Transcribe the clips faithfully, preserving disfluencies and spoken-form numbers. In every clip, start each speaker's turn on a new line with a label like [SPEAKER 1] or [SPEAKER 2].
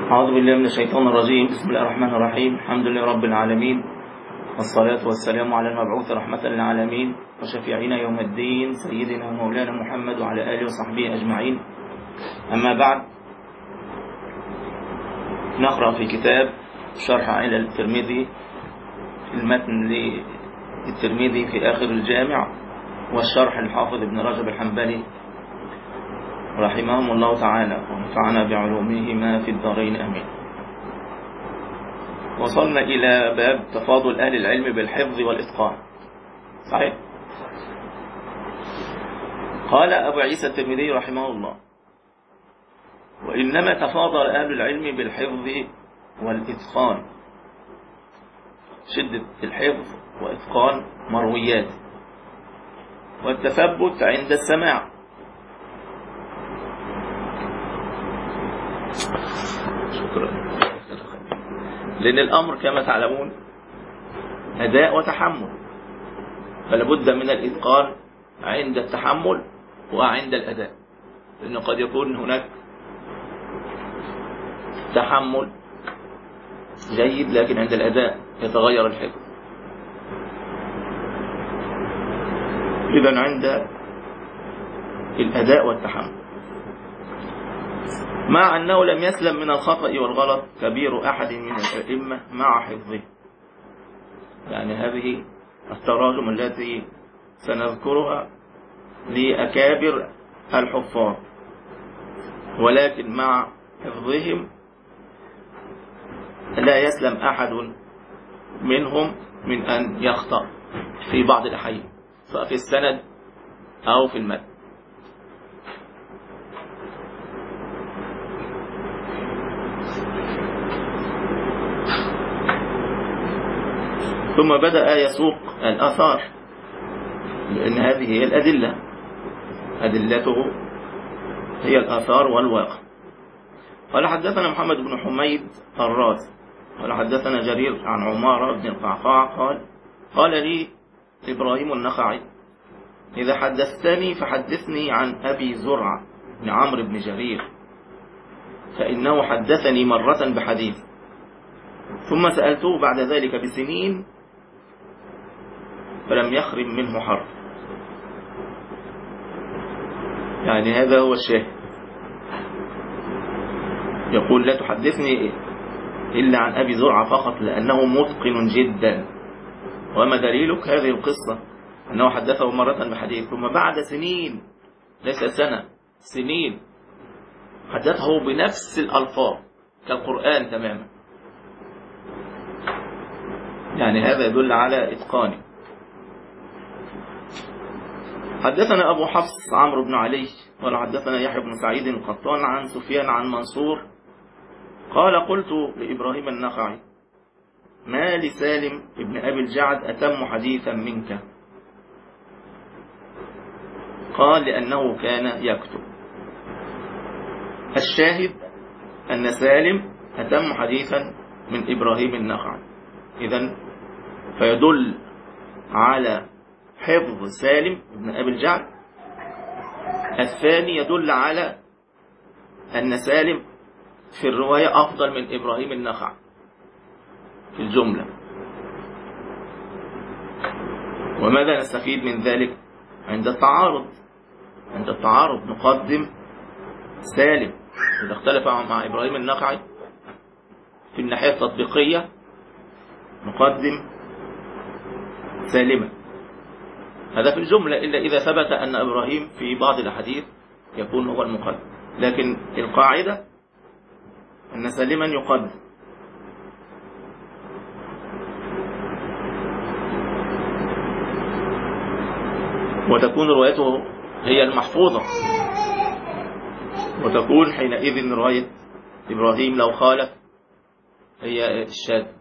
[SPEAKER 1] أعوذ بالله من الشيطان الرجيم. بسم الله الرحمن الرحيم. الحمد لله رب العالمين، والصلاة والسلام على المبعوث رحمة للعالمين وشفيعنا يوم الدين سيدنا مولانا محمد وعلى آله وصحبه أجمعين. أما بعد، نقرأ في كتاب شرح علل الترمذي، المتن للترمذي في آخر الجامع، والشرح الحافظ ابن رجب الحنبلي رحمهم الله تعالى ونفعنا بعلومهما في الدارين آمين. وصلنا إلى باب تفاضل أهل العلم بالحفظ والإتقان. صحيح؟ قال أبو عيسى الترمذي رحمه الله: وإنما تفاضل أهل العلم بالحفظ والإتقان، شدة الحفظ وإتقان مرويات، والتثبت عند السماع. شكرا. لأن الأمر كما تعلمون أداء وتحمل، فلابد من الإتقان عند التحمل وعند الأداء، لأنه قد يكون هناك تحمل جيد لكن عند الأداء يتغير الحفظ. إذن عند الأداء والتحمل، مع أنه لم يسلم من الخطأ والغلط كبير أحد من الأئمة مع حفظه. يعني هذه التراجم التي سنذكرها لأكابر الحفاظ، ولكن مع حفظهم لا يسلم أحد منهم من أن يخطأ في بعض الأحيان، سواء في السند أو في المتن. ثم بدأ يسوق الآثار، لأن هذه هي الأدلة، أدلته هي الآثار والواقع. قال حدثنا محمد بن حميد الرازي قال حدثنا جرير عن عمارة بن القعقاع قال قال لي إبراهيم النخعي: إذا حدثتني فحدثني عن أبي زرعة بن عمرو بن جرير، فإنه حدثني مرة بحديث، ثم سألته بعد ذلك بسنين فلم يخرم منه حرف. يعني هذا هو الشاهد، يقول: لا تحدثني إلا عن أبي زرعة فقط لأنه متقن جدا. وما دليلك؟ هذه القصة، أنه حدثه مرة بحديث، ثم بعد سنين، ليس سنة، سنين، حدثه بنفس الألفاظ كالقرآن تماما. يعني هذا يدل على إتقانه. حدثنا أبو حفص عمرو بن علي قال حدثنا يحيى بن سعيد القطان عن سفيان عن منصور قال: قلت لإبراهيم النخعي: ما لسالم ابن أبي الجعد أتم حديثا منك؟ قال: لأنه كان يكتب. الشاهد أن سالم أتم حديثا من إبراهيم النخعي، إذن فيدل على حفظ سالم ابن أبي الجعد. الثاني يدل على أن سالم في الرواية أفضل من إبراهيم النخعي في الجملة. وماذا نستفيد من ذلك؟ عند التعارض عند التعارض نقدم سالم إذا اختلف مع إبراهيم النخعي في الناحية التطبيقية، نقدم سالما. هذا في الجملة، إلا إذا ثبت أن إبراهيم في بعض الأحاديث يكون هو المقدم، لكن القاعدة أن سالما يقدم. وتكون روايته هي المحفوظة، وتكون حينئذ رواية إبراهيم لو خالف هي الشاذ.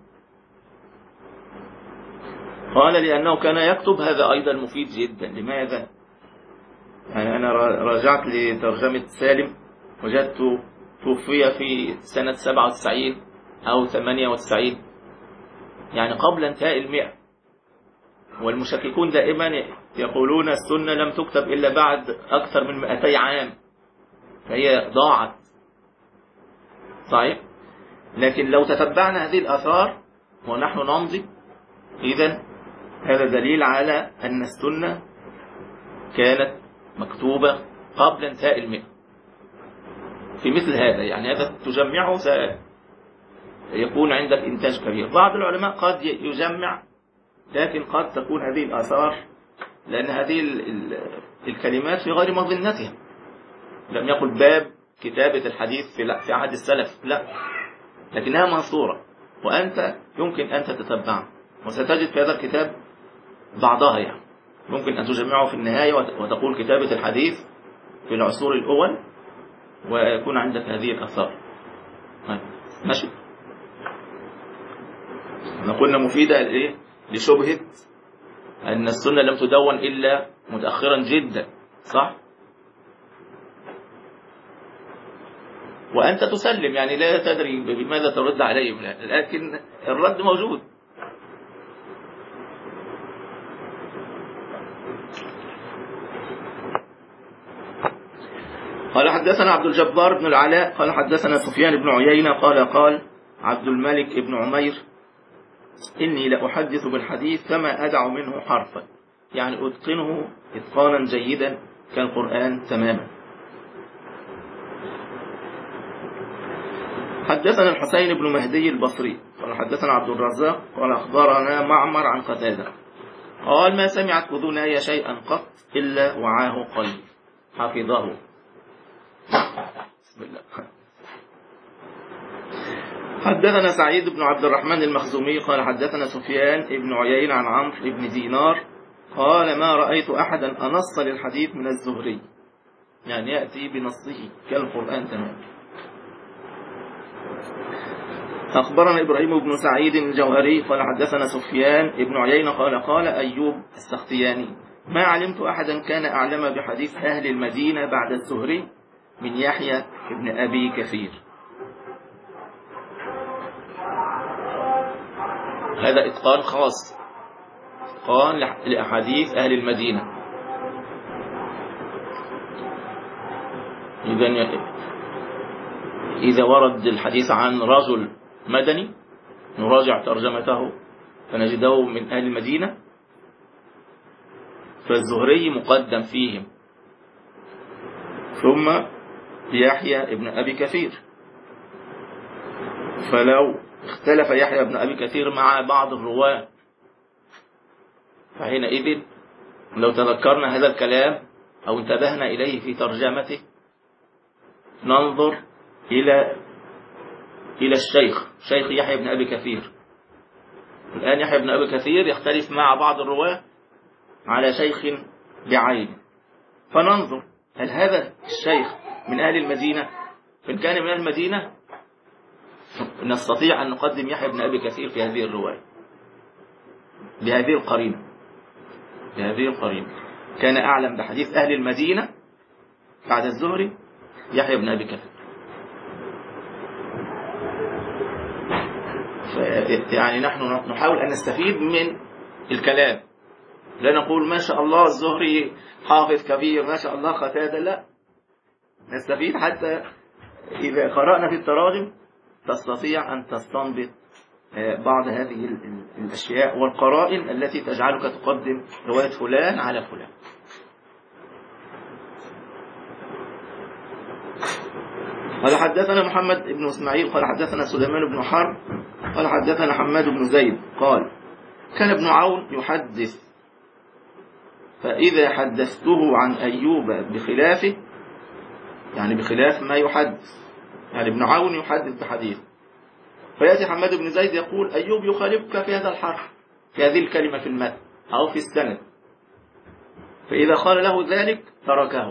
[SPEAKER 1] قال: لأنه كان يكتب. هذا أيضا مفيد جدا. لماذا؟ يعني أنا راجعت لترجمة سالم، وجدت توفي في سنة سبعة وتسعين أو ثمانية وتسعين، يعني قبل انتهاء المئة. والمشككون دائما يقولون السنة لم تكتب إلا بعد أكثر من مئتي عام، فهي ضاعت. صحيح؟ لكن لو تتبعنا هذه الآثار ونحن نمضي، إذن هذا دليل على أن السنة كانت مكتوبة قبل انتهاء المئة. في مثل هذا يعني هذا تجمعه سيكون عندك إنتاج كبير. بعض العلماء قد يجمع، لكن قد تكون هذه الآثار، لأن هذه الكلمات في غير مظنتها، لم يقل باب كتابة الحديث في عهد السلف، لا، لكنها منصورة وأنت يمكن أن تتتبعها، وستجد في هذا الكتاب بعضها. يعني ممكن أن تجمعه في النهاية وتقول كتابة الحديث في العصور الأول، ويكون عندك هذه الآثار. ماشي. قلنا مفيدة لإيه؟ لشبهة أن السنة لم تدون إلا متأخرا جدا، صح؟ وأنت تسلم، يعني لا تدري بماذا ترد عليهم، لكن الرد موجود. قال حدثنا عبد الجبار بن العلاء قال حدثنا سفيان بن عيينة قال قال عبد الملك بن عمير: إني لأحدث بالحديث فما أدع منه حرفا، يعني أتقنه إتقانا جيدا كالقرآن تماما. حدثنا الحسين بن مهدي البصري قال حدثنا عبد الرزاق قال أخبرنا معمر عن قتادة قال: ما سمعت أذناي شيئا قط إلا وعاه قلبي حفظه. بسم الله. حدثنا سعيد بن عبد الرحمن المخزومي قال حدثنا سفيان بن عيينة عن عمرو بن دينار قال: ما رأيت أحدا أنص للحديث من الزهري، يعني يأتي بنصه كالقرآن تمام. أخبرنا إبراهيم بن سعيد الجوهري قال حدثنا سفيان بن عيينة قال قال أيوب السختياني: ما علمت أحدا كان أعلم بحديث أهل المدينة بعد الزهري من يحيى بن أبي كثير. هذا إتقان خاص، إتقان لأحاديث أهل المدينة. إذن إذا ورد الحديث عن رجل مدني نراجع ترجمته فنجده من أهل المدينة، فالزهري مقدم فيهم، ثم يحيى ابن أبي كثير. فلو اختلف يحيى ابن أبي كثير مع بعض الرواة، فحينئذ لو تذكرنا هذا الكلام أو انتبهنا إليه في ترجمته ننظر إلى إلى الشيخ شيخ يحيى بن أبي كثير. الآن يحيى بن أبي كثير يختلف مع بعض الرواة على شيخ بعين، فننظر هل هذا الشيخ من أهل المدينة؟ إن كان من أهل المدينة نستطيع أن نقدم يحيى بن أبي كثير في هذه الرواية بهذه القرينة بهذه القرينة كان أعلم بحديث أهل المدينة بعد الزهري يحيى بن أبي كثير. يعني نحن نحاول أن نستفيد من الكلام، لا نقول ما شاء الله الزهري حافظ كبير، ما شاء الله قتادة، لا، نستفيد حتى إذا قرأنا في التراجم تستطيع أن تستنبط بعض هذه الأشياء والقرائن التي تجعلك تقدم رواية فلان على فلان. قال حدثنا محمد بن إسماعيل قال حدثنا سليمان بن حرب قال حدثنا حماد بن زيد قال: كان ابن عون يحدث، فإذا حدثته عن أيوب بخلافه، يعني بخلاف ما يحدث، يعني ابن عون يحدث بحديث، فيأتي حماد بن زيد يقول: أيوب يخالفك في هذا الحرف، في هذه الكلمة في المتن أو في السند، فإذا قال له ذلك تركه،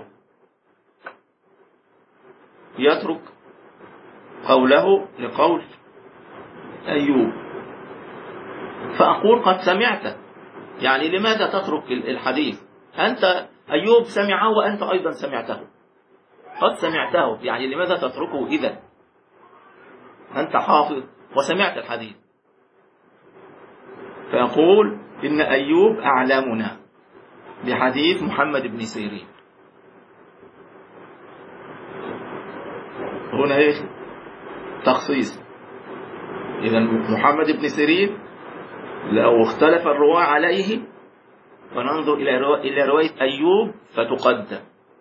[SPEAKER 1] يترك قوله لقول أيوب. فأقول: قد سمعت، يعني لماذا تترك الحديث؟ أنت أيوب سمعه وأنت أيضا سمعته، قد سمعته، يعني لماذا تتركه إذن؟ أنت حافظ وسمعت الحديث. فيقول: إن أيوب أعلمنا بحديث محمد بن سيرين. هنا إيش؟ تخصيص. إذا محمد بن سيرين لو اختلف الرواة عليه فننظر إلى روا... إلى رواية أيوب فتقدم.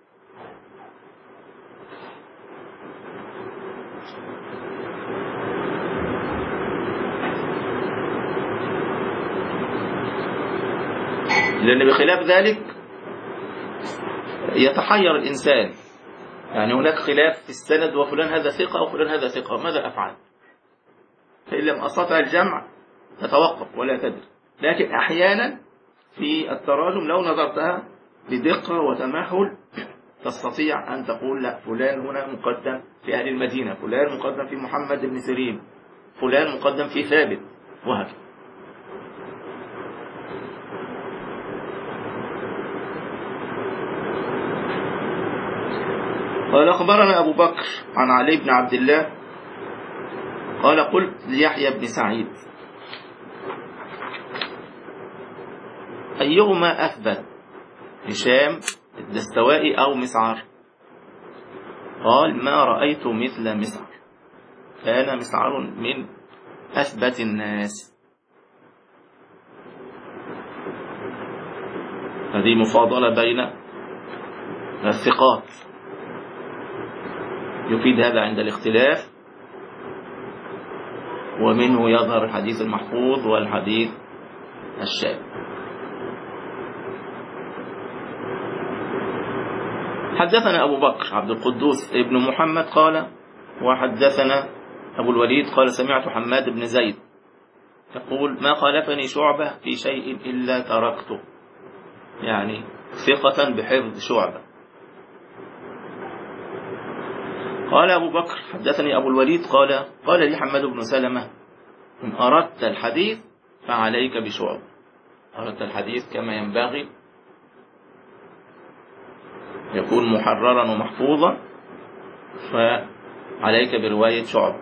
[SPEAKER 1] لأن بخلاف ذلك يتحير الإنسان، يعني هناك خلاف في السند وفلان هذا ثقة وفلان هذا ثقة، ماذا أفعل؟ فإن لم أستطع الجمع تتوقف ولا تدري. لكن أحيانا في التراجم لو نظرتها بدقة وتمهل تستطيع أن تقول لا، فلان هنا مقدم في أهل المدينة، فلان مقدم في محمد بن سيرين، فلان مقدم في ثابت، وهكذا. قال أخبرنا أبو بكر عن علي بن عبد الله قال قلت ليحيى بن سعيد أيهما أثبت، هشام الدستوائي أو مسعر؟ قال ما رأيت مثل مسعر، كان مسعر من أثبت الناس. هذه مفاضلة بين الثقات، يفيد هذا عند الاختلاف، ومنه يظهر الحديث المحفوظ والحديث الشاذ. حدثنا أبو بكر عبد القدوس ابن محمد قال وحدثنا أبو الوليد قال سمعت حماد بن زيد يقول ما خالفني شعبة في شيء إلا تركته، يعني ثقة بحفظ شعبة. قال أبو بكر حدثني أبو الوليد قال قال لي حماد بن سلمة إن أردت الحديث فعليك بشعبة، أردت الحديث كما ينبغي يكون محررا ومحفوظا فعليك برواية شعبة.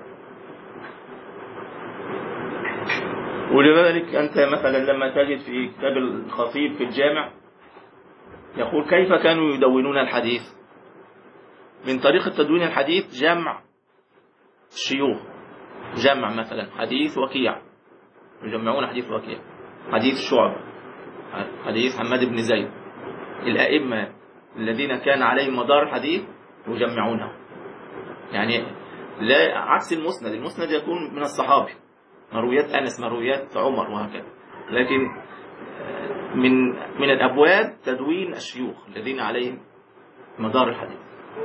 [SPEAKER 1] ولذلك أنت مثلا لما تجد في كتاب الخطيب في الجامع يقول كيف كانوا يدونون الحديث؟ من طريقة تدوين الحديث جمع الشيوخ، جمع مثلا حديث وكيع يجمعون حديث وكيع، حديث شعبة، حديث حماد بن زيد، الأئمة الذين كان عليهم مدار الحديث يجمعونه. يعني لا عكس المسند، المسند يكون من الصحابي، مرويات أنس، مرويات عمر، وهكذا. لكن من من الأبواب تدوين الشيوخ الذين عليهم مدار الحديث.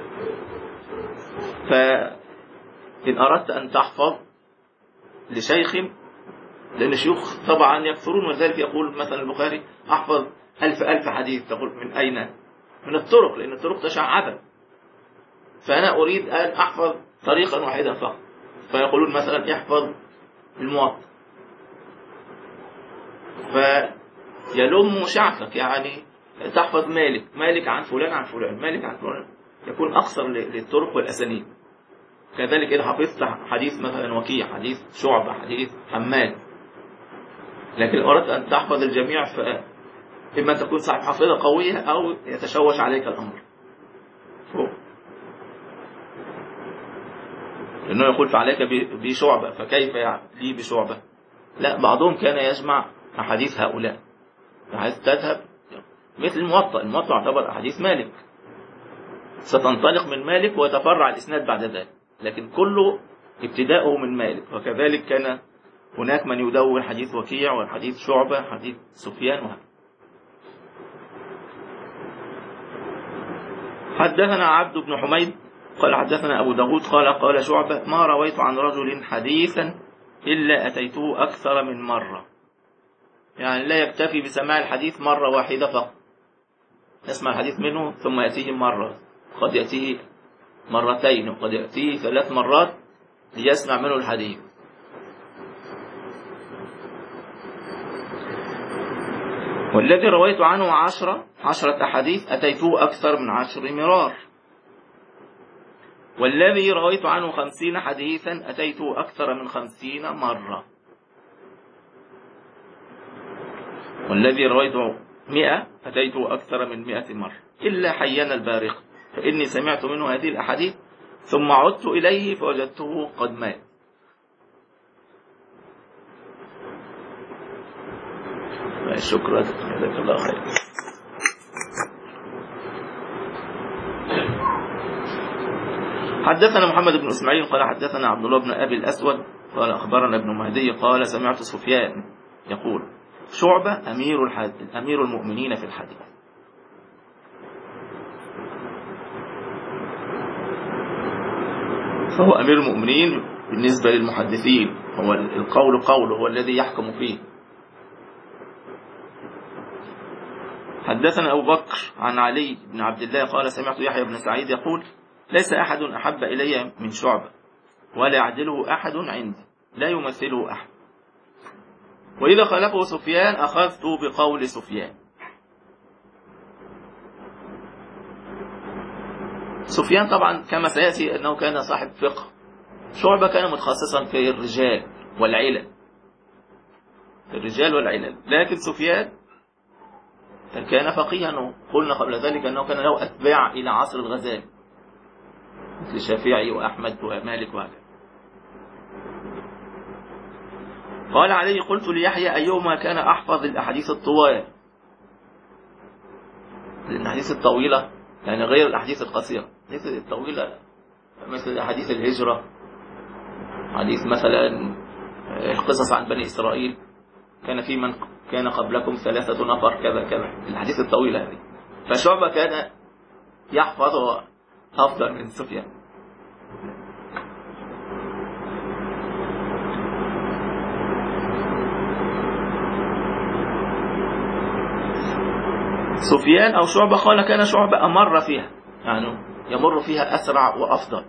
[SPEAKER 1] فإن أردت أن تحفظ لشيخ، لأن الشيوخ طبعا يكثرون، وذلك يقول مثلا البخاري أحفظ ألف ألف حديث، تقول من أين؟ من الطرق، لأن الطرق تشعبت، فأنا أريد أن أحفظ طريقا واحدا فقط، فيقولون مثلا احفظ الموطأ، فيلم شعفك، يعني تحفظ مالك، مالك عن فلان عن فلان، مالك عن فلان، يكون أقصر للطرق والأسانيد. كذلك إذا حفظت حديث مثلا وكيع، حديث شعبة، حديث حماد، لكن أردت أن تحفظ الجميع فإما تكون صاحب حافظة قوية أو يتشوش عليك الأمر فوق. لأنه يقول فعليك بشعبة، فكيف لي بشعبة؟ لا، بعضهم كان يجمع أحاديث هؤلاء بحيث تذهب مثل الموطأ، الموطأ يعتبر أحاديث مالك، ستنطلق من مالك ويتفرع الإسناد بعد ذلك، لكن كله ابتداؤه من مالك. وكذلك كان هناك من يدون حديث وكيع وحديث شعبة، حديث سفيان، وهكذا. حدثنا عبد بن حميد قال حدثنا أبو داود قال قال شعبة ما رويت عن رجل حديثا إلا أتيته أكثر من مرة، يعني لا يكتفي بسماع الحديث مرة واحدة فقط، يسمع الحديث منه ثم يأتيه مرة، قد يأتيه مرتين، وقد يأتيه ثلاث مرات ليسمع منه الحديث. والذي رويت عنه عشرة عشرة أحاديث أتيته أكثر من عشر مرار، والذي رويت عنه خمسين حديثا أتيته أكثر من خمسين مرة، والذي رويته مئة أتيته أكثر من مئة مرة، إلا حيان البارق فإني سمعت منه هذه الأحاديث ثم عدت إليه فوجدته قد مات. شكرا، جزاك الله خير. حدثنا محمد بن إسماعيل قال حدثنا عبد الله بن أبي الأسود قال أخبرنا ابن مهدي قال سمعت سفيان يقول شعبة أمير الحديث أمير المؤمنين في الحديث. فهو أمير المؤمنين بالنسبة للمحدثين، هو القول قوله، هو الذي يحكم فيه. حدثنا أبو بكر عن علي بن عبد الله قال سمعت يحيى بن سعيد يقول ليس أحد أحب إلي من شعبة ولا يعدله أحد عندي، لا يمثله أحد. وإذا خالفه سفيان أخذت بقول سفيان. سفيان طبعا كما سيأتي أنه كان صاحب فقه، شعبة كان متخصصا في الرجال والعلل، في الرجال والعلل، لكن سفيان كان فقيها. قلنا قبل ذلك أنه كان له أتباع إلى عصر الغزالي مثل الشافعي وأحمد ومالك وهكذا. قال علي قلت ليحيى أيهما كان أحفظ الأحاديث الطوال، لأن الأحاديث الطويلة يعني غير الأحاديث القصيرة. الأحاديث الطويلة مثل حديث الهجرة، حديث مثلا القصص عن بني إسرائيل، كان في من كان قبلكم ثلاثة نفر كذا كذا، الحديث الطويلة هذه. فشعبة كان يحفظ أفضل من سفيان. سفيان أو شعبة قال كان شعبة أمر فيها، يعني يمر فيها أسرع وأفضل.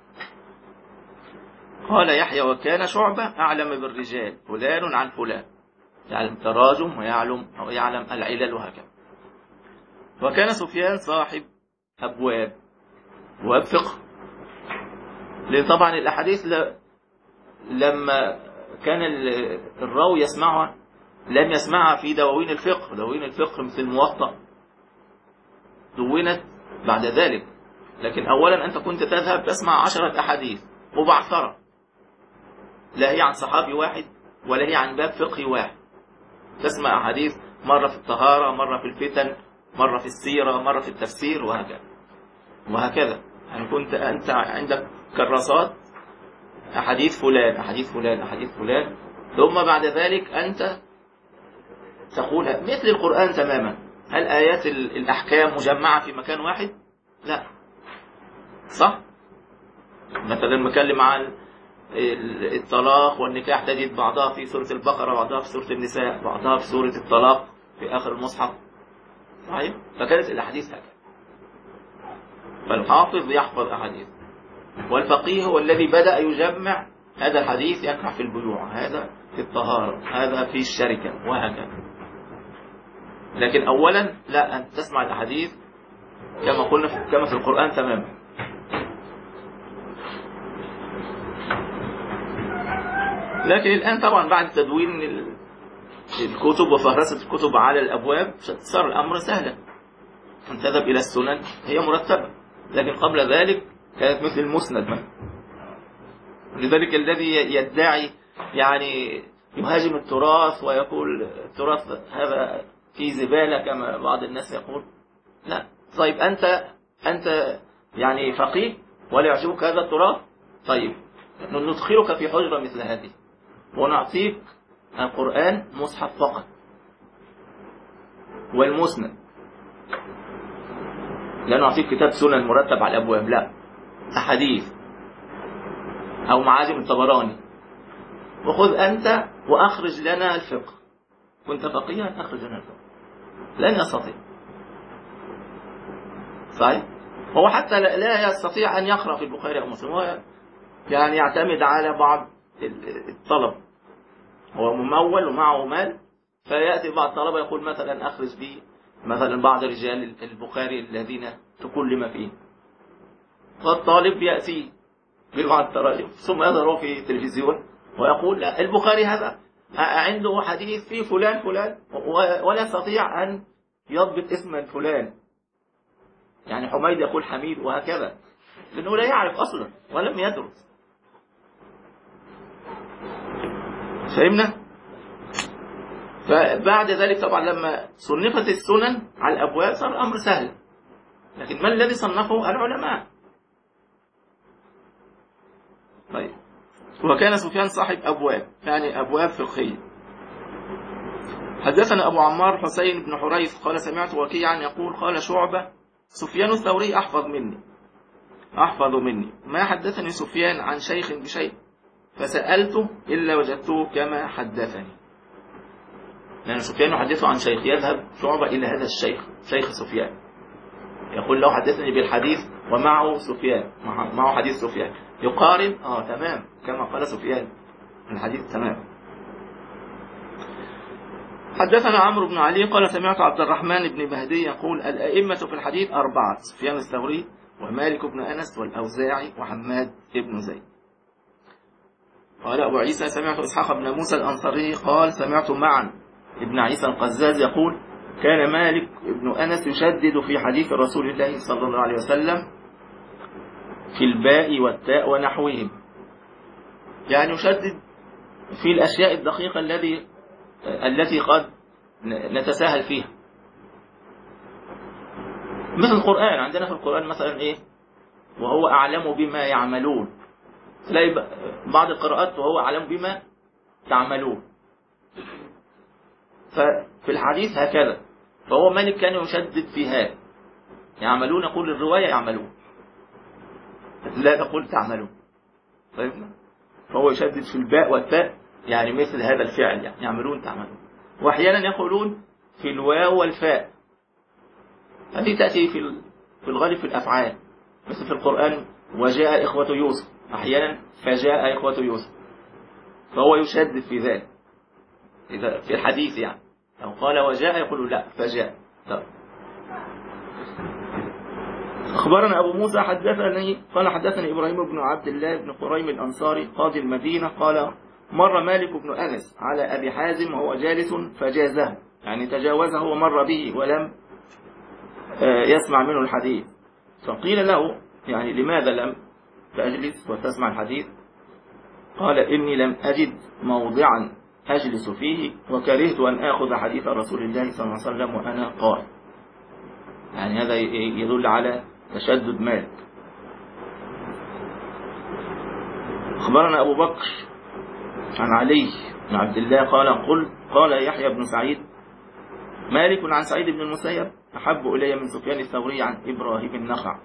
[SPEAKER 1] قال يحيى وكان شعبة أعلم بالرجال فلان عن فلان، يعلم تراجم ويعلم أو يعلم العلل وهكذا. وكان سفيان صاحب أبواب أبواب فقه، لأن طبعا الأحاديث لما كان الراوي يسمعها لم يسمعها في دواوين الفقه. دواوين الفقه مثل الموطأ دونت بعد ذلك، لكن أولا أنت كنت تذهب تسمع عشرة أحاديث مبعثرة، لا هي عن صحابي واحد ولا هي عن باب فقهي واحد. تسمع أحاديث مرة في الطهارة، مرة في الفتن، مرة في السيرة، مرة في التفسير وهكذا وهكذا. يعني كنت أنت عندك كراسات أحاديث فلان أحاديث فلان أحاديث فلان، ثم بعد ذلك أنت تقولها مثل القرآن تماما. هل آيات الأحكام مجمعة في مكان واحد؟ لا، صح؟ مثلا نتكلم عن الطلاق والنكاح تجد بعضها في سورة البقرة، بعضها في سورة النساء، بعضها في سورة الطلاق في آخر المصحف، صحيح؟ فكانت الأحاديث هكذا. فالحافظ يحفظ أحاديث، والفقيه هو الذي بدأ يجمع هذا الحديث ينفع في البيوع، هذا في الطهارة، هذا في الشركة وهكذا. لكن أولا لا، أن تسمع الأحاديث كما قلنا في كما في القرآن تماما. لكن الآن طبعا بعد تدوين الكتب وفهرسة الكتب على الأبواب صار الأمر سهلا، أن تذهب إلى السنن هي مرتبة، لكن قبل ذلك كانت مثل المسند مثلا. لذلك الذي يدعي يعني يهاجم التراث ويقول التراث هذا في زبالة كما بعض الناس يقول، لا. طيب أنت أنت يعني فقيه ولا يعجبك هذا التراث؟ طيب ندخلك في حجرة مثل هذه ونعطيك القرآن مصحف فقط والمسند، لا نعطيك كتاب سنن مرتب على الأبواب، لا، أحاديث أو معاجم الطبراني، وخذ أنت وأخرج لنا الفقه. كنت فقيها أخرج لنا الفقه، لن يستطيع، صحيح؟ هو حتى لا يستطيع أن يقرأ في البخاري أو مسلم، هو يعني يعتمد على بعض الطلب، هو ممول ومعه مال، فيأتي بعض الطلبة يقول مثلا أخرج لي مثلا بعض رجال البخاري الذين تكلم فيه، فالطالب يأتي ببعض التراجم ثم يظهر في التلفزيون ويقول لا، البخاري هذا عنده حديث فيه فلان فلان ولا يستطيع أن يضبط اسم فلان، يعني حميد يقول حميد وهكذا، لأنه لا يعرف أصلا ولم يدرس. فهمنا؟ فبعد ذلك طبعا لما صنفت السنن على الأبواب صار الأمر سهل. لكن ما الذي صنفه؟ العلماء. طيب، وكان سفيان صاحب أبواب، يعني أبواب فقهية. حدثنا أبو عمار حسين بن حريث قال سمعت وكيعا يقول قال شعبة سفيان الثوري أحفظ مني أحفظ مني ما حدثني سفيان عن شيخ بشيء فسألته إلا وجدته كما حدثني. لأن سفيان يحدثه عن شيخ، يذهب شعبة إلى هذا الشيخ شيخ سفيان يقول له حدثني بالحديث ومعه سفيان معه حديث سفيان، يقارن آه تمام كما قال سفيان الحديث تمام. حدثنا عمرو بن علي قال سمعت عبد الرحمن بن مهدي يقول الأئمة في الحديث أربعة: سفيان الثوري ومالك بن أنس والأوزاعي وحماد بن زيد. قال أبو عيسى سمعت إسحاق بن موسى الأنصاري قال سمعت معا ابن عيسى القزاز يقول كان مالك بن أنس يشدد في حديث رسول الله صلى الله عليه وسلم في الباء والتاء ونحوهم، يعني يشدد في الأشياء الدقيقة الذي التي قد نتساهل فيها، مثل القرآن. عندنا في القرآن مثلا إيه؟ وهو أعلم بما يعملون، تلاقي بعض القراءات وهو أعلم بما تعملون. ففي الحديث هكذا، فهو مالك كان يشدد في هذا، يعملون يقول الرواية يعملون لا تقول تعملون، فهمنا؟ فهو يشدد في الباء والتاء، يعني مثل هذا الفعل، يعني يعملون تعملون. وأحيانا يقولون في الواو والفاء، هذه تأتي في في الغالب في الأفعال، مثل في القرآن وجاء إخوة يوسف، أحيانا فجاء إخوة يوسف، فهو يشدد في ذلك إذا في الحديث، يعني لو قال وجاء يقول لا فجاء. طب. أخبرنا أبو موسى حدثني قال حدثني إبراهيم بن عبد الله بن قريم الأنصاري قاضي المدينة قال مر مالك بن أنس على أبي حازم وهو جالس فجازه، يعني تجاوزه ومر به ولم يسمع منه الحديث، فقيل له يعني لماذا لم تجلس وتسمع الحديث؟ قال إني لم أجد موضعا أجلس فيه وكرهت أن أخذ حديث رسول الله صلى الله عليه وسلم وأنا قائم. يعني هذا يدل على تشدد مالك. أخبرنا أبو بكر عن علي بن عبد الله قال قل قال يحيى بن سعيد مالك عن سعيد بن المسيب أحب إلي من سفيان الثوري عن إبراهيم النخع.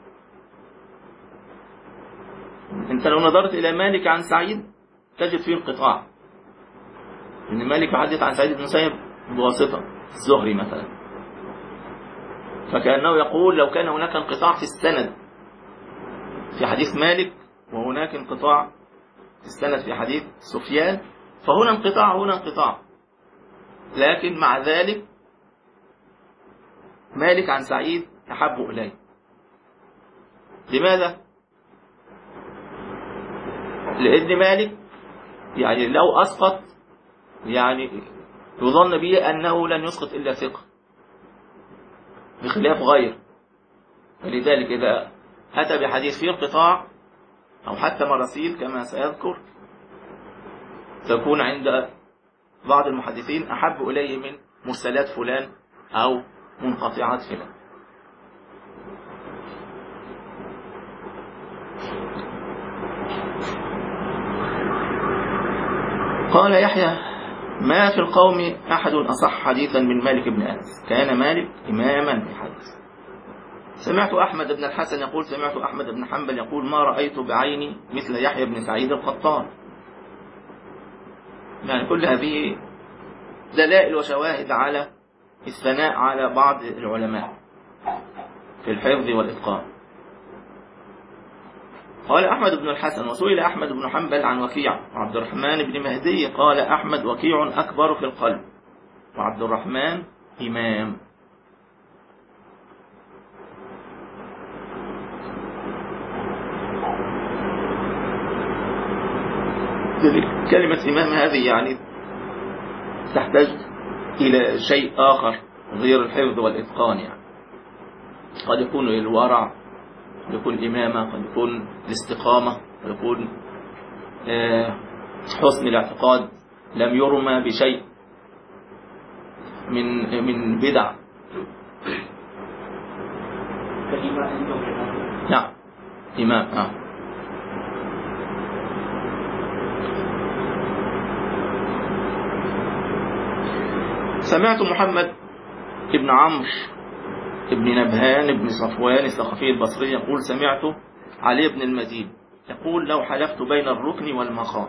[SPEAKER 1] أنت لو نظرت إلى مالك عن سعيد تجد فيه انقطاع، إن مالك يحدث عن سعيد بن المسيب بواسطة الزهري مثلا، فكأنه يقول لو كان هناك انقطاع في السند في حديث مالك وهناك انقطاع في السند في حديث سفيان، فهنا انقطاع هنا انقطاع، لكن مع ذلك مالك عن سعيد أحب إليه. لماذا؟ لأن مالك يعني لو أسقط يعني يظن به أنه لن يسقط إلا ثقة بخلاف غير، فلذلك إذا أتى بحديث فيه انقطاع أو حتى مراسيل كما سيذكر تكون عند بعض المحدثين أحب إليه من مرسلات فلان أو منقطعات فلان. قال يحيى ما في القوم أحد أصح حديثا من مالك بن أنس، كان مالك إماما في حديث. سمعت أحمد بن الحسن يقول سمعت أحمد بن حنبل يقول ما رأيت بعيني مثل يحيى بن سعيد القطان. يعني كل هذه دلائل وشواهد على الثناء على بعض العلماء في الحفظ والإتقان. قال أحمد بن الحسن وسئل أحمد بن حنبل عن وكيع وعبد الرحمن بن مهدي قال أحمد وكيع أكبر في القلب وعبد الرحمن إمام. كلمة إمام هذه يعني تحتاج إلى شيء آخر غير الحفظ والإتقان، يعني قد يكون الورع، قد يكون الإمامة، قد يكون الاستقامة، قد يكون حسن الاعتقاد، لم يرمى بشيء. من من بدع. نعم إمام. آه. سمعت محمد ابن عمرو ابن نبهان ابن صفوان الثقفي البصري يقول سمعت علي بن المدين يقول لو حلفت بين الركن والمقام.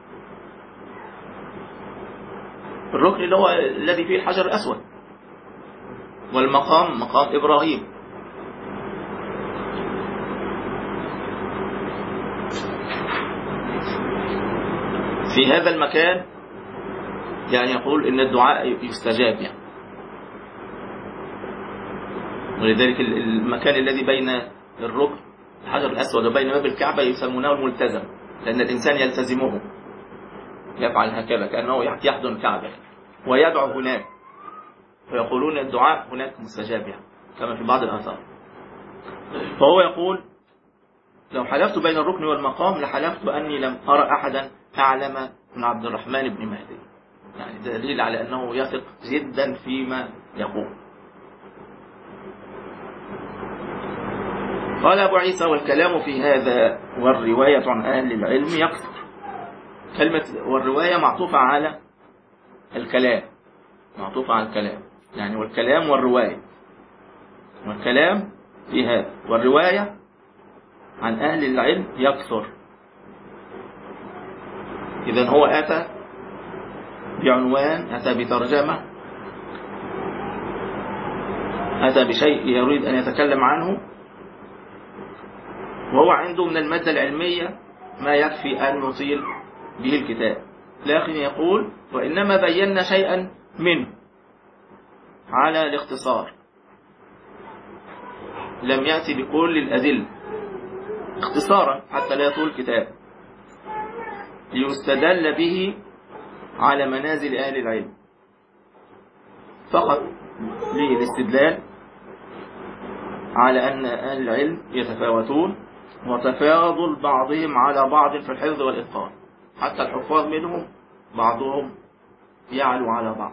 [SPEAKER 1] الركن اللي هو الذي فيه الحجر الأسود، والمقام مقام إبراهيم. في هذا المكان يعني يقول إن الدعاء يستجاب يعني. ولذلك المكان الذي بين الركن الحجر الأسود وبين باب الكعبة يسمونه الملتزم، لأن الإنسان يلتزمه، يفعل هكذا كأنه يحضن الكعبة ويدعو هناك، ويقولون الدعاء هناك مستجاب يعني كما في بعض الآثار. فهو يقول لو حلفت بين الركن والمقام لحلفت أني لم أرى أحدا أعلم من عبد الرحمن بن مهدي، يعني دليل على أنه يثق جدا فيما يقول. قال أبو عيسى والكلام في هذا والرواية عن أهل العلم يكثر. كلمة والرواية معطوفة على الكلام، معطوفة على الكلام يعني والكلام والرواية، والكلام في هذا والرواية عن أهل العلم يكثر. إذن هو أتى بعنوان، أتى بترجمة، أتى بشيء يريد أن يتكلم عنه، وهو عنده من المادة العلمية ما يكفي أن يطيل به الكتاب، لكن يقول وإنما بينا شيئا منه على الاختصار، لم يأتي بكل الأدلة، اختصارا حتى لا يطول الكتاب، ليستدل به على منازل أهل العلم فقط، للاستدلال على أن أهل العلم يتفاوتون وتفاضل بعضهم على بعض في الحفظ والإتقان، حتى الحفاظ منهم بعضهم يعلو على بعض.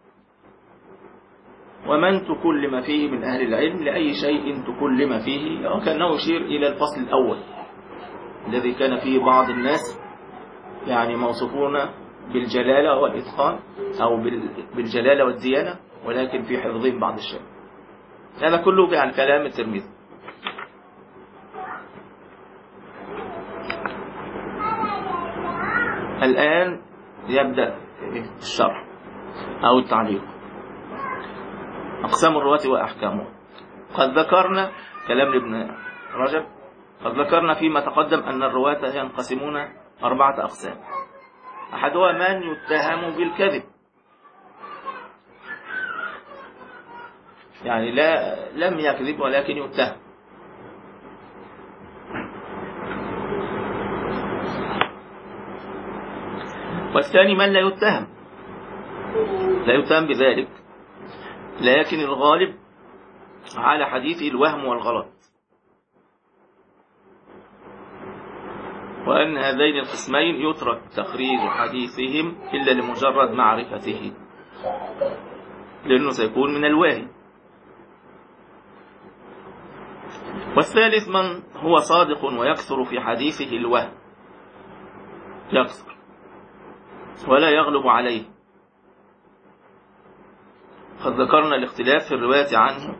[SPEAKER 1] ومن تكلم فيه من أهل العلم لأي شيء تكلم فيه، وكأنه يشير إلى الفصل الأول الذي كان فيه بعض الناس يعني موصوفون بالجلالة والإتقان أو بالجلالة والديانة، ولكن في حفظهم بعض الشيء. هذا كله عن كلام الترمذي. الآن يبدأ الشرح أو التعليق. أقسام الرواة وأحكامه. قد ذكرنا كلام ابن رجب، قد ذكرنا فيما تقدم أن الرواة ينقسمون أربعة أقسام. أحدها من يتهم بالكذب، يعني لا لم يكذب ولكن يتهم. والثاني من لا يتهم، لا يتهم بذلك، لكن الغالب على حديثه الوهم والغلط، وأن هذين القسمين يترك تخريج حديثهم إلا لمجرد معرفته، لأنه سيكون من الواهي. والثالث من هو صادق ويكثر في حديثه الوهم، يكثر ولا يغلب عليه. قد ذكرنا الاختلاف في الرواية عنه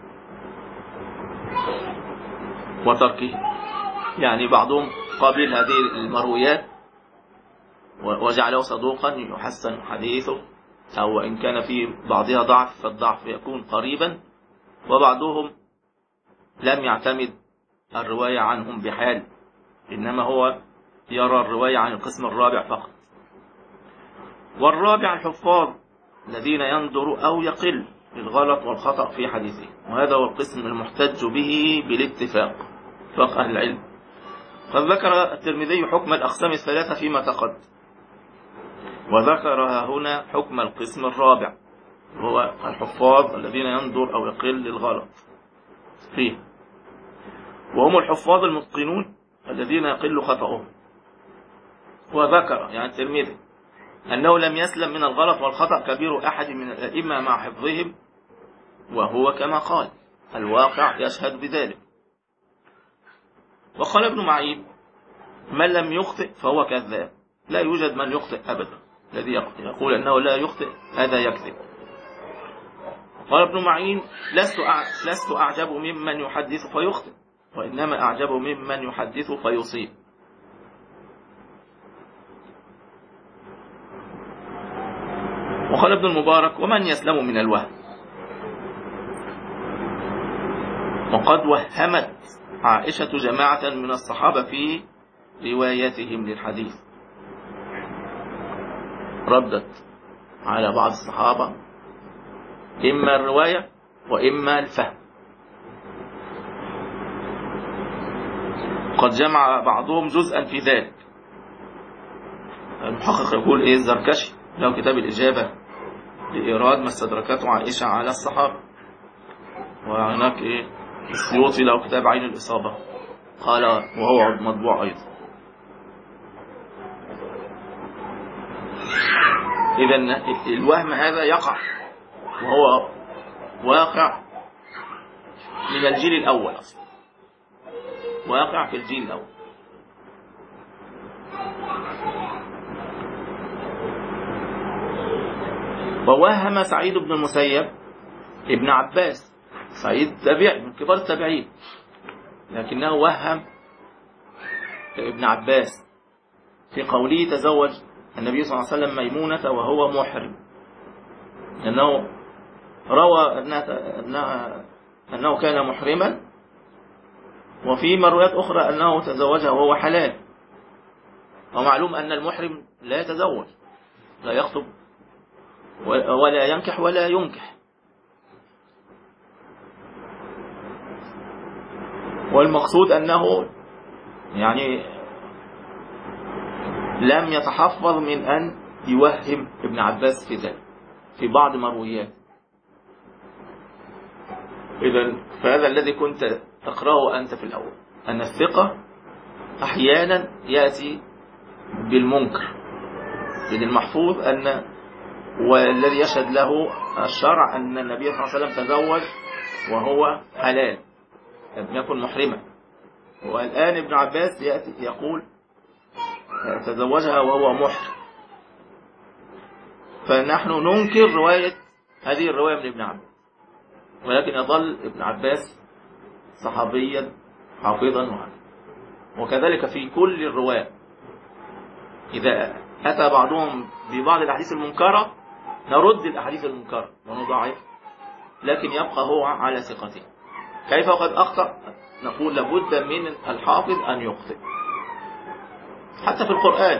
[SPEAKER 1] وتركه، يعني بعضهم قابل هذه المرويات وجعله صدوقا يحسن حديثه، أو إن كان في بعضها ضعف فالضعف يكون قريبا، وبعضهم لم يعتمد الرواية عنهم بحال، إنما هو يرى الرواية عن القسم الرابع فقط. والرابع الحفاظ الذين يندر أو يقل الغلط والخطأ في حديثه، وهذا هو القسم المحتج به بالاتفاق، اتفاق أهل العلم. قد ذكر الترمذي حكم الأقسام الثلاثة فيما تقدم، وذكر هنا حكم القسم الرابع وهو الحفاظ الذين يندر أو يقل الغلط فيه، وهم الحفاظ المتقنون الذين يقل خطأهم. وذكر يعني الترمذي أنه لم يسلم من الغلط والخطأ كبير أحد من الأئمة مع حفظهم، وهو كما قال الواقع يشهد بذلك. وقال ابن معين: من لم يخطئ فهو كذاب، لا يوجد من يخطئ أبدا، الذي يقول أنه لا يخطئ هذا يكذب. قال ابن معين: لست لست أعجب ممن يحدث فيخطئ، وإنما أعجب ممن يحدث فيصيب. وقال ابن المبارك: ومن يسلم من الوهم؟ وقد وهمت عائشة جماعة من الصحابة في رواياتهم للحديث، ردت على بعض الصحابة إما الرواية وإما الفهم. قد جمع بعضهم جزءا في ذلك. المحقق يقول إيه الزركشي له كتاب الإجابة لإيراد ما استدركته عائشة على الصحابة، وهناك إيه السيوطي له كتاب عين الإصابة، قال وهو مطبوع أيضا. إذن الوهم هذا يقع، وهو واقع من الجيل الأول أصلا، واقع في الجيل الأول. ووهم سعيد بن المسيب ابن عباس، سعيد تابعي من كبار التابعين، لكنه وهم ابن عباس في قوله تزوج النبي صلى الله عليه وسلم ميمونة وهو محرم، لأنه روى أنه, أنه كان محرما، وفي مرويات أخرى أنه تزوجها وهو حلال. ومعلوم أن المحرم لا يتزوج، لا يخطب ولا ينكح ولا ينكح. والمقصود أنه يعني لم يتحفظ من أن يوهم ابن عباس في ذلك في بعض مرويات. إذن فهذا الذي كنت تقرأه أنت في الأول، أن الثقة أحيانا يأتي بالمنكر، إذن المحفوظ أن والذي يشهد له الشرع أن النبي صلى الله عليه وسلم تزوج وهو حلال، لم يكن محرما. والآن ابن عباس يأتي يقول تزوجها وهو محرم، فنحن ننكر رواية هذه الرواية من ابن عباس، ولكن يظل ابن عباس صحابيا حافظا عنه. وكذلك في كل الرواية، إذا أتى بعضهم ببعض الأحاديث المنكرة نرد الأحاديث المنكرة ونضعف، لكن يبقى هو على ثقته. كيف وقد أخطأ؟ نقول لابد من الحافظ أن يخطئ. حتى في القرآن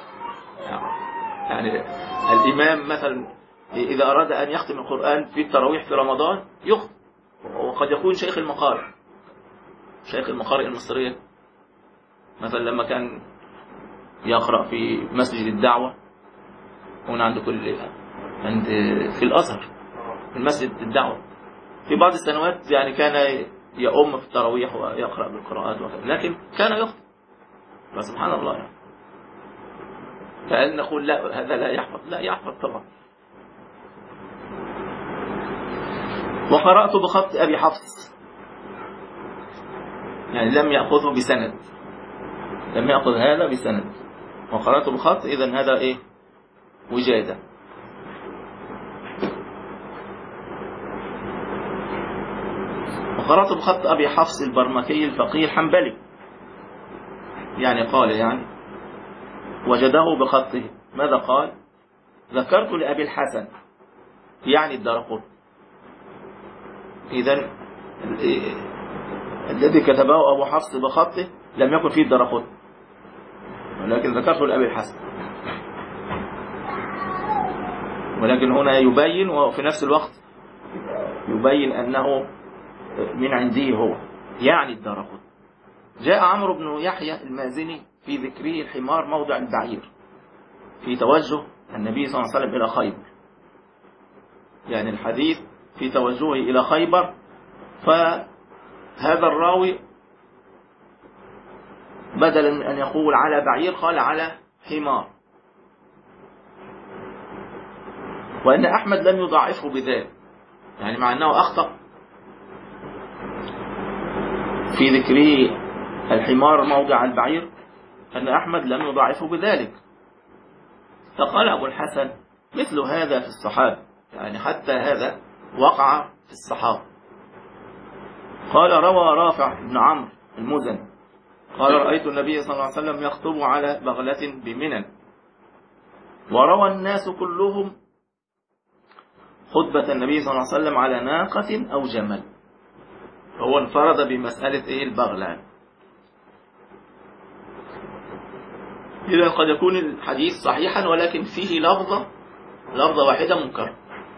[SPEAKER 1] يعني الإمام مثلا إذا أراد أن يختم القرآن في التراويح في رمضان يخطئ، وقد يكون شيخ المقارئ شيخ المقارئ المصرية مثلا لما كان يقرأ في مسجد الدعوة هنا عند كل عند في الأزهر في المسجد الدعوة، في بعض السنوات يعني كان يؤم في التراويح ويقرأ بالقراءات وكذا، لكن كان يخطئ. فسبحان الله يعني. فهل نقول لا هذا لا يحفظ؟ لا يحفظ طبعا. وقرأت بخط أبي حفص، يعني لم يأخذه بسند، لم يأخذ هذا بسند، وقرأت بخط، إذن هذا إيه وجادة. وقرأت بخط أبي حفص البرمكي الفقيه الحنبلي، يعني قال يعني وجده بخطه. ماذا قال؟ ذكرت لأبي الحسن يعني الدارقطني. إذن الذي كتبه أبو حفص بخطه لم يكن فيه الدارقطني، ولكن ذكرته لأبي الحسن. ولكن هنا يبين وفي نفس الوقت يبين أنه من عنده هو يعني الدارقطني. جاء عمرو بن يحيى المازني في ذكره الحمار موضع البعير في توجه النبي صلى الله عليه وسلم إلى خيبر، يعني الحديث في توجهه إلى خيبر. فهذا الراوي بدلا من أن يقول على بعير قال على حمار، وأن أحمد لم يضاعفه بذلك، يعني مع أنه أخطأ في ذكره الحمار موضع البعير، أن أحمد لم يضاعفه بذلك. فقال أبو الحسن مثل هذا في الصحابة، يعني حتى هذا وقع في الصحابة. قال روى رافع بن عمرو المزني قال رأيت النبي صلى الله عليه وسلم يخطب على بغلة بمنى، وروى الناس كلهم خطبة النبي صلى الله عليه وسلم على ناقة أو جمل. هو انفرد بمسألة إيه البغلة. إذا قد يكون الحديث صحيحا ولكن فيه لفظة لفظة واحدة منكرة،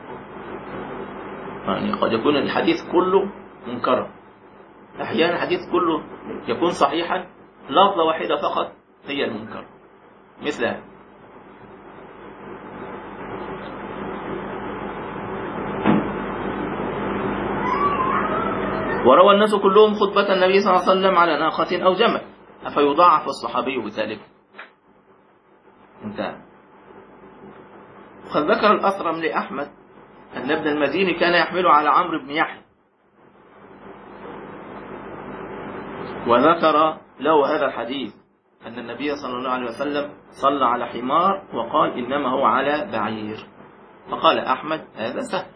[SPEAKER 1] يعني قد يكون الحديث كله منكرا. أحيانا الحديث كله يكون صحيحا، لفظة واحدة فقط هي المنكر، مثل هذا. وروى الناس كلهم خطبة النبي صلى الله عليه وسلم على ناقة أو جمل، أفيضاعف الصحابي بذلك؟ انتهى. وقد ذكر الأثرم لأحمد أن ابن المديني كان يحمل على عمرو بن يحيى، وذكر له هذا الحديث أن النبي صلى الله عليه وسلم صلى على حمار وقال إنما هو على بعير، فقال أحمد هذا سهل.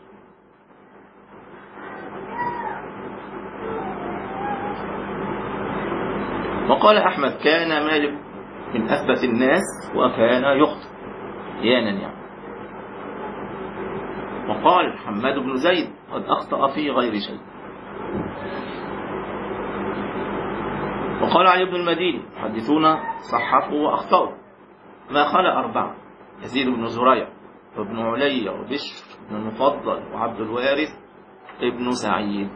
[SPEAKER 1] وقال أحمد كان مالك من أثبت الناس وكان يخطئ أحيانا يعني. وقال حماد بن زيد قد أخطأ في غير شيء. وقال علي بن المديني حدثونا صحفوا وأخطأوا ما خلا أربعة: يزيد بن زريع وابن علي وبشر بن المفضل وعبد الوارث ابن سعيد.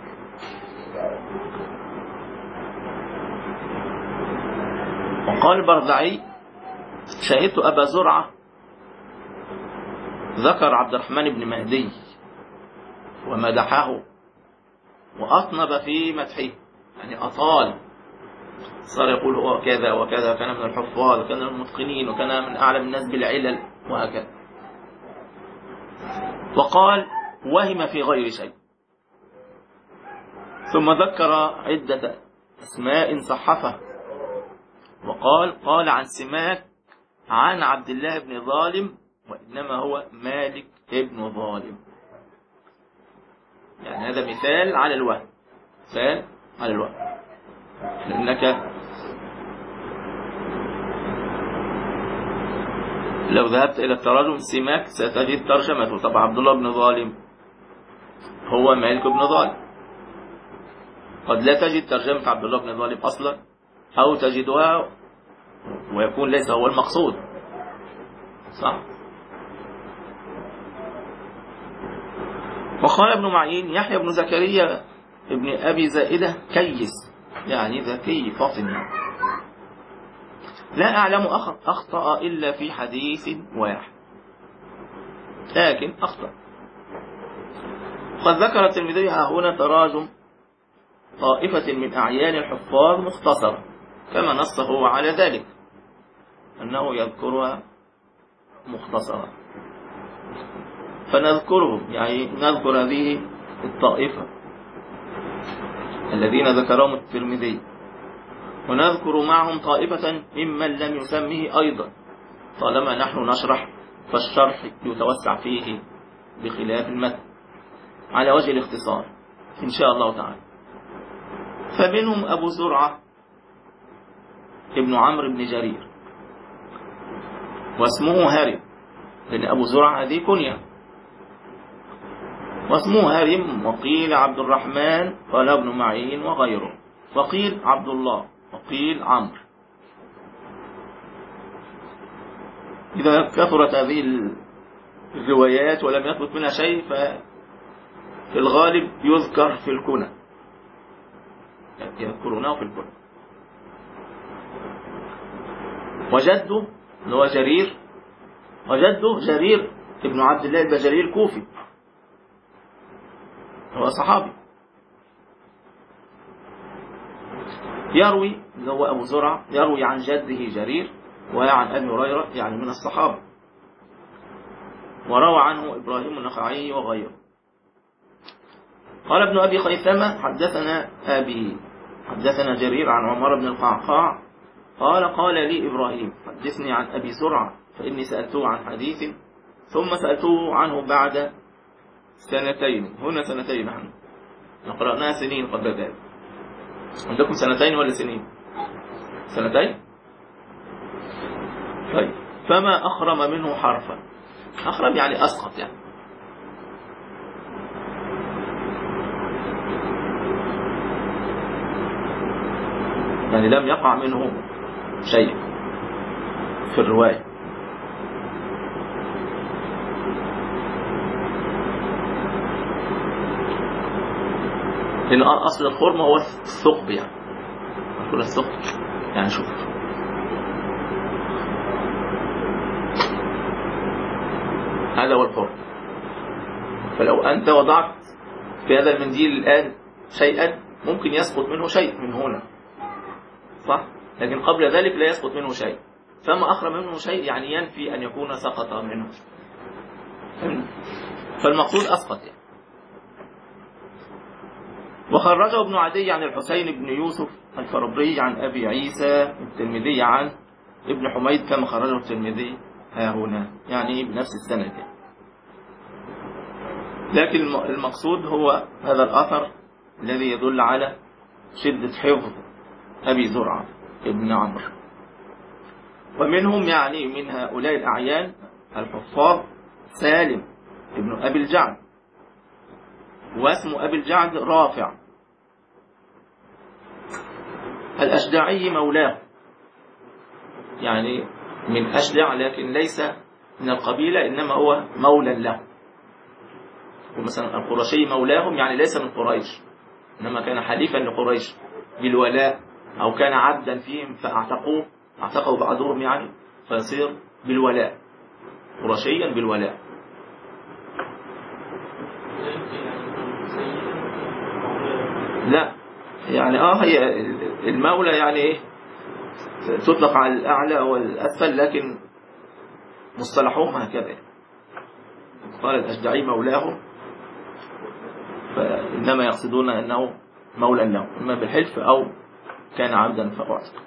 [SPEAKER 1] وقال البرزعي شهدت أبا زرعة ذكر عبد الرحمن بن مهدي ومدحه وأطنب في مدحه، يعني أطال، صار يقول هو كذا وكذا، كان من الحفاظ وكان من المتقنين وكان من أعلم الناس بالعلل وهكذا. وقال وهم في غير شيء. ثم ذكر عدة أسماء صحفه وقال قال عن سماك عن عبد الله بن ظالم وإنما هو مالك ابن ظالم. يعني هذا مثال على الوهم، مثال على الوهم، لأنك لو ذهبت إلى التراجم سماك ستجد ترجمته. طبعا عبد الله بن ظالم هو مالك بن ظالم، قد لا تجد ترجمة عبد الله بن ظالم أصلا، أو تجدها ويكون ليس هو المقصود، صح. وقال ابن معين يحيى بن زكريا ابن أبي زائدة كيس، يعني ذكي فطن، لا أعلم أخطأ إلا في حديث واحد، لكن أخطأ. قد ذكر الترمذي هنا تراجم طائفة من أعيان الحفاظ مختصرة كما نص هو على ذلك أنه يذكرها مختصرة، فنذكرهم، يعني نذكر هذه الطائفة الذين ذكرهم الترمذي، ونذكر معهم طائفة ممن لم يسمه أيضا، طالما نحن نشرح فالشرح يتوسع فيه بخلاف المتن على وجه الاختصار إن شاء الله تعالى. فمنهم أبو زرعة ابن عمرو بن جرير، واسمه هارم، لأن أبو زرعة هذه كنية، واسمه هارم. وقيل عبد الرحمن قال ابن معين وغيره، وقيل عبد الله وقيل عمرو. إذا كثرت هذه الروايات ولم يثبت منها شيء ففي الغالب يذكر في الكنى، يذكرونه في الكنى. وجده اللي هو جرير، وجده جرير ابن عبد الله البجلي الكوفي، هو صحابي، يروي اللي هو أبو زرعة يروي عن جده جرير وعن أبي هريرة، يعني من الصحابة. وروى عنه إبراهيم النخعي وغيره. قال ابن أبي خيثمة حدثنا أبي حدثنا جرير عن عمر بن القعقاع قال قال لي إبراهيم حدثني عن أبي زرعة فإني سألته عن حديث ثم سألته عنه بعد سنتين. هنا سنتين نحن نقرأناها سنين قبل ذلك. عندكم سنتين ولا سنين؟ سنتين. طيب فما أخرم منه حرفا. أخرم يعني أسقط يعني يعني لم يقع منه شيء في الرواية. لأن أصل الخرم هو الثقب يعني كل الثقب يعني شوف هذا هو الخرم. فلو أنت وضعت في هذا المنديل الآن شيئا ممكن يسقط منه شيء من هنا صح؟ لكن قبل ذلك لا يسقط منه شيء. فما أخرم منه شيء يعني ينفي أن يكون سقط منه. فالمقصود أسقط يعني. وخرجه ابن عدي عن الحسين بن يوسف الفربري عن أبي عيسى الترمذي عن ابن حميد كما خرجه الترمذي ها هنا يعني بنفس السند يعني. لكن المقصود هو هذا الأثر الذي يدل على شدة حفظ أبي زرعة ابن عمرو. ومنهم يعني من هؤلاء الأعيان الحفاظ سالم ابن أبي الجعد واسم أبي الجعد رافع الأشدعي مولاه يعني من أشدع لكن ليس من القبيلة إنما هو مولى له. ومثلا القرشي مولاهم يعني ليس من قريش إنما كان حليفا لقريش بالولاء أو كان عبدا فيهم فاعتقوه اعتقوا بعضهم يعني فيصير بالولاء قرشيا بالولاء. لا يعني اه هي المولى يعني ايه تطلق على الأعلى والأسفل لكن مصطلحهم هكذا. قال الأشجعي مولاهم فإنما يقصدون أنه مولى لهم إما بالحلف أو كان عبدا فأعتق.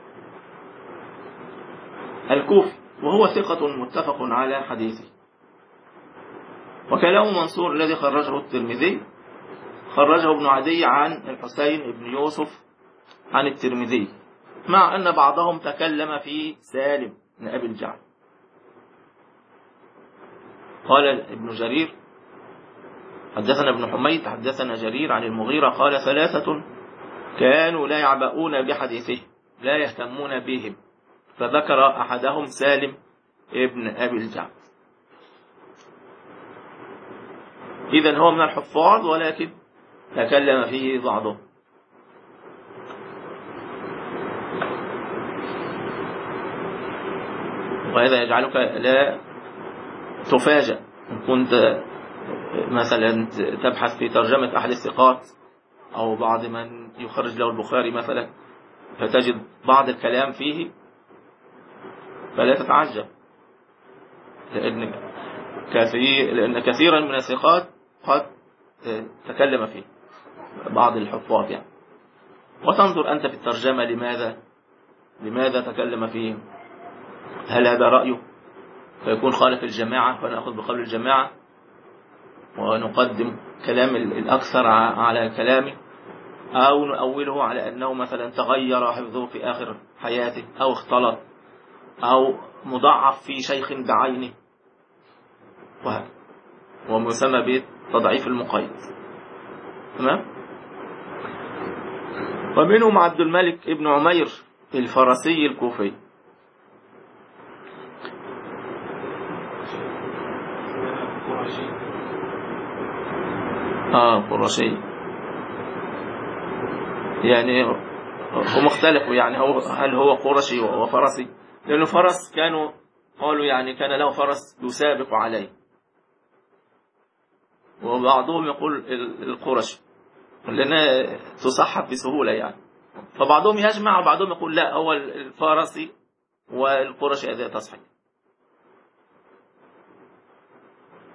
[SPEAKER 1] الكوفي وهو ثقة متفق على حديثه. وكلام منصور الذي خرجه الترمذي خرجه ابن عدي عن الحسين بن يوسف عن الترمذي مع أن بعضهم تكلم في سالم بن أبي الجعد. قال ابن جرير حدثنا ابن حميد حدثنا جرير عن المغيرة قال ثلاثة كانوا لا يعبؤون بحديثه لا يهتمون بهم فذكر أحدهم سالم ابن أبي الجعد. إذن هو من الحفاظ ولكن تكلم فيه بعضهم. وهذا يجعلك لا تفاجأ إن كنت مثلا تبحث في ترجمة أحد الثقات أو بعض من يخرج له البخاري مثلا فتجد بعض الكلام فيه فلا تتعجب لأن كثير لأن كثيرا من الثقات قد تكلم فيه بعض الحفاظ يعني. وتنظر أنت في الترجمة لماذا لماذا تكلم فيه. هل هذا رأيه فيكون خالف الجماعة فنأخذ بقول الجماعة ونقدم كلام الأكثر على كلامه أو نؤوله على أنه مثلا تغير حفظه في آخر حياته أو اختلط أو مضاعف في شيخ بعينه وهذا ومسمى بتضعيف المقيد. تمام. ومنهم عبد الملك ابن عمير الفرسي الكوفي. آه قرشي يعني هم اختلفوا يعني هو هل هو قرشي وفرسي لأنه فرس كانوا قالوا يعني كان له فرس يسابق عليه وبعضهم يقول القرشي لأنها تصحف بسهولة يعني فبعضهم يجمع وبعضهم يقول لا هو الفارسي والقرشي هذا تصحيح.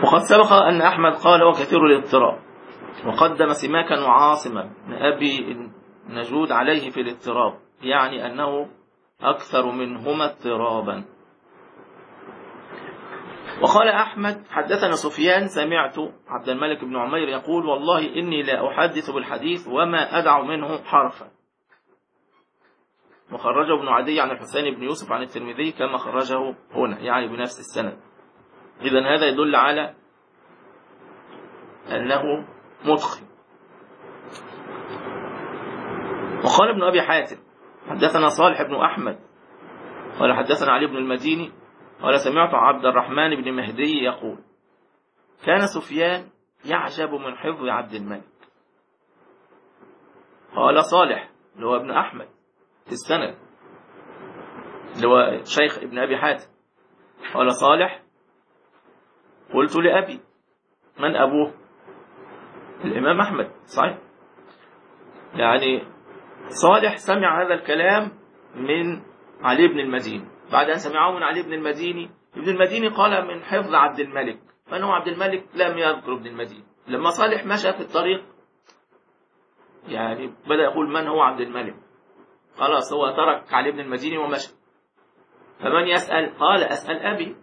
[SPEAKER 1] وقد سبق أن أحمد قال وكثير الاضطراب، وقدم سماكا وعاصما من أبي نجود عليه في الاضطراب، يعني أنه أكثر منهما اضطرابا. وقال أحمد حدثنا سفيان سمعت عبد الملك بن عمير يقول والله إني لا أحدث بالحديث وما أدع منه حرفا. وخرجه ابن عدي عن الحسين بن يوسف عن الترمذي كما خرجه هنا، يعني بنفس السند. إذن هذا يدل على أنه متقن. وقال ابن أبي حاتم حدثنا صالح بن أحمد قال حدثنا علي بن المديني قال سمعت عبد الرحمن بن مهدي يقول كان سفيان يعجب من حفظ عبد الملك. قال صالح اللي هو ابن أحمد في السند اللي هو شيخ ابن أبي حاتم، قال صالح قلت لأبي، من أبوه؟ الإمام أحمد، صحيح؟ يعني صالح سمع هذا الكلام من علي بن المديني، بعد أن سمعه من علي بن المديني، ابن المديني قال من حفظ عبد الملك، فأنه عبد الملك لم يذكر ابن المديني. لما صالح مشى في الطريق يعني بدأ يقول من هو عبد الملك، خلاص هو ترك علي بن المديني ومشى. فمن يسأل؟ قال أسأل أبي.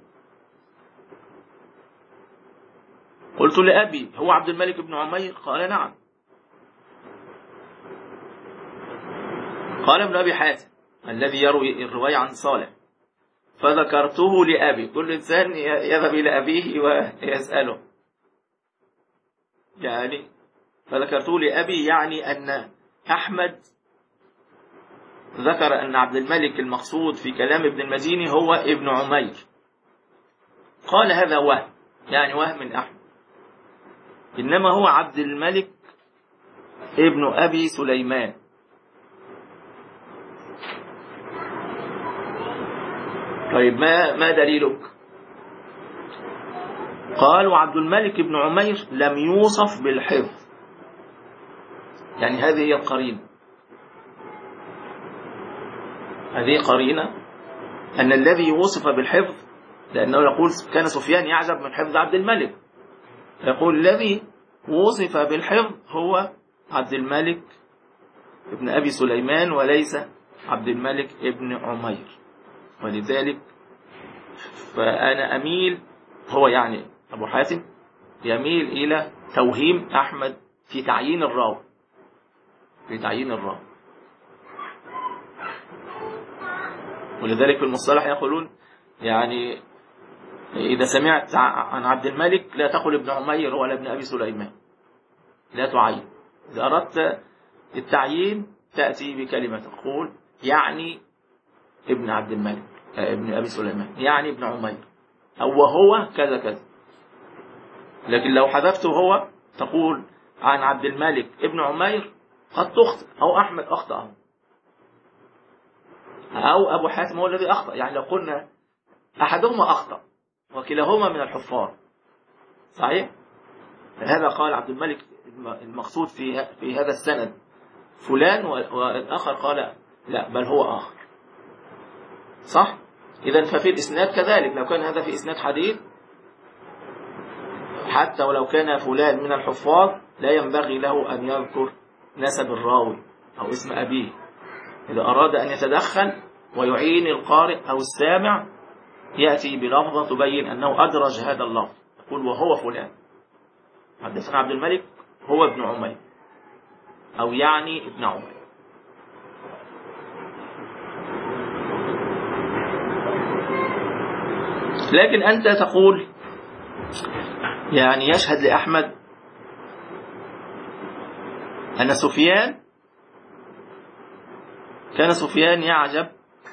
[SPEAKER 1] قلت لأبي هو عبد الملك بن عمير؟ قال نعم. قال ابن أبي حاتم الذي يروي الرواية عن صالح فذكرته لأبي، كل إنسان يذهب إلى أبيه ويسأله، يعني فذكرته لأبي يعني أن أحمد ذكر أن عبد الملك المقصود في كلام ابن المديني هو ابن عمير. قال هذا وهم، يعني وهم من أحمد، إنما هو عبد الملك ابن أبي سليمان. طيب ما ما دليلك؟ قال وعبد الملك بن عمير لم يوصف بالحفظ، يعني هذه هي القرينة، هذه قرينة أن الذي يوصف بالحفظ، لأنه يقول كان سفيان يعجب من حفظ عبد الملك، يقول الذي وصف بالحفظ هو عبد الملك ابن أبي سليمان وليس عبد الملك ابن عمير. ولذلك فأنا أميل، هو يعني أبو حاتم يميل إلى توهيم أحمد في تعيين الراوي، في تعيين الراوي. ولذلك في المصطلح يقولون يعني إذا سمعت عن عبد الملك لا تقل ابن عمير ولا ابن أبي سليمان، لا تعين. إذا أردت التعيين تأتي بكلمة تقول يعني ابن عبد الملك ابن أبي سليمان، يعني ابن عمير، أو وهو كذا كذا. لكن لو حذفته هو تقول عن عبد الملك ابن عمير قد تخطئ، أو أحمد أخطأ، أو أبو حاتم هو الذي أخطأ. يعني لو قلنا أحدهما أخطأ وكلاهما من الحفاظ، صحيح؟ هذا قال عبد الملك المقصود في في هذا السند فلان، والآخر قال لا بل هو آخر، صح؟ إذن ففي الإسناد كذلك، لو كان هذا في إسناد حديث حتى ولو كان فلان من الحفاظ لا ينبغي له أن يذكر نسب الراوي أو اسم أبيه. إذا أراد أن يتدخل ويعين القارئ أو السامع يأتي بلفظة تبين أنه أدرج هذا اللفظ، يقول وهو فلان حدثنا عبد الملك هو ابن عمير، أو يعني ابن عمير. لكن أنت تقول يعني يشهد لأحمد أن سفيان كان سفيان يعجب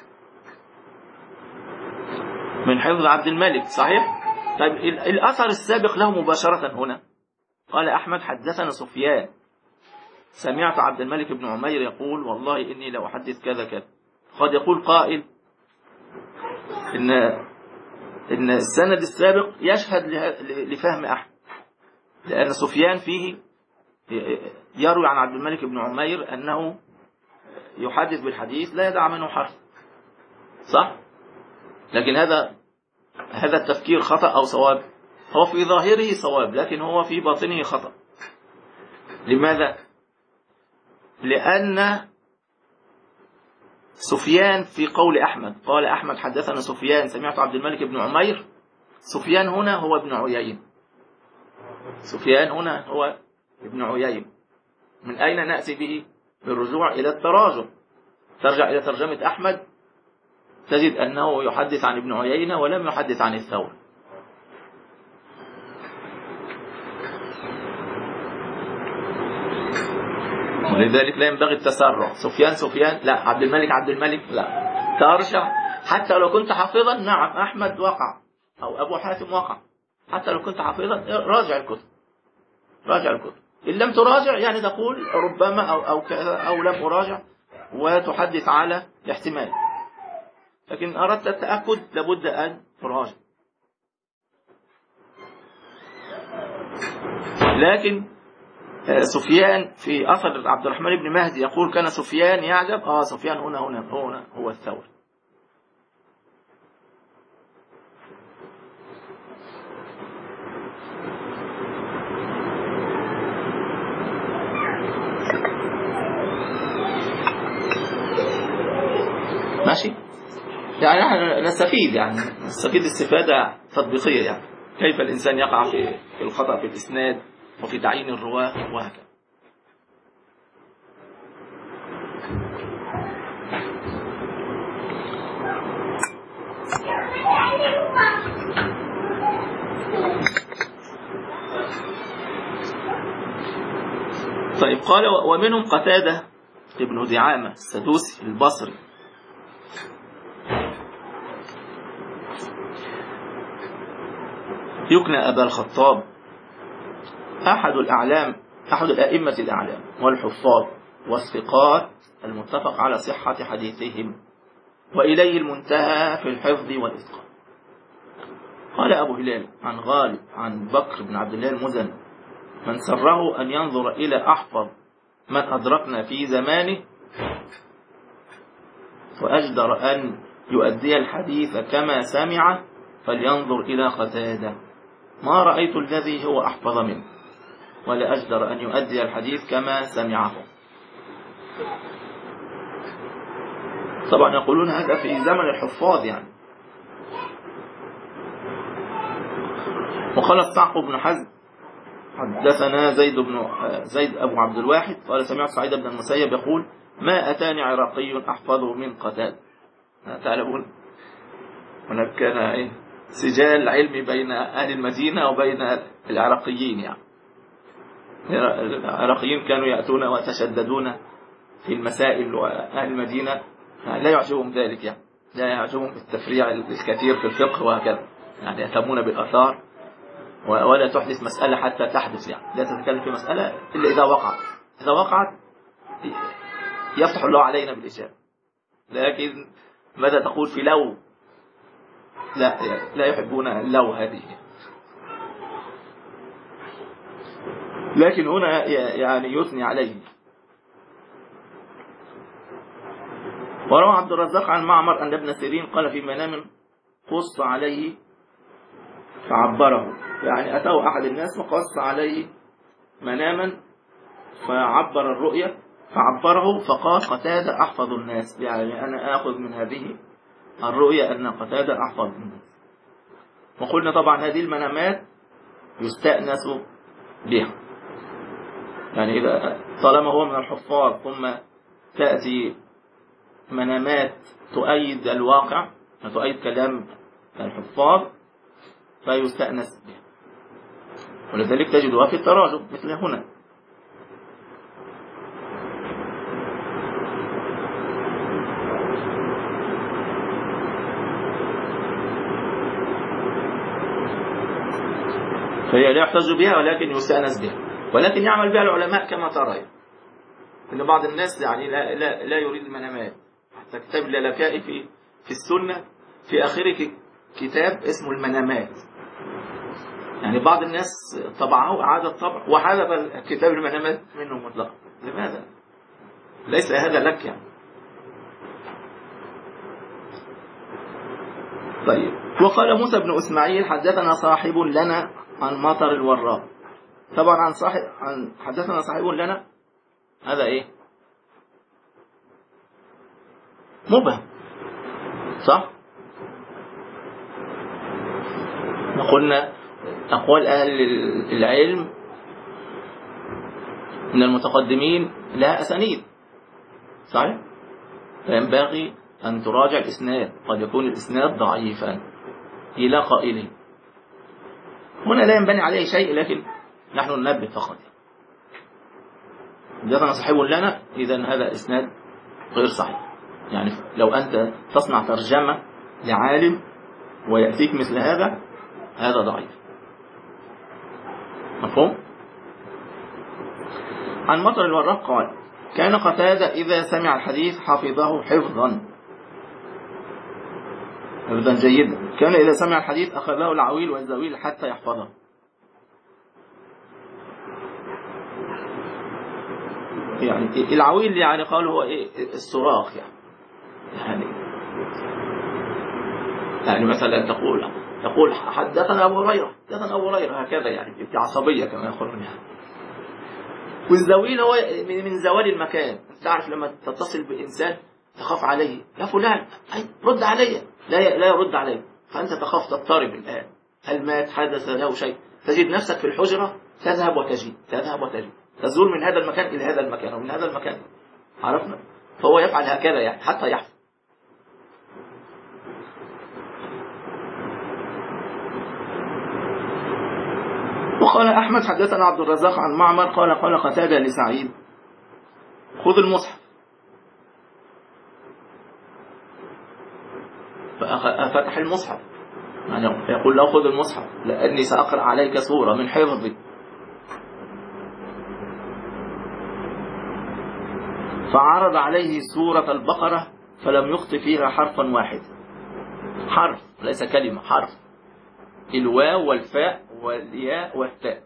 [SPEAKER 1] من حفظ عبد الملك، صحيح؟ طيب الأثر السابق له مباشرة هنا قال أحمد حدثنا سفيان سمعت عبد الملك بن عمير يقول والله إني لو أحدث كذا كذا. قد يقول قائل إن إن السند السابق يشهد لفهم أحمد، لأن سفيان فيه يروي عن عبد الملك بن عمير أنه يحدث بالحديث لا يدع منه حرف، صح؟ لكن هذا هذا التفكير خطأ أو صواب؟ هو في ظاهره صواب لكن هو في باطنه خطأ. لماذا؟ لأن سفيان في قول أحمد قال أحمد حدثنا سفيان سمعت عبد الملك بن عمير، سفيان هنا هو ابن عيين، سفيان هنا هو ابن عيين. من أين نأتي به؟ بالرجوع إلى التراجم، ترجع إلى ترجمة أحمد تجد أنه يحدث عن ابن عيينة ولم يحدث عن الثوري. ولذلك لا ينبغي التسرع، سفيان سفيان لا، عبد الملك عبد الملك لا، ترجع حتى لو كنت حافظا. نعم أحمد وقع أو أبو حاتم وقع، حتى لو كنت حافظا راجع الكتب، راجع الكتب. إن لم تراجع يعني تقول ربما أو أو كذا أو لم أراجع وتحدث على الاحتمال، لكن أردت التأكد لابد أن تراجع. لكن سفيان في أثر عبد الرحمن بن مهدي يقول كان سفيان يعجب، آه سفيان هنا هنا هنا هو الثوري. ماشي، يعني نحن نستفيد يعني نستفيد استفادة تطبيقية، يعني كيف الإنسان يقع في الخطأ في الإسناد وفي تعيين الرواة وهكذا. طيب قال ومنهم قتادة ابن دعامة السدوسي البصري يكنى أبا الخطاب، أحد الأعلام أحد الأئمة الأعلام والحفاظ والثقات المتفق على صحة حديثهم وإليه المنتهى في الحفظ والإتقان. قال أبو هلال عن غالب عن بكر بن عبد الله المزني من سره أن ينظر إلى أحفظ من أدركنا في زمانه وأجدر أن يؤدي الحديث كما سمع فلينظر إلى قتادة، ما رأيت الذي هو أحفظ منه ولا أجدر أن يؤدي الحديث كما سمعه. طبعا يقولون هذا في زمن الحفاظ يعني. وقال الصعق بن حزم حدثنا زيد بن زيد أبو عبد الواحد قال سمعت سعيد بن المسيب يقول ما أتاني عراقي أحفظه من قتادة. تعلمون هناك كان إيه سجال علمي بين أهل المدينة وبين العراقيين، يعني العراقيين كانوا يأتون ويتشددون في المسائل وأهل المدينة لا يعجبهم ذلك، يعني لا يعجبهم التفريع الكثير في الفقه وهكذا، يعني يهتمون بالآثار ولا تحدث مسألة حتى تحدث، يعني لا تتكلم في مسألة إلا إذا وقعت، إذا وقعت يفتح الله علينا بالإجابة. لكن ماذا تقول في لو؟ لا لا يحبون لو هذه. لكن هنا يعني يثني عليه. وروى عبد الرزاق عن معمر أن ابن سيرين قال في منام قص عليه فعبره، يعني أتاه أحد الناس وقص عليه مناما فعبر الرؤية فعبره فقال قتادة أحفظ الناس، يعني أنا آخذ من هذه الرؤية أن قتادة أحفظ الناس. وقلنا طبعا هذه المنامات يستأنس بها، يعني إذا طالما هو من الحفاظ ثم تأتي منامات تؤيد الواقع تؤيد كلام الحفاظ فيستأنس بها، ولذلك تجدها في التراجم مثل هنا. فهي لا يحتج بها ولكن يستأنس بها، ولكن يعمل بها العلماء كما ترى، إن بعض الناس يعني لا, لا, لا يريد المنامات. حتى كتاب اللالكائي في في السنة في آخره كتاب اسمه المنامات، يعني بعض الناس طبعه أعاد الطبع وحذف كتاب المنامات منه مطلقا. لماذا؟ ليس هذا لك يعني. طيب وقال موسى بن إسماعيل حدثنا صاحب لنا عن مطر الوراق. طبعا عن صاحب عن حدثنا صاحب لنا، هذا ايه؟ مبهم، صح؟ قلنا أقوال أهل العلم من المتقدمين لها أسانيد، صحيح؟ فينبغي أن تراجع الإسناد، قد يكون الإسناد ضعيفا إلى قائله. هنا لا ينبني عليه شيء، لكن نحن ننبه فقط. حدثنا صاحب لنا، إذن هذا إسناد غير صحيح. يعني لو أنت تصنع ترجمة لعالم ويأتيك مثل هذا، هذا ضعيف. مفهوم؟ عن مطر الوراق قال: كان قتادة إذا سمع الحديث حفظه حفظا حفظا جيدا. كان إذا سمع الحديث أخذه العويل والزويل حتى يحفظه. يعني العويل يعني قال هو إيه؟ الصراخ يعني. يعني يعني مثلا تقول تقول حدثنا أبو هريرة حدثنا أبو هريرة هكذا، يعني بعصبية كما يقولون يعني. والزويل هو من زوال المكان. أنت تعرف لما تتصل بإنسان تخاف عليه، يا فلان رد علي، لا لا يرد عليه، فأنت تخاف تضطرب الآن، هل مات، حدث له شيء، تجد نفسك في الحجرة تذهب وتجي تذهب وتجي، تزول من هذا المكان إلى هذا المكان ومن هذا المكان. عرفنا؟ فهو يفعل هكذا يعني حتى يحفظ. وقال أحمد حدثنا عبد الرزاق عن معمر قال قال قتادة لسعيد: خذ المصحف. ففتح المصحف، يعني يقول له: خذ المصحف لأني سأقرأ عليك سورة من حفظي. فعرض عليه سورة البقرة فلم يخطئ فيها حرفا واحد، حرف ليس كلمة، حرف، الواو والفاء والياء والتاء.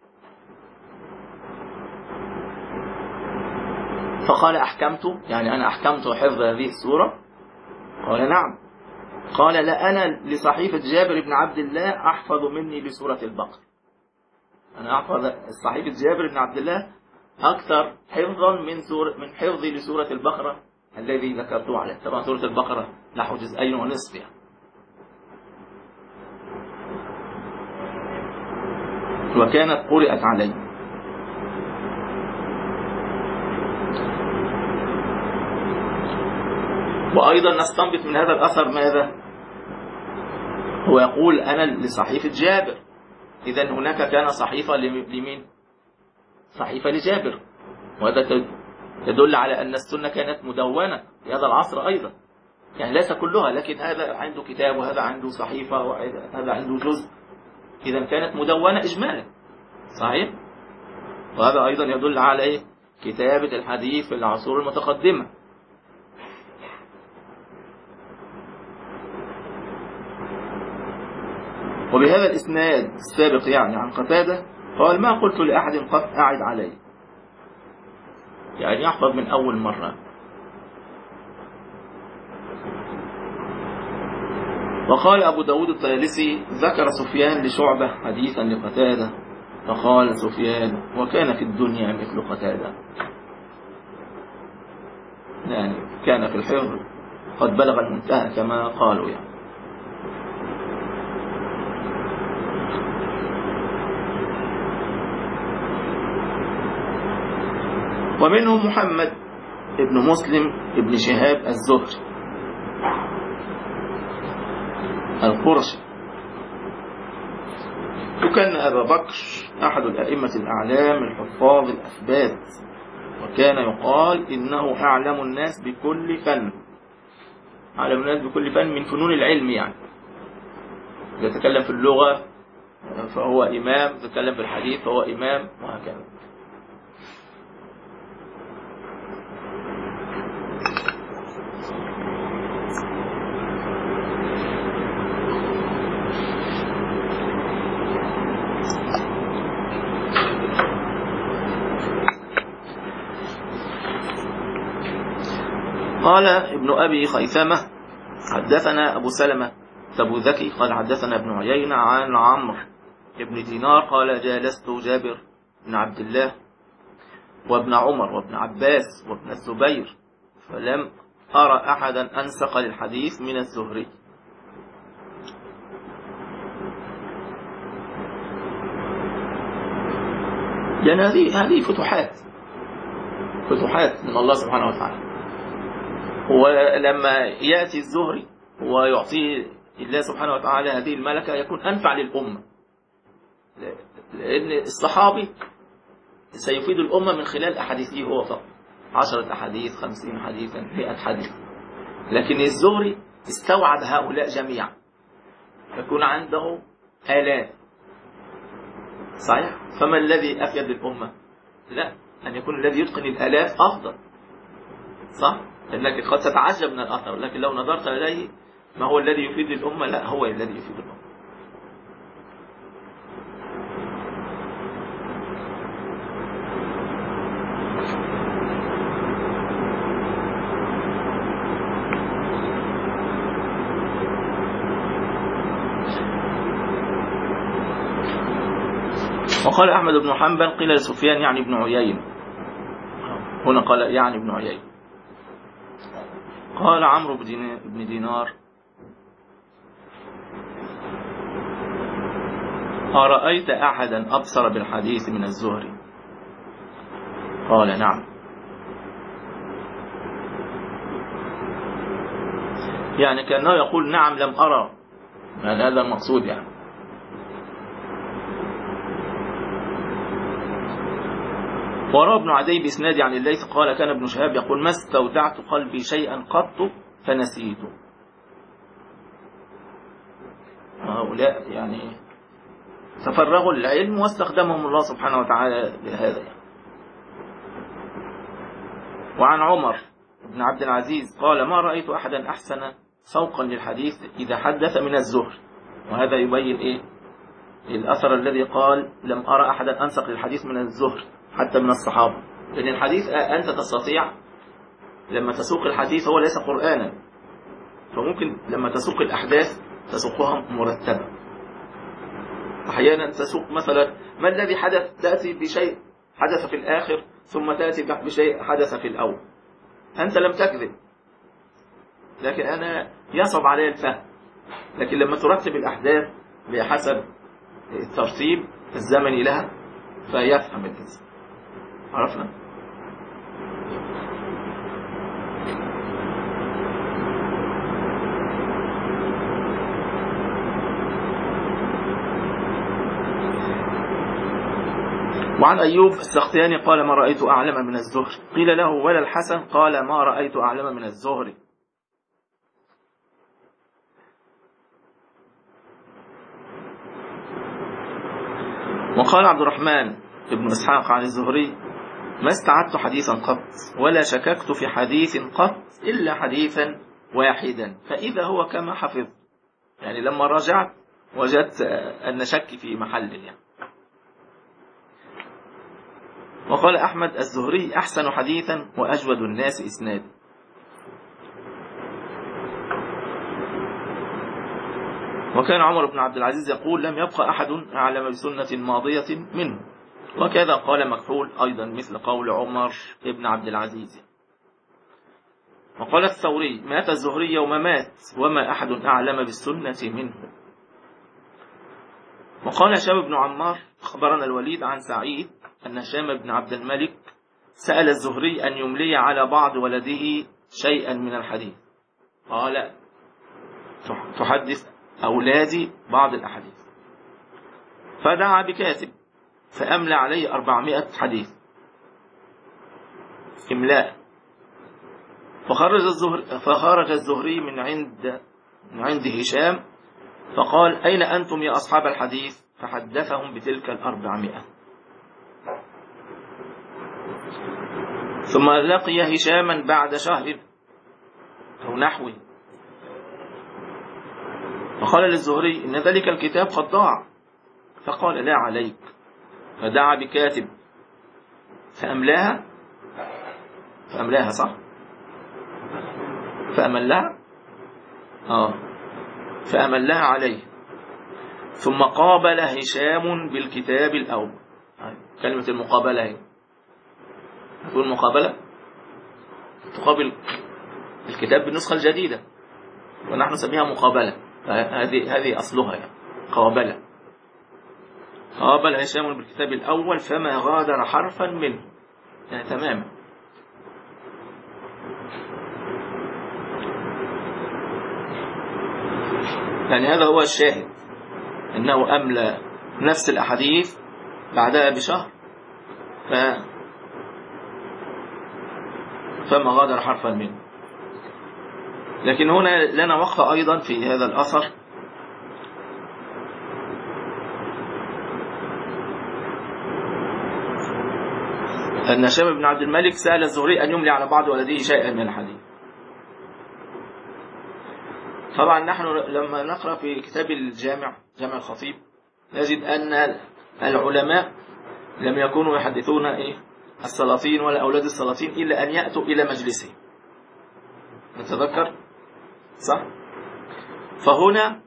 [SPEAKER 1] فقال: أحكمت، يعني أنا أحكمت حفظ هذه السورة؟ قال: نعم. قال: لا أنا لصحيفة جابر بن عبد الله أحفظ مني لسورة البقرة. أنا أحفظ صحيفة جابر بن عبد الله أكثر حفظا من سورة من حفظي لسورة البقرة الذي ذكرته عليه. طبعا سورة البقرة نحو جزئين ونصف يعني. وكانت قرأت علي. وأيضا نستنبط من هذا الأثر ماذا؟ هو يقول: أنا لصحيفة جابر، إذن هناك كان صحيفة لمين؟ صحيفة لجابر. وهذا يدل على أن السنة كانت مدونة في هذا العصر أيضا، يعني ليس كلها، لكن هذا عنده كتاب وهذا عنده صحيفة وهذا عنده جزء، إذن كانت مدونة إجمالا، صحيح؟ وهذا أيضا يدل على إيه؟ كتابة الحديث في العصور المتقدمة. وبهذا الإسناد السابق يعني عن قتادة قال: ما قلت لأحد قط أعد علي، يعني يحفظ من أول مرة. وقال أبو داود الطيالسي: ذكر سفيان لشعبة حديثا لقتادة فقال سفيان: وكان في الدنيا مثل قتادة، يعني كان في الحفظ قد بلغ المنتهى كما قالوا يعني. ومنهم محمد ابن مسلم ابن شهاب الزهري القرشي، وكان أبا بكر أحد الأئمة الأعلام الحفاظ الأثبات، وكان يقال إنه أعلم الناس بكل فن، أعلم الناس بكل فن من فنون العلم، يعني يتكلم في اللغة فهو إمام، يتكلم في الحديث فهو إمام، وهكذا. قال ابن أبي خيثمة: حدثنا أبو سلمة أبو ذكي قال حدثنا ابن عيينة عن عمرو ابن دينار قال جالست جابر بن عبد الله وابن عمر وابن عباس وابن الزبير فلم أرى أحدا أنسق للحديث من الزهري. يعني هذه هذه فتوحات فتوحات من الله سبحانه وتعالى. ولما يأتي الزهري ويعطيه الله سبحانه وتعالى هذه الملكة يكون أنفع للأمة، لأن الصحابي سيفيد الأمة من خلال أحاديثه هو فقط، عشرة أحاديث، خمسين حديثا، مئة حديث. لكن الزهري استوعب هؤلاء جميعا، يكون عنده آلاف. صحيح؟ فما الذي أفيد للأمة؟ لا، أن يكون الذي يتقن الآلاف أفضل. صح؟ لأنك قد تتعجب من الأثر، لكن لو نظرت إليه ما هو الذي يفيد الأمة؟ لا، هو الذي يفيد الأمة. وقال أحمد بن حنبل قيل لسفيان يعني ابن عيين، هنا قال يعني ابن عيين. قال عمرو بن دينار أرأيت أحدا أبصر بالحديث من الزهري؟ قال نعم. يعني كأنه يقول نعم لم أرى، يعني هذا المقصود. يعني وروى ابن عدي بإسناد عن الليث قال كان ابن شهاب يقول ما استودعت قلبي شيئا قط فنسيته. هؤلاء يعني تفرغوا للعلم واستخدمهم الله سبحانه وتعالى لهذا. يعني. وعن عمر بن عبد العزيز قال ما رأيت أحدا أحسن سوقا للحديث إذا حدث من الزهري. وهذا يبين إيه الأثر الذي قال لم أرى أحدا أنسق للحديث من الزهري حتى من الصحابة. لأن الحديث أنت تستطيع لما تسوق الحديث هو ليس قرآنا، فممكن لما تسوق الأحداث تسوقها مرتبة. أحيانا تسوق مثلا ما الذي حدث، تأتي بشيء حدث في الآخر ثم تأتي بشيء حدث في الأول. أنت لم تكذب، لكن أنا يصعب علي الفهم. لكن لما ترتب الأحداث بحسب الترتيب الزمني لها فيفهم الإنسان. عرفنا؟ وعن أيوب السختياني قال ما رأيت أعلم من الزهري. قيل له ولا الحسن؟ قال ما رأيت أعلم من الزهري. وقال عبد الرحمن ابن إسحاق عن الزهري ما استعدت حديثا قط ولا شككت في حديث قط إلا حديثا واحدا فإذا هو كما حفظ. يعني لما رجعت وجدت أن شك في محل. يعني. وقال أحمد الزهري أحسن حديثا وأجود الناس إسنادا. وكان عمر بن عبد العزيز يقول لم يبقى أحد أعلم بسنة ماضية منه. وكذا قال مكحول أيضا مثل قول عمر بن عبد العزيز. وقال الثوري مات الزهري يوم مات وما أحد أعلم بالسنة منه. وقال هشام بن عمار أخبرنا الوليد عن سعيد أن هشام بن عبد الملك سأل الزهري أن يملي على بعض ولده شيئا من الحديث. قال تحدث أولادي بعض الأحاديث. فدعا بكاتب فأملى عليه أربعمائة حديث إملاء. فخرج الزهري, فخرج الزهري من عند من عند هشام فقال أين أنتم يا أصحاب الحديث؟ فحدثهم بتلك الأربعمائة. ثم لقي هشاما بعد شهر أو نحوه فقال للزهري إن ذلك الكتاب قد ضاع. فقال لا عليك. فدعا بكاتب فأملاها فأملاها صح فأملها آه فأملها عليه. ثم قابل هشام بالكتاب الأول. كلمة المقابلة هي تقول المقابلة تقابل الكتاب بالنسخة الجديدة ونحن نسميها مقابلة. هذه هذه أصلها يعني قابلة. قابل هشام بالكتاب الأول فما غادر حرفا منه، يعني تماما. يعني هذا هو الشاهد، إنه أملى نفس الأحاديث بعدها بشهر ف... فما غادر حرفا منه. لكن هنا لنا وقفة أيضا في هذا الأثر، أن هشام بن عبد الملك سأل الزهري أن يملي على بعض ولده شيئا من الحديث. طبعا نحن لما نقرأ في كتاب الجامع جامع الخطيب نجد أن العلماء لم يكونوا يحدثون إيه السلاطين ولا أولاد السلاطين إلا أن يأتوا إلى مجلسه. نتذكر صح؟ فهنا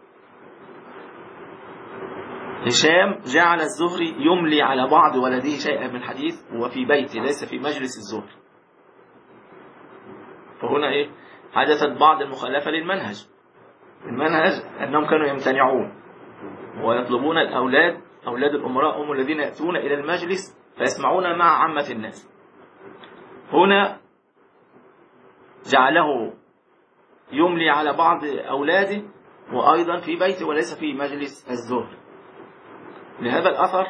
[SPEAKER 1] هشام جعل الزهري يملي على بعض ولده شيئا من الحديث وفي بيته ليس في مجلس الزهري. فهنا إيه حدثت بعض المخالفة للمنهج. المنهج أنهم كانوا يمتنعون ويطلبون الأولاد أولاد الأمراء هم الذين يأتون إلى المجلس فيسمعون مع عامة الناس. هنا جعله يملي على بعض أولاده وأيضا في بيته وليس في مجلس الزهري. لهذا الأثر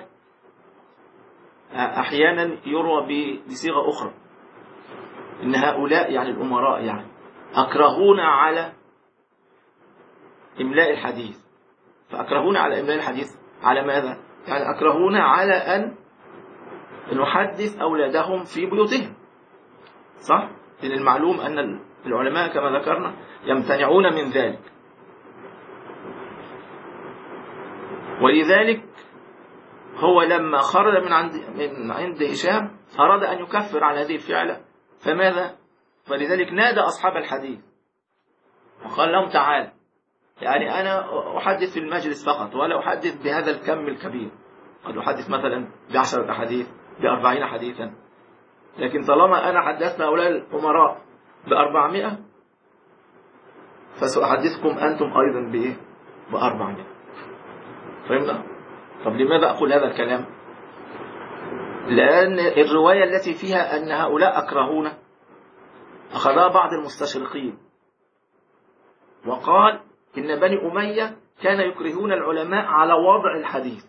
[SPEAKER 1] أحيانا يروى بصيغة أخرى إن هؤلاء يعني الأمراء يعني أكرهون على إملاء الحديث. فأكرهون على إملاء الحديث على ماذا؟ يعني أكرهون على أن نحدث أولادهم في بيوتهم، صح؟ لأن المعلوم أن العلماء كما ذكرنا يمتنعون من ذلك. ولذلك هو لما خرج من عند من عند هشام أراد أن يكفر عن هذه الفعلة، فماذا؟ فلذلك نادى أصحاب الحديث وقال لهم تعال، يعني أنا أحدث في المجلس فقط ولا أحدث بهذا الكم الكبير، قد أحدث مثلا بعشرة أحاديث بأربعين حديثا، لكن طالما أنا حدثت هؤلاء الأمراء بأربعمائة فسأحدثكم أنتم أيضا بإيه؟ بأربعمائة. فهمنا؟ طب لماذا أقول هذا الكلام؟ لأن الرواية التي فيها أن هؤلاء أكرهون أخذها بعض المستشرقين وقال إن بني أمية كان يكرهون العلماء على وضع الحديث.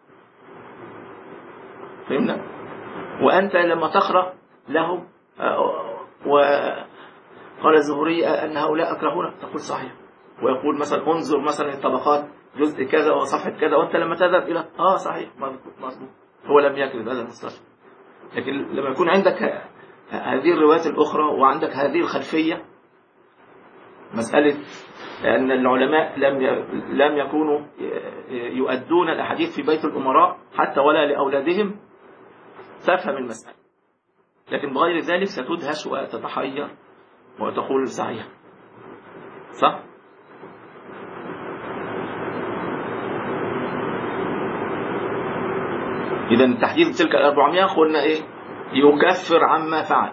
[SPEAKER 1] فهمنا؟ وأنت لما تقرأ لهم وقال الزهري أن هؤلاء أكرهون تقول صحيح، ويقول مثلا انظر مثلا الطبقات جزء كذا وصفحة كذا، وأنت لما تذهب إلى آه صحيح مظبوط هو لم يكذب هذا المستشرق. لكن لما يكون عندك هذه الروايات الأخرى وعندك هذه الخلفية مسألة أن العلماء لم لم يكونوا يؤدون الأحاديث في بيت الأمراء حتى ولا لأولادهم، تفهم المسألة. لكن بغير ذلك ستدهش وتتحير وتقول صحيح، صح؟ إذن تحديث تلك الأربعمائة قلنا إيه؟ يكفر عما فعل،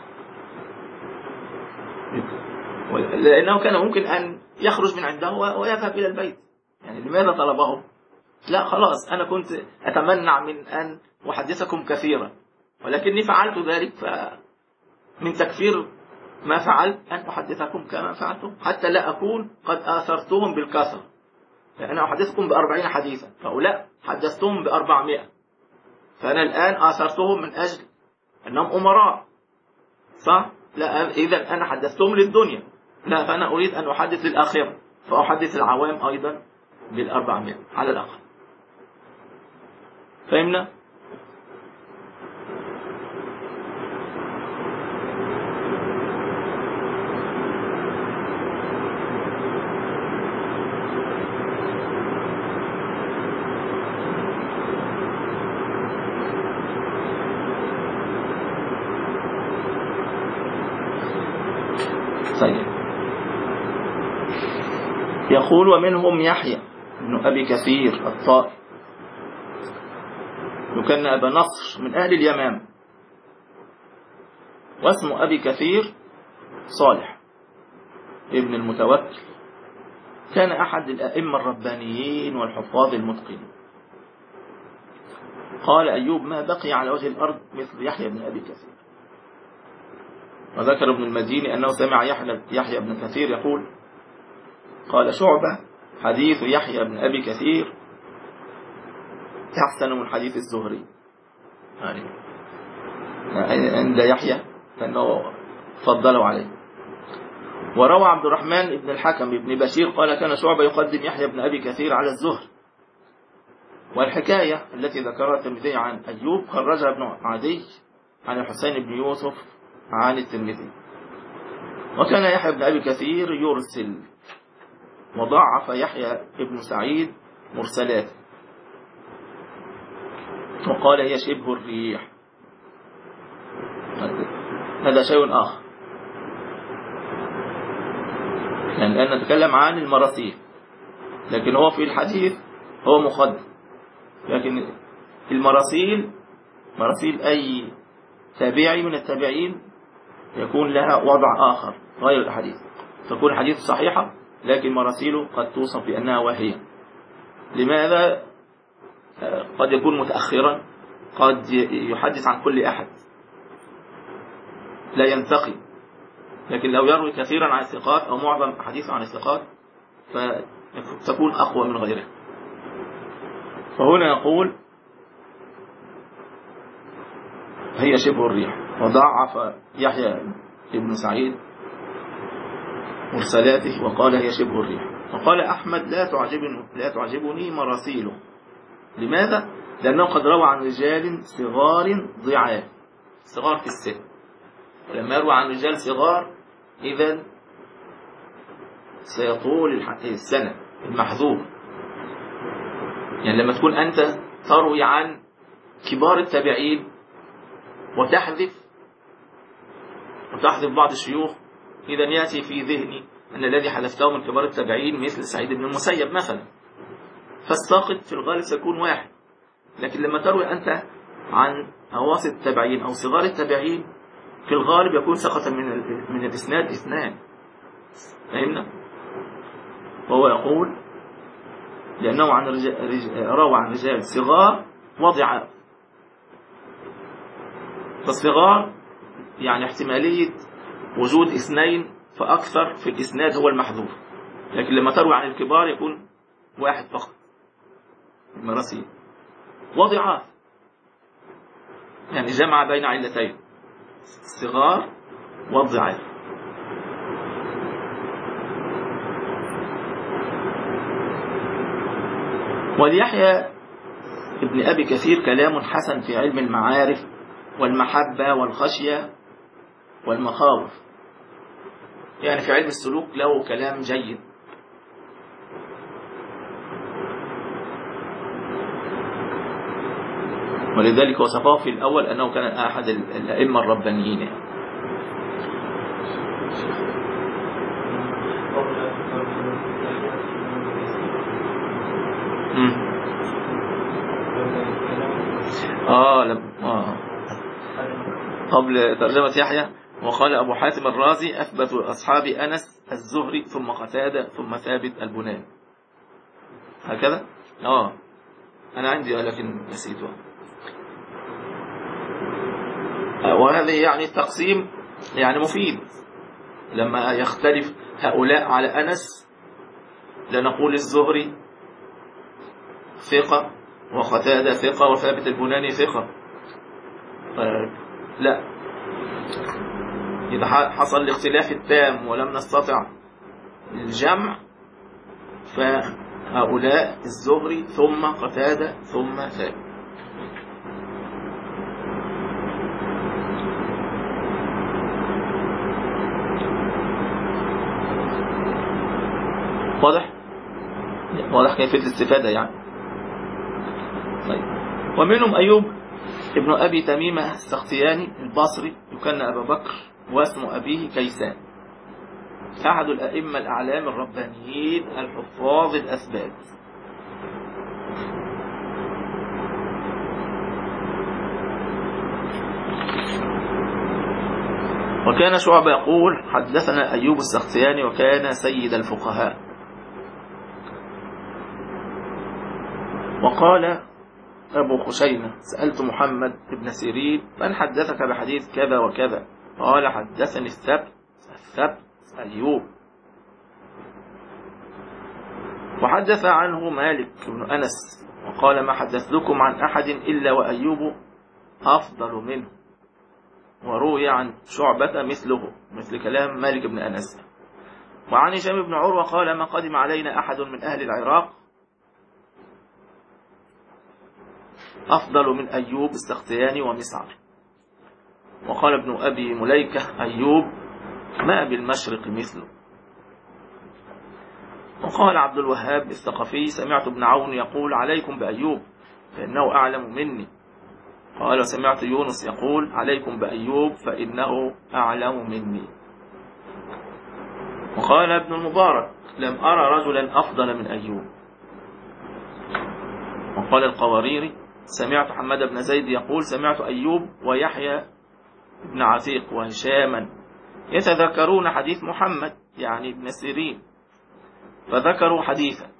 [SPEAKER 1] لأنه كان ممكن أن يخرج من عنده ويذهب إلى البيت. يعني لماذا طلبه؟ لا خلاص أنا كنت أتمنع من أن أحدثكم كثيرا، ولكني فعلت ذلك، فمن تكفير ما فعلت أن أحدثكم كما فعلتم حتى لا أكون قد آثرتهم بالكثرة. فأنا أحدثكم بأربعين حديثا، فأولا حدثتهم بأربعمائة، فأنا الآن آثرتهم من أجل أنهم أمراء، صح؟ لا إذا أنا حدثتهم للدنيا، لا فأنا أريد أن أحدث للآخرة، فأحدث العوام أيضا بالأربعمائة على الأقل. فهمنا؟ طيب. يقول ومنهم يحيى ابن أبي كثير الطائي، يكن أبا نصر من أهل اليمامة، واسم أبي كثير صالح ابن المتوكل، كان أحد الأئمة الربانيين والحفاظ المتقنين. قال أيوب: ما بقي على وجه الأرض مثل يحيى بن أبي كثير. وذكر ابن المديني أنه سمع يحيى بن كثير يقول: قال شعبة: حديث يحيى بن أبي كثير أحسن من حديث الزهري. يعني عند يحيى فإنه فضلوا عليه. وروى عبد الرحمن بن الحكم بن بشير قال: كان شعبة يقدم يحيى بن أبي كثير على الزهري. والحكاية التي ذكرها الترمذي عن أيوب خرجها ابن عدي عن الحسين بن يوسف عن الترمذي. وكان يحيى بن أبي كثير يرسل، وضعف يحيى بن سعيد مرسلاته، وقال: هي شبه الريح. هذا شيء آخر، يعني الآن نتكلم عن المراسيل، لكن هو في الحديث هو مخدر. لكن المراسيل، مراسيل أي تابعي من التابعين يكون لها وضع آخر غير الحديث، تكون حديث صحيحة لكن مراسيله قد توصف بأنها وهية. لماذا؟ قد يكون متأخرا، قد يحدث عن كل أحد لا ينتقي، لكن لو يروي كثيرا عن الثقات أو معظم حديثه عن الثقات فتكون أقوى من غيره. فهنا يقول: هي شبه الريح. وضعف يحيى بن سعيد مرسلاته وقال: هي شبه الريح. وقال أحمد: لا تعجبني, لا تعجبني مراسيله. لماذا؟ لأنه قد روى عن رجال صغار ضعاف، صغار في السن. ولما يروى عن رجال صغار إذن سيطول السنة المحذور. يعني لما تكون أنت تروي عن كبار التابعين وتحذف وتحذف بعض الشيوخ، إذا يأتي في ذهني أن الذي حذفته من كبار التابعين مثل سعيد بن المسيب مثلا، فالساقط في الغالب سيكون واحد. لكن لما تروي أنت عن أواسط التابعين أو صغار التابعين، في الغالب يكون سقطا من من الإسناد اثنان. فهمنا؟ وهو يقول: لأنه عن رجال روى عن رجال صغار وضعاف. فالصغار يعني احتمالية وجود اثنين فأكثر في الإسناد هو المحذوف، لكن لما تروي عن الكبار يكون واحد فقط المراسيل. وضعاف يعني جمع بين علتين، الصغار والضعاف. وليحيى ابن أبي كثير كلام حسن في علم المعارف والمحبة والخشية والمخاوف، يعني في علم السلوك له كلام جيد. ولذلك وصفه في الأول أنه كان أحد الأئمة الربانيين يعني. آه, لم... آه قبل ترجمة يحيى: وقال أبو حاتم الرازي: أثبت أصحاب أنس الزهري ثم قتادة ثم ثابت البناني. هكذا؟ آه أنا عندي لكن نسيته. وهذه يعني التقسيم يعني مفيد. لما يختلف هؤلاء على أنس لا نقول الزهري ثقة وقتادة ثقة وثابت البناني ثقة، لا، إذا حصل الاختلاف التام ولم نستطع الجمع فهؤلاء الزهري ثم قتادة ثم ثابت. واضح؟ واضح كيفية الاستفادة يعني. طيب. ومنهم أيوب ابن أبي تميمة السختياني البصري، يكن أبا بكر، واسم أبيه كيسان، أحد الأئمة الأعلام الربانيين الحفاظ الأثبات. وكان شعبة يقول حدثنا أيوب السختياني وكان سيد الفقهاء. وقال أبو خشيمة سألت محمد بن سيرين من حدثك بحديث كذا وكذا؟ قال حدثني الثبت الثبت أيوب. وحدث عنه مالك بن أنس وقال ما حدثتكم عن أحد إلا وأيوب أفضل منه. وروي عن شعبة مثله مثل كلام مالك بن أنس. وعن هشام بن عروة قال ما قدم علينا أحد من أهل العراق أفضل من أيوب السختياني ومسعر. وقال ابن أبي مليكة أيوب ما بالمشرق مثله. وقال عبد الوهاب الثقفي سمعت ابن عون يقول عليكم بأيوب فإنه أعلم مني. قال سمعت يونس يقول عليكم بأيوب فإنه أعلم مني. وقال ابن المبارك لم أرى رجلا أفضل من أيوب. وقال القواريري سمعت حماد بن زيد يقول سمعت أيوب ويحيى بن عتيق وهشاما يتذكرون حديث محمد يعني ابن سيرين فذكروا حديثا.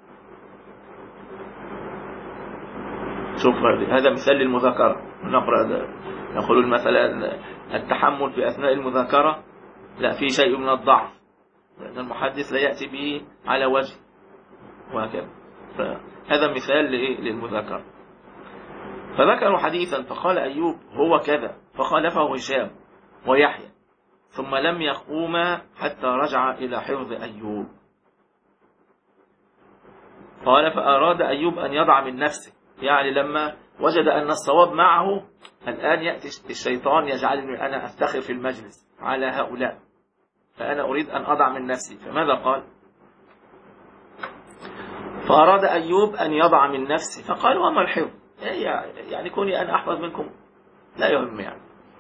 [SPEAKER 1] شوف هذا مثال للمذاكرة. نقرأ يقولون مثلا التحمل في أثناء المذاكرة لا في شيء من الضعف لأن المحدث لا يأتي به على وجه وهكذا. هذا مثال للمذاكرة. فذكروا حديثا فقال أيوب هو كذا فخالفه هشام ويحيى ثم لم يقوما حتى رجع إلى حفظ أيوب. قال فأراد أيوب أن يضع من نفسه يعني لما وجد أن الصواب معه الآن يأتي الشيطان يجعلني أنا أفتخر في المجلس على هؤلاء فأنا أريد أن أضع من نفسي. فماذا قال؟ فأراد أيوب أن يضع من نفسه فقال وما الحفظ يعني كوني أن أحفظ منكم لا يهم يعني.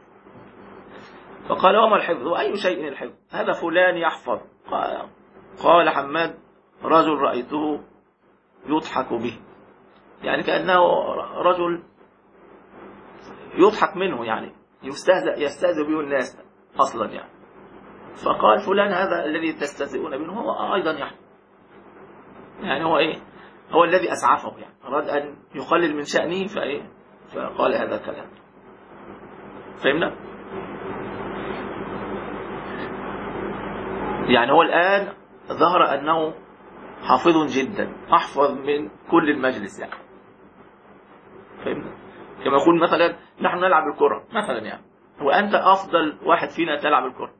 [SPEAKER 1] فقال وما الحفظ وأي شيء الحفظ هذا فلان يحفظ. قال حماد رجل رأيته يضحك به يعني كأنه رجل يضحك منه يعني يستهزئ يستهزئ به الناس أصلا يعني. فقال فلان هذا الذي تستهزئون منه هو أيضا يحفظ يعني هو إيه هو الذي أسعفه يعني أراد أن يقلل من شأنه فإيه فقال هذا الكلام. فهمنا؟ يعني هو الآن ظهر أنه حافظ جدا أحفظ من كل المجلس يعني. فهمنا؟ كما يقول مثلا نحن نلعب الكرة مثلا يعني وأنت أفضل واحد فينا تلعب الكرة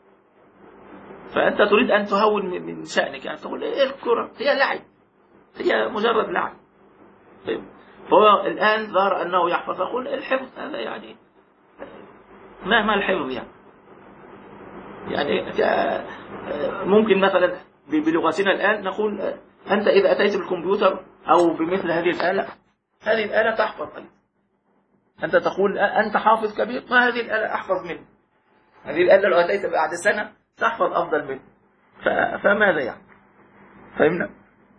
[SPEAKER 1] فأنت تريد أن تهون من شأنك يعني تقول إيه الكرة هي لعب هي مجرد لعب. فهو الآن ظهر أنه يحفظ فأقول الحفظ هذا يعني ما ما الحفظ يعني يعني ممكن مثلا بلغتنا الآن نقول أنت إذا أتيت بالكمبيوتر أو بمثل هذه الآلة هذه الآلة تحفظ أيضا. أنت تقول أنت حافظ كبير ما هذه الآلة أحفظ منه. هذه الآلة لو أتيت بعد سنة تحفظ أفضل منه. فماذا يعني؟ فهمنا؟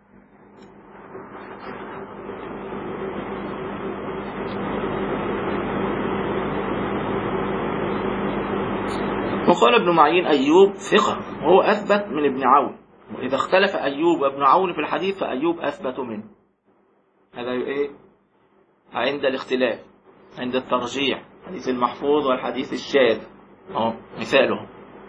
[SPEAKER 1] وقال ابن معين أيوب ثقة وهو أثبت من ابن عون وإذا اختلف أيوب وابن عون في الحديث فأيوب أثبت منه. هذا إيه؟ عند الاختلاف عند الترجيح حديث المحفوظ والحديث الشاذ أهو مثاله.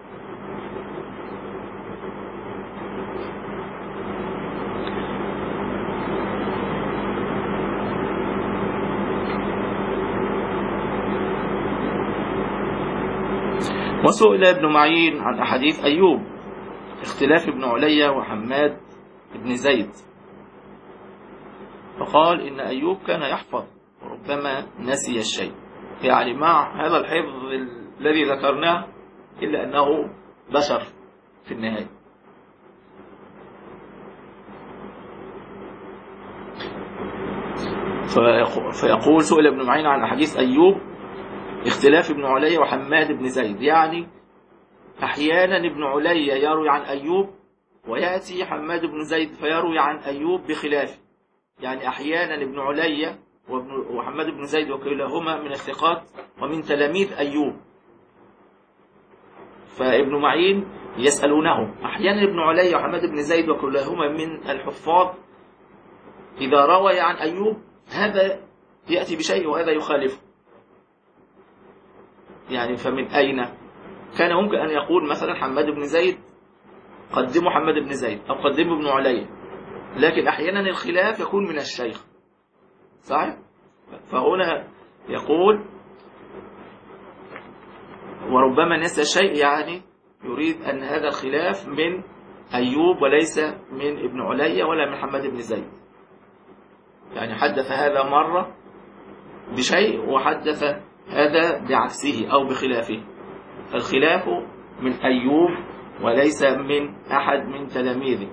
[SPEAKER 1] وسئل ابن معين عن أحاديث أيوب اختلاف ابن علي وحماد بن زيد فقال إن أيوب كان يحفظ وربما نسي الشيء يعني مع هذا الحفظ الذي ذكرناه إلا أنه بشر في النهاية. فيقول سئل ابن معين عن أحاديث أيوب اختلاف ابن علي وحماد بن زيد يعني أحيانا ابن علي يروي عن أيوب ويأتي حماد بن زيد فيروي عن أيوب بخلافه يعني أحيانا ابن علي وحماد بن زيد وكلاهما من الثقات ومن تلاميذ أيوب فابن معين يسألونه أحيانا ابن علي وحماد بن زيد وكلهما من الحفاظ إذا روى عن أيوب هذا يأتي بشيء وهذا يخالفه. يعني فمن أين كان ممكن أن يقول مثلا حماد بن زيد قدموا حماد بن زيد أو قدموا ابن علي، لكن أحيانا الخلاف يكون من الشيخ، صحيح؟ فهنا يقول وربما نسى الشيء، يعني يريد أن هذا الخلاف من أيوب وليس من ابن علي ولا من حماد بن زيد. يعني حدث هذا مرة بشيء وحدث هذا بعكسه أو بخلافه، فالخلاف من أيوب وليس من أحد من تلاميذه.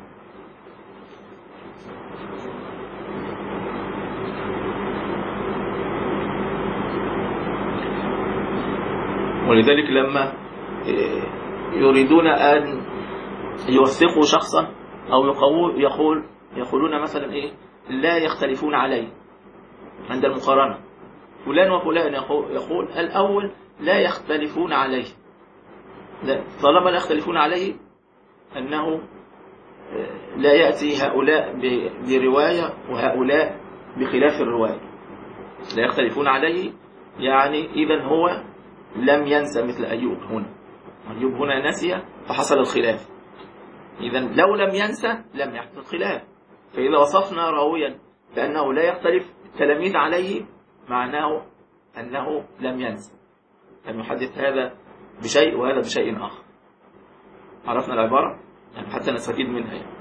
[SPEAKER 1] ولذلك لما يريدون أن يوثقوا شخصا أو يقول يقول يقولون مثلا إيه لا يختلفون عليه عند المقارنة، فلان وفلان يقول, يقول الأول لا يختلفون عليه، لا طالما لا يختلفون عليه أنه لا يأتي هؤلاء برواية وهؤلاء بخلاف الرواية. لا يختلفون عليه يعني إذن هو لم ينسى مثل أيوب هنا، أيوب هنا نسي فحصل الخلاف، إذن لو لم ينسى لم يحدث الخلاف. فإذا وصفنا راويا بأنه لا يختلف التلاميذ عليه معناه أنه لم ينسى، لم يحدث هذا بشيء وهذا بشيء آخر. عرفنا العبارة؟ يعني حتى نستفيد منها يعني.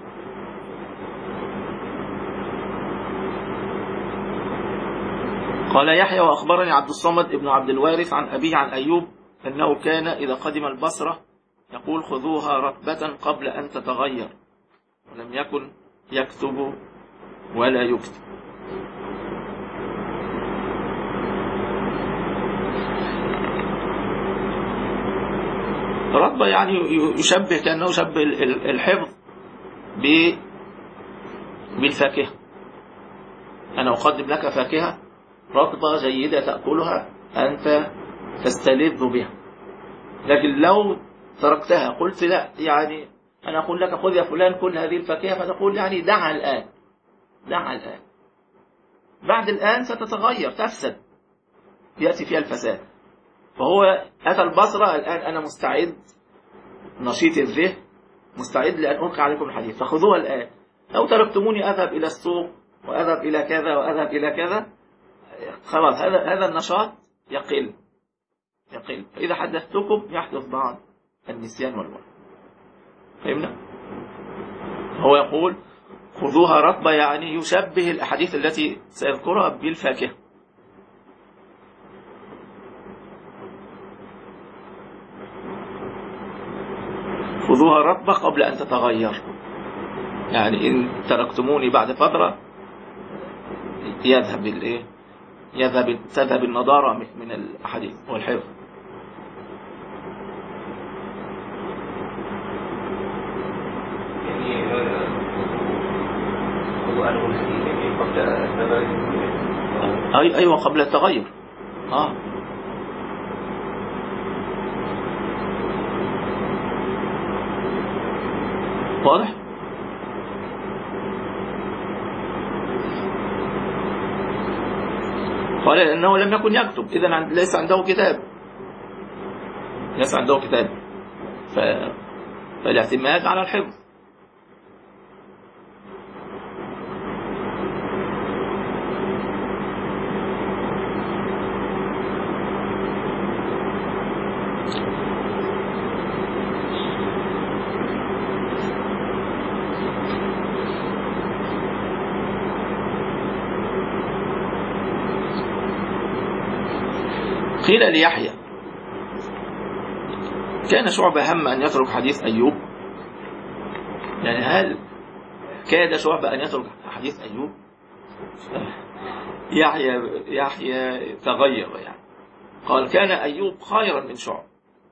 [SPEAKER 1] قال يحيى وأخبرني عبد الصمد ابن عبد الوارث عن أبيه عن أيوب أنه كان إذا قدم البصرة يقول خذوها رتبة قبل أن تتغير، ولم يكن يكتب ولا يكتب. رتبة يعني يشبه كأنه يشبه الحفظ بالفاكهة. أنا أقدم لك فاكهة رطبة جيدة تأكلها أنت تستلذ بها، لكن لو تركتها قلت لا، يعني أنا أقول لك خذ يا فلان كل هذه الفاكهة، فتقول يعني دعها الآن، دعها الآن، بعد الآن ستتغير تفسد، يأتي فيها الفساد. فهو أتى البصرة الآن أنا مستعد نشيط الذهن مستعد لأن ألقي عليكم الحديث، فخذوها الآن. لو تركتموني أذهب إلى السوق وأذهب إلى كذا وأذهب إلى كذا، خلاص هذا هذا النشاط يقل يقل فإذا حدثتكم يحدث بعض النسيان والوهم. فهمنا؟ هو يقول خذوها رطبة، يعني يشبه الأحاديث التي سيذكرها بالفاكهة. خذوها رطبة قبل أن تتغير، يعني إن تركتموني بعد فترة يذهب الإيه؟ يذهب تذهب النضارة من الأحاديث والحفظ.
[SPEAKER 2] يعني هو أنه الحديث قبل التغير.
[SPEAKER 1] أي أيوة قبل التغير. آه واضح؟ قال إنه لم يكن يكتب، إذن ليس عنده كتاب، ليس عنده كتاب، ف... فالاعتماد على الحفظ. قيل ليحيى كان شعبة هم أن يترك حديث أيوب، يعني هل كاد شعبة أن يترك حديث أيوب؟ يحيى يحيى تغير، يعني قال كان أيوب خيرا من شعبة،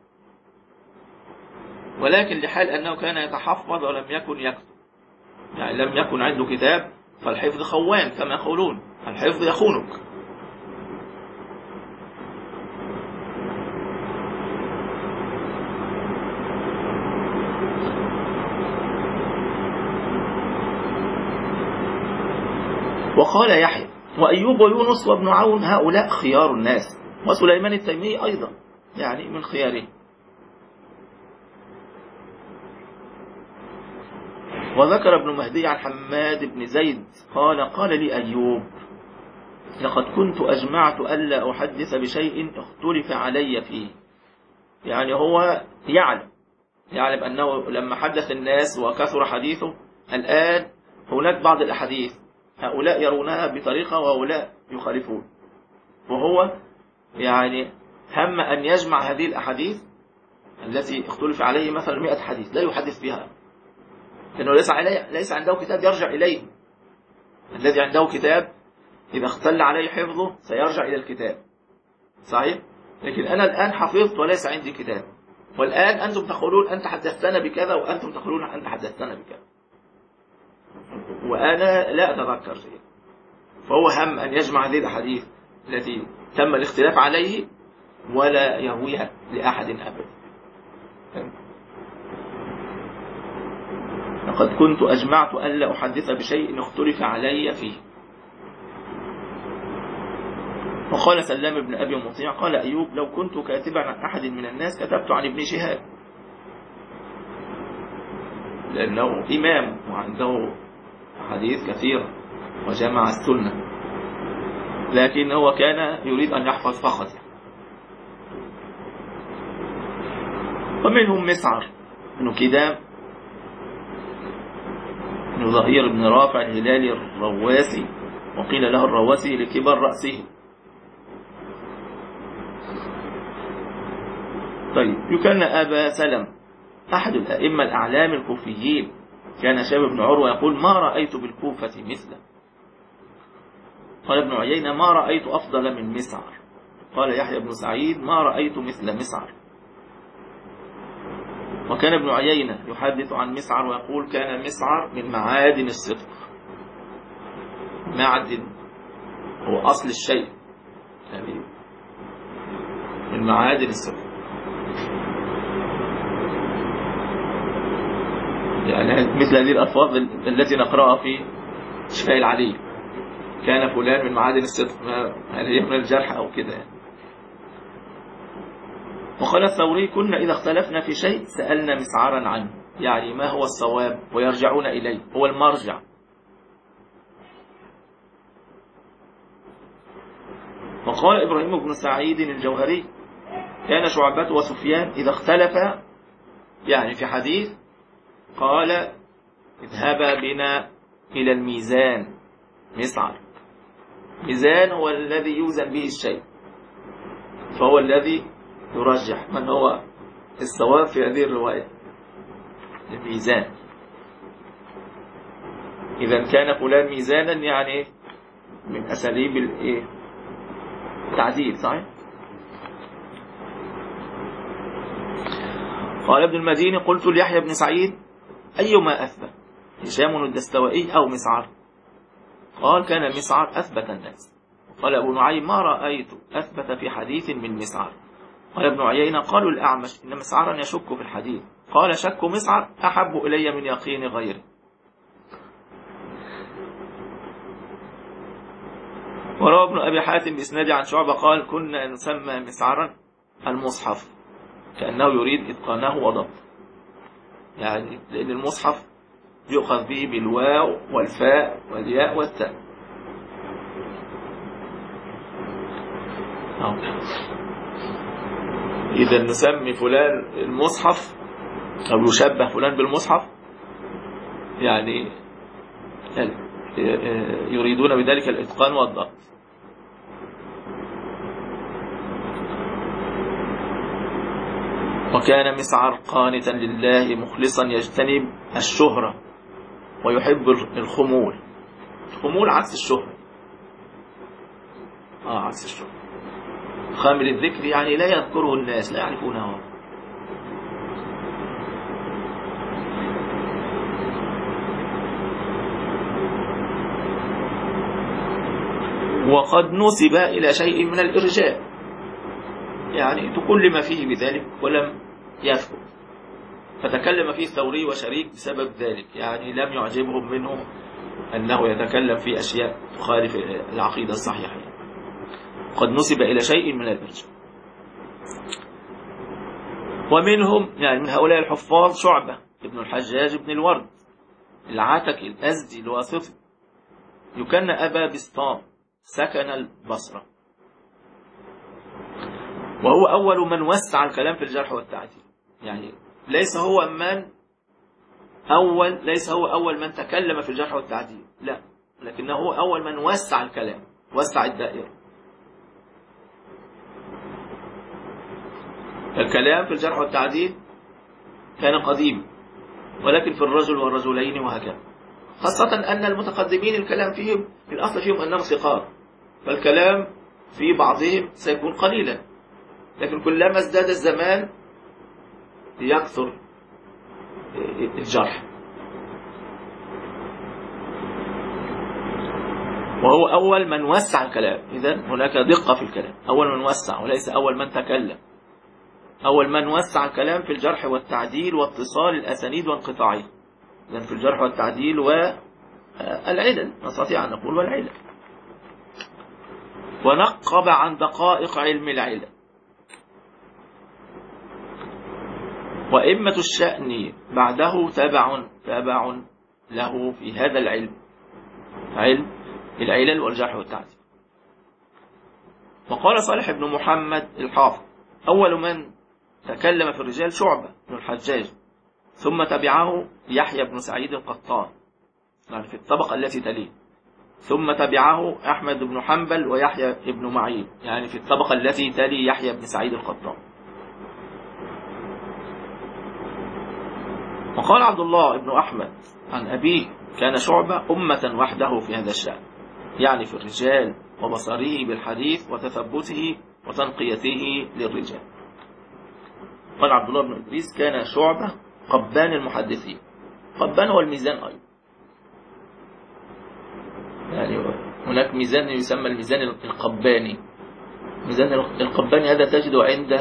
[SPEAKER 1] ولكن لحال أنه كان يتحفظ ولم يكن يكتب، يعني لم يكن عنده كتاب، فالحفظ خوان كما يقولون، الحفظ يخونك. وقال يحيى وأيوب ويونس وابن عون هؤلاء خيار الناس، وسليمان التيمي أيضا يعني من خياره. وذكر ابن مهدي عن حماد بن زيد قال قال لي أيوب لقد كنت أجمعت ألا أحدث بشيء اختلف علي فيه. يعني هو يعلم يعلم أنه لما حدث الناس وكثر حديثه الآن هناك بعض الأحاديث هؤلاء يرونها بطريقة وهؤلاء يخالفون، وهو يعني هم أن يجمع هذه الأحاديث التي اختلف عليه مثلا مئة حديث لا يحدث بها، لأنه ليس ليس عنده كتاب يرجع إليه. الذي عنده كتاب إذا اختل عليه حفظه سيرجع إلى الكتاب، صحيح؟ لكن أنا الآن حفظت وليس عندي كتاب، والآن أنتم تقولون أنت حدثتنا بكذا وأنتم تقولون أنت حدثتنا بكذا، وأنا لا أتذكر شيء. فهو هم أن يجمع هذه الأحاديث التي تم الاختلاف عليه ولا يهويها لأحد أبدا. لقد كنت أجمعت ألا أحدث بشيء اختلف علي فيه. وقال سلام بن أبي مطيع قال أيوب لو كنت كاتبا عن أحد من الناس كتبت عن ابن شهاب، لأنه إمام وعنده حديث كثير وجمع السنة، لكن هو كان يريد أن يحفظ فقط. ومنهم مسعر بن كدام بن ظهير بن رافع الهلالي الرواسي، وقيل له الرواسي لكبر رأسه. طيب يكن أبا سلم أحد الأئمة الأعلام الكوفيين، كان شاب بن عروة يقول ما رأيت بالكوفة مثله. قال ابن عيينة ما رأيت أفضل من مسعر. قال يحيى بن سعيد ما رأيت مثل مسعر. وكان ابن عيينة يحدث عن مسعر ويقول كان مسعر من معادن الصدق. معدن هو أصل الشيء، يعني من معادن الصدق. يعني مثل هذه الألفاظ التي نقرأها في شفاء العليل، كان فلان من معادن الصدق، هذه من الجرح أو كده يعني. وقال الثوري كنا إذا اختلفنا في شيء سألنا مسعرا عنه، يعني ما هو الصواب ويرجعون إليه، هو المرجع. وقال إبراهيم بن سعيد الجوهري كان شعبة وسفيان إذا اختلفا يعني في حديث قال اذهبا بنا إلى الميزان. مسعر ميزان هو الذي يوزن به الشيء، فهو الذي يرجح من هو الصواب في هذه الرواية، الميزان. إذا كان فلان ميزانا يعني من أساليب التعديل، صحيح؟ قال ابن المديني قلت ليحيى بن سعيد أيما أثبت هشام الدستوائي أو مسعر؟ قال كان مسعر أثبت الناس. قال أبو نعيم ما رأيت أثبت في حديث من مسعر. قال ابن عيينة قالوا الأعمش إن مسعرا يشك في الحديث. قال شك مسعر أحب إلي من يقين غيره. وروى ابن أبي حاتم بإسناد عن شعبة قال كنا نسمى مسعرا المصحف، كأنه يريد إتقانه وضبطه، يعني لأن المصحف يؤخذ به بالواو والفاء والياء والتاء. إذا نسمي فلان المصحف أو يشبه فلان بالمصحف، يعني يريدون بذلك الإتقان والضبط. وكان مسعر قانتا لله مخلصا يجتنب الشهرة ويحب الخمول. الخمول عكس الشهرة، آه عكس الشهرة. خامل الذكر يعني لا يذكره الناس، لا يعرفونه. وقد نسب إلى شيء من الإرجاء، يعني تكلم فيه بذلك ولم يثبت، فتكلم فيه الثوري وشريك بسبب ذلك، يعني لم يعجبهم منه أنه يتكلم في أشياء تخالف العقيدة الصحيحة، قد نسب إلى شيء من الإرجاء. ومنهم يعني من هؤلاء الحفاظ شعبة ابن الحجاج ابن الورد العتكي الأزدي الواسطي، يكن أبا بسطام، سكن البصرة، وهو أول من وسع الكلام في الجرح والتعديل. يعني ليس هو من أول ليس هو أول من تكلم في الجرح والتعديل، لا، لكنه هو أول من وسع الكلام، وسع الدائرة. الكلام في الجرح والتعديل كان قديم، ولكن في الرجل والرجلين وهكذا، خاصة أن المتقدمين الكلام فيهم في الأصل فيهم أنهم ثقات، فالكلام في بعضهم سيكون قليلا، لكن كلما ازداد الزمان يكثر الجرح. وهو أول من وسع الكلام، إذن هناك دقة في الكلام، أول من وسع وليس أول من تكلم، أول من وسع الكلام في الجرح والتعديل واتصال الأسانيد وانقطاعها، إذن في الجرح والتعديل والعلل، نستطيع أن نقول والعلل. ونقب عن دقائق علم العلل. وإمة الشأن بعده تبع تبع له في هذا العلم، علم العلل والجرح والتعديل. وقال صالح بن محمد الحافظ: أول من تكلم في الرجال شعبة بن الحجاج، ثم تبعه يحيى بن سعيد القطان، يعني في الطبقة التي تليه، ثم تبعه أحمد بن حنبل ويحيى بن معين، يعني في الطبقة التي تلي يحيى بن سعيد القطان. وقال عبد الله بن أحمد عن أبيه: كان شعبة أمة وحده في هذا الشأن، يعني في الرجال وبصره بالحديث وتثبته وتنقيته للرجال. قال عبد الله بن إدريس: كان شعبة قبان المحدثين. قبان هو الميزان أيضا، يعني هناك ميزان يسمى الميزان القباني. ميزان القباني هذا تجده عند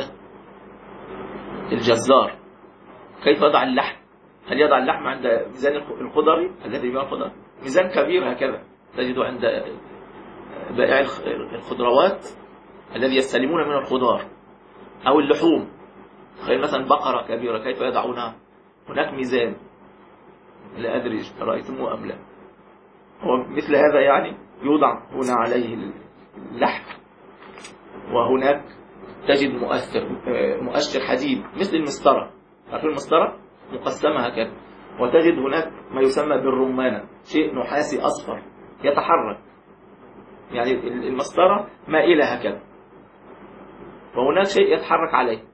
[SPEAKER 1] الجزار، كيف يضع اللحم. هل يضع اللحم عند ميزان الخضري الذي يبيع الخضر؟ ميزان كبير هكذا تجده عند بائع الخضروات الذي يستلمون من الخضار أو اللحوم. تخيل مثلا بقرة كبيرة كيف يضعونها، هناك ميزان، لا أدري رأيتموه أم لا. هو مثل هذا، يعني يوضع هنا عليه اللحم، وهناك تجد مؤثر مؤشر حديد مثل المسطرة، عارفين المسطرة مقسمة هكذا، وتجد هناك ما يسمى بالرمانة، شيء نحاسي أصفر يتحرك، يعني المسطرة مائلة هكذا، وهناك شيء يتحرك عليه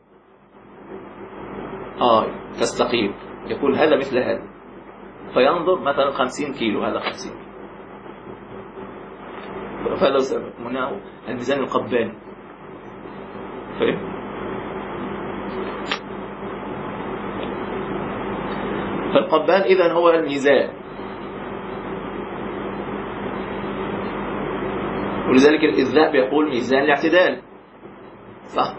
[SPEAKER 1] آه تستقيم، يكون هذا مثل هذا، فينظر مثلا خمسين كيلو، هذا خمسين كيلو، فهذا يسمى منه الميزان القباني. فهم؟ فالقبان إذن هو الميزان، ولذلك الذهب يقول ميزان الاعتدال، صح؟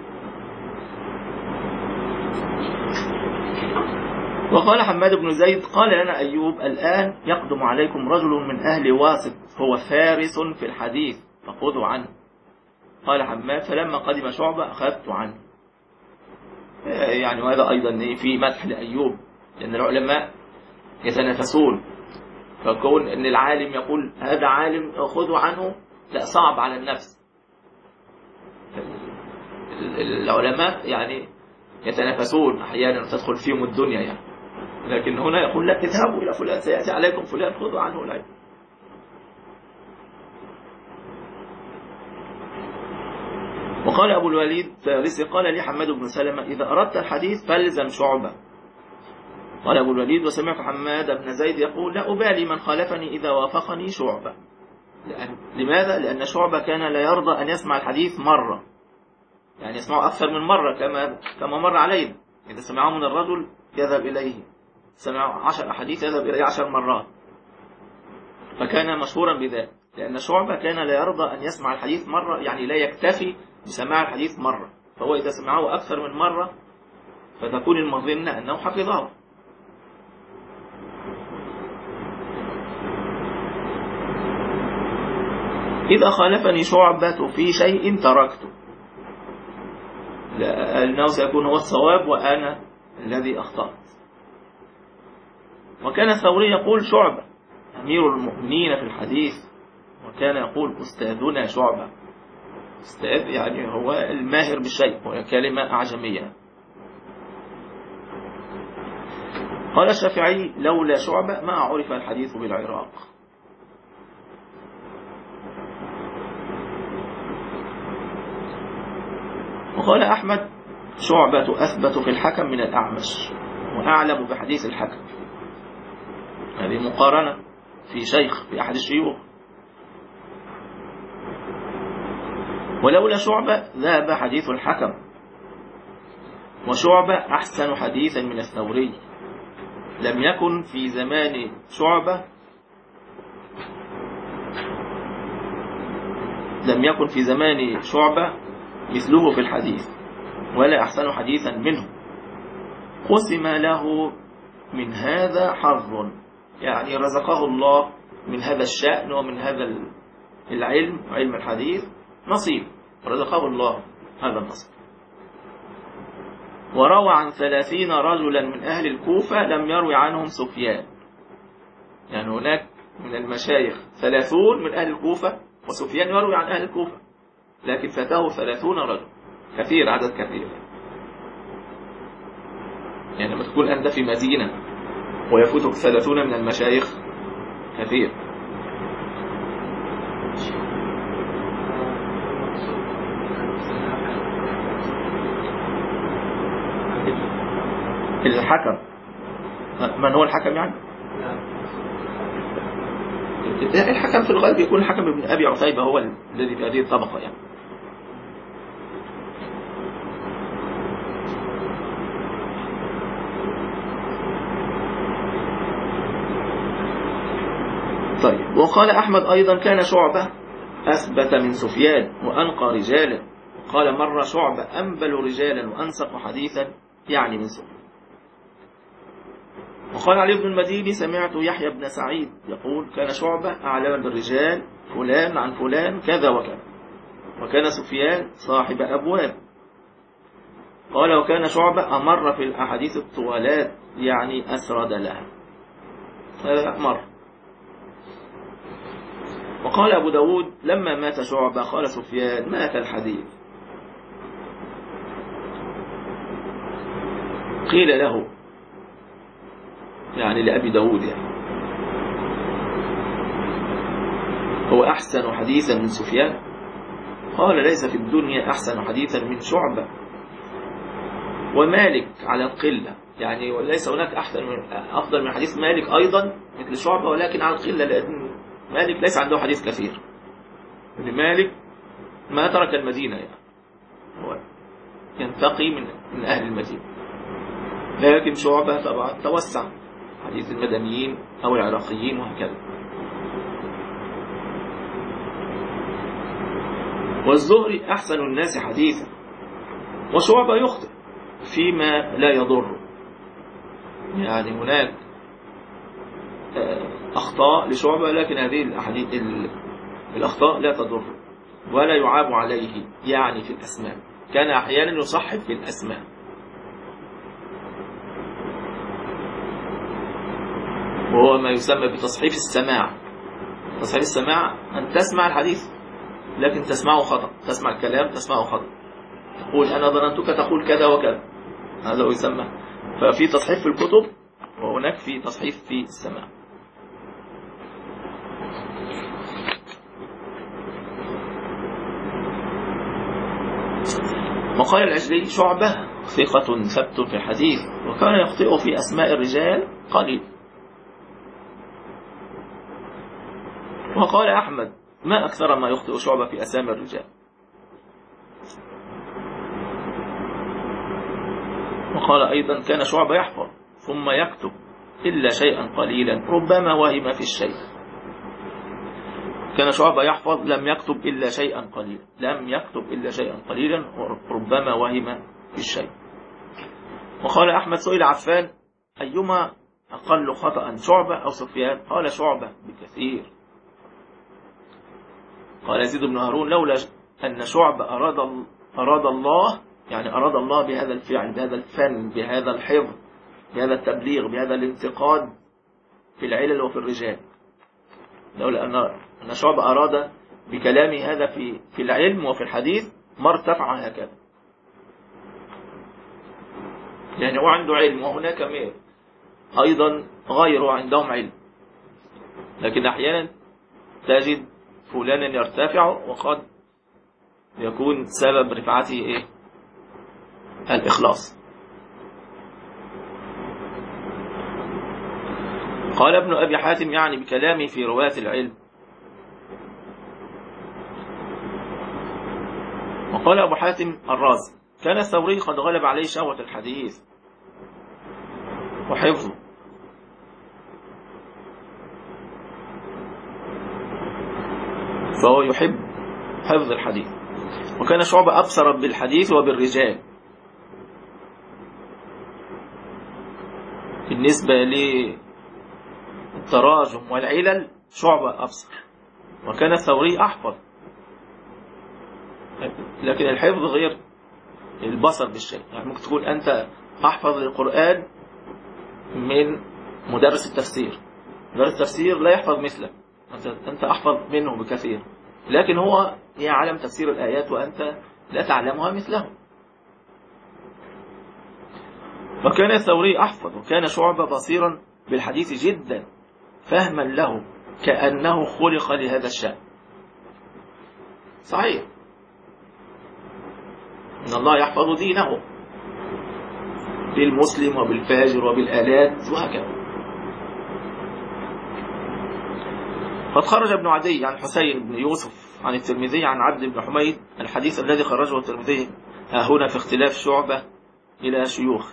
[SPEAKER 1] وقال حماد بن زيد: قال لنا أيوب: الآن يقدم عليكم رجل من أهل واسط، هو فارس في الحديث، فخذوا عنه. قال حماد: فلما قدم شعبة أخذت عنه. يعني وهذا أيضا في مدح لأيوب، لأن العلماء يتنافسون، فكون أن العالم يقول هذا عالم خذوا عنه، لا، صعب على النفس. العلماء يعني يتنافسون أحيانا تدخل فيهم الدنيا يعني، لكن هنا يقول لا، اذهبوا إلى فلان سيأتي عليكم فلان خذوا عنه العلم. وقال أبو الوليد فارسي: قال لي حماد بن سلمة: إذا أردت الحديث فالزم شعبة. قال أبو الوليد: وسمعت حماد بن زيد يقول: لا أبالي من خالفني إذا وافقني شعبة. لأن لماذا؟ لأن شعبة كان لا يرضى أن يسمع الحديث مرة، يعني يسمعه أكثر من مرة، كما كما مر علينا، إذا سمعه من الرجل يذهب إليه، سمع عشر أحاديث يذهب إليه عشر مرات، فكان مشهورا بذلك، لأن شعبة كان لا يرضى أن يسمع الحديث مرة، يعني لا يكتفي بسماع الحديث مرة، فهو إذا سمعه أكثر من مرة فتكون المظنة أنه حفظه. إذا خالفني شعبة في شيء تركته، لأنه سيكون هو الصواب وأنا الذي أخطأت. وكان الثوري يقول شعبة أمير المؤمنين في الحديث، وكان يقول أستاذنا شعبة. أستاذ يعني هو الماهر بالشيء، وهي كلمة أعجمية. قال الشافعي لولا شعبة ما عرف الحديث بالعراق. وقال أحمد شعبة أثبت في الحكم من الأعمش وأعلم بحديث الحكم. هذه مقارنة في شيخ في أحد الشيوخ. ولولا شعبة ذهب حديث الحكم، وشعبة أحسن حديثا من الثوري. لم يكن في زمان شعبة لم يكن في زمان شعبة مثله في الحديث، ولا أحسن حديثا منه. قسم له من هذا حظ، يعني رزقه الله من هذا الشأن ومن هذا العلم، علم الحديث، نصيب، رزقه الله هذا النصيب. وروى عن ثلاثين رجلا من أهل الكوفة لم يروي عنهم سفيان. يعني هناك من المشايخ ثلاثون من أهل الكوفة، وسفيان يروي عن أهل الكوفة، لكن فاته ثلاثون رجل، كثير، عدد كثير. يعني لما تكون أنت في مدينة ويفوتك ثلاثون من المشايخ كثير. الحكم، من هو الحكم يعني؟ الحكم في الغالب يكون الحكم ابن أبي عتيبة، هو الذي في هذه الطبقة يعني. طيب. وقال أحمد أيضا كان شعبة أثبت من سفيان وأنقى رجالا. قال مرة شعبة أنبل رجالا وأنسق حديثا، يعني من سفيان. وقال علي بن المديني سمعت يحيى بن سعيد يقول كان شعبة أعلم بالرجال فلان عن فلان كذا وكذا، وكان سفيان صاحب أبواب. قال وكان شعبة أمر في الأحاديث الطوالات، يعني أسرد لها. هذا مر. وقال أبو داود لما مات شعبة قال سفيان مات الحديث. قيل له، يعني لأبي داود، يعني هو أحسن حديثا من سفيان؟ قال ليس في الدنيا أحسن حديثا من شعبة ومالك على القلة. يعني وليس هناك أحسن من أفضل من حديث مالك أيضا مثل شعبة، ولكن على القلة، لأن مالك ليس عنده حديث كثير. لأن مالك ما ترك المدينة، يعني هو ينتقي من من أهل المدينة. لكن شعبة طبعا توسع حديث المدنيين أو العراقيين وهكذا. والزهري أحسن الناس حديثا، وشعبة يخطئ فيما لا يضر. يعني هناك أخطاء لشعبة، لكن هذه الأحاديث الأخطاء لا تضر ولا يعاب عليه، يعني في الأسماء. كان أحيانا يصحح في الأسماء. وهو ما يسمى بتصحيف السماع. تصحيف السماع أن تسمع الحديث لكن تسمعه خطأ، تسمع الكلام تسمعه خطأ، تقول أنا ظننتك تقول كذا وكذا، هذا هو يسمى. ففي تصحيف في الكتب، وهناك في تصحيف في السماع. وقال العجلي شعبة ثقة ثبت في الحديث، وكان يخطئ في أسماء الرجال قليل. وقال أحمد ما أكثر ما يخطئ شعبة في أسامي الرجال. وقال أيضا كان شعبة يحفظ ثم يكتب إلا شيئا قليلا ربما وهم في الشيء. كان شعبة يحفظ لم يكتب إلا شيئا قليلا، لم يكتب إلا شيئا قليلا ربما وهم في الشيء. وقال أحمد سئل عفان أيما أقل خطأ شعبة أو سفيان؟ قال شعبة بكثير. قال يزيد بن هارون لولا أن شعب أراد أراد الله، يعني أراد الله بهذا الفعل، بهذا الفن، بهذا الحفظ، بهذا التبليغ، بهذا الانتقاد في العلل وفي الرجال، لولا أن أن شعب أراد بكلامه هذا في في العلم وفي الحديث ما ارتفع هكذا. يعني هو عنده علم وهناك أيضا غيره عندهم علم، لكن أحيانا تجد فلانا يرتفع وقد يكون سبب رفعته إيه؟ الإخلاص. قال ابن أبي حاتم يعني بكلامه في رواية العلم. وقال أبو حاتم الرازي كان الثوري قد غلب عليه شهوة الحديث وحفظه، فهو يحب حفظ الحديث. وكان شعبة أبصر بالحديث وبالرجال بالنسبة للتراجم والعلل، شعبة أبصر، وكان الثوري أحفظ. لكن الحفظ غير البصر بالشيء. يعني ممكن تقول أنت أحفظ القرآن من مدرس التفسير، مدرس التفسير لا يحفظ مثله، أنت أحفظ منه بكثير، لكن هو يعلم تفسير الآيات وأنت لا تعلمها مثله. وكان الثوري أحفظ، وكان شعبة بصيرا بالحديث جدا، فهما له كأنه خلق لهذا الشأن. صحيح إن الله يحفظ دينه بالمسلم وبالفاجر وبالآلات وهكذا. قد خرج ابن عدي عن حسين بن يوسف عن الترمذي عن عبد بن حميد الحديث الذي خرجه الترمذي ها هنا في اختلاف شعبة إلى شيوخ،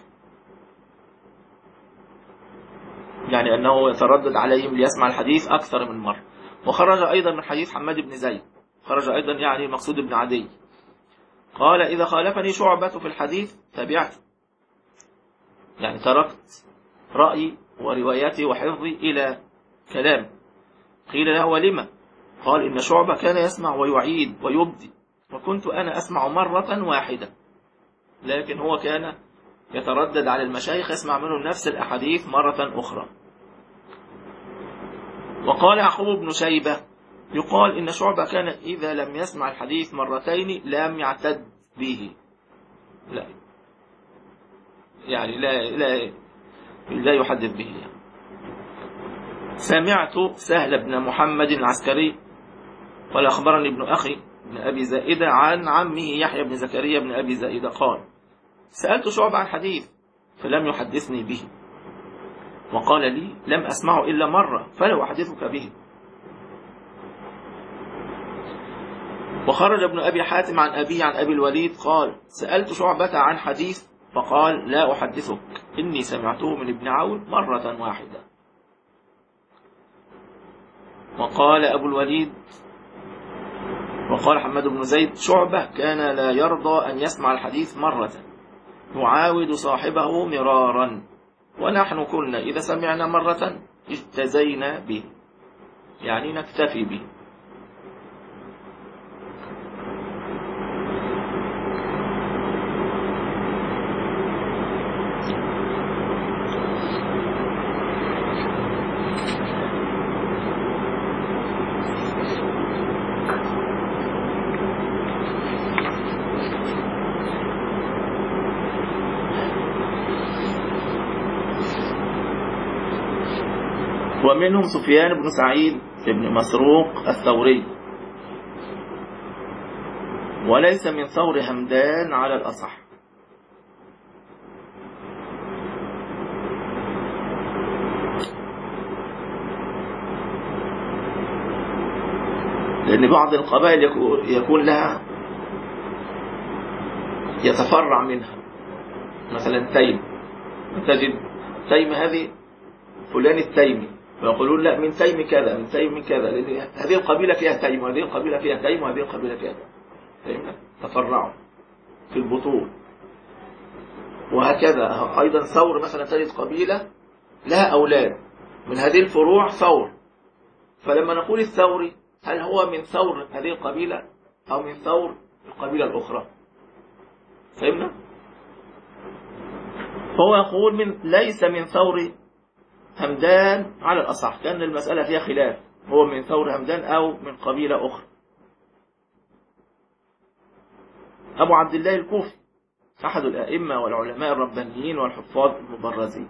[SPEAKER 1] يعني أنه يتردد عليهم ليسمع الحديث أكثر من مرة. وخرج أيضا من حديث حماد بن زيد، خرج أيضا يعني مقصود ابن عدي، قال إذا خالفني شعبة في الحديث تبعت، يعني تركت رأيي ورواياتي وحفظي إلى كلام. قيل له ولما؟ قال إن شعبة كان يسمع ويعيد ويبدي، وكنت أنا أسمع مرة واحدة، لكن هو كان يتردد على المشايخ يسمع منهم نفس الأحاديث مرة أخرى. وقال يعقوب بن شيبة يقال إن شعبة كان إذا لم يسمع الحديث مرتين لم يعتد به، لا يعني لا لا لا يحدث به. يعني سمعت سهل بن محمد العسكري قال أخبرني ابن أخي بن أبي زائدة عن عمه يحيى بن زكريا بن أبي زائدة قال سألت شعبة عن حديث فلم يحدثني به، وقال لي لم أسمعه إلا مرة فلا أحدثك به. وخرج ابن أبي حاتم عن أبي عن أبي الوليد قال سألت شعبة عن حديث فقال لا أحدثك إني سمعته من ابن عون مرة واحدة. وقال أبو الوليد وقال حماد بن زيد شعبة كان لا يرضى أن يسمع الحديث مرة، يعاود صاحبه مرارا، ونحن كنا إذا سمعنا مرة اجتزينا به، يعني نكتفي به. ومنهم سفيان بن سعيد بن مسروق الثوري، وليس من ثور همدان على الأصح. لأن بعض القبائل يكون لها يتفرع منها، مثلا تيم، تجد تيم هذه فلان التيمي، ويقولون لا من تيم كذا من تيم كذا، لأن هذه القبيلة فيها تيم وهذه القبيلة فيها تيم وهذه القبيلة فيها تيم، تفرعوا في البطول. وهكذا أيضا ثور، مثلا تجد قبيلة لها أولاد من هذه الفروع ثور، فلما نقول الثوري هل هو من ثور هذه القبيلة أو من ثور القبيلة الأخرى؟ فهمنا؟ فهو يقول من ليس من ثور همدان على الأصح، كأن المسألة فيها خلاف، هو من ثور همدان أو من قبيلة أخرى. أبو عبد الله الكوفي أحد الأئمة والعلماء الربانيين والحفاظ المبرزين،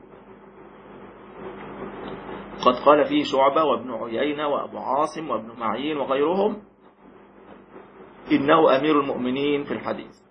[SPEAKER 1] قد قال فيه شعبة وابن عيينة وأبو عاصم وابن معين وغيرهم إنه أمير المؤمنين في الحديث.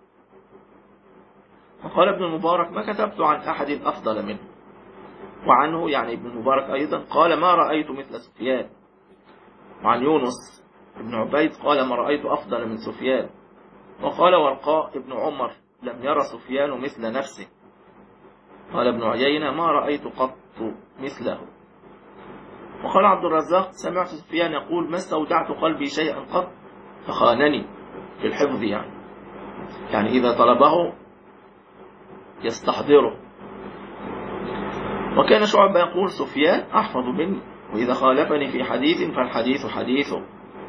[SPEAKER 1] وقال ابن المبارك ما كتبت عن أحد أفضل منه، وعنه يعني ابن المبارك أيضا قال ما رأيت مثل سفيان. وعن يونس ابن عبيد قال ما رأيت أفضل من سفيان. وقال ورقاء ابن عمر لم يرى سفيان مثل نفسه. قال ابن عيينة ما رأيت قط مثله. وقال عبد الرزاق سمعت سفيان يقول ما استودعت قلبي شيئا قط فخانني في الحفظ، يعني يعني إذا طلبه يستحضره. وكان شعبة يقول سفيان أحفظ مني، وإذا خالفني في حديث فالحديث حديثه.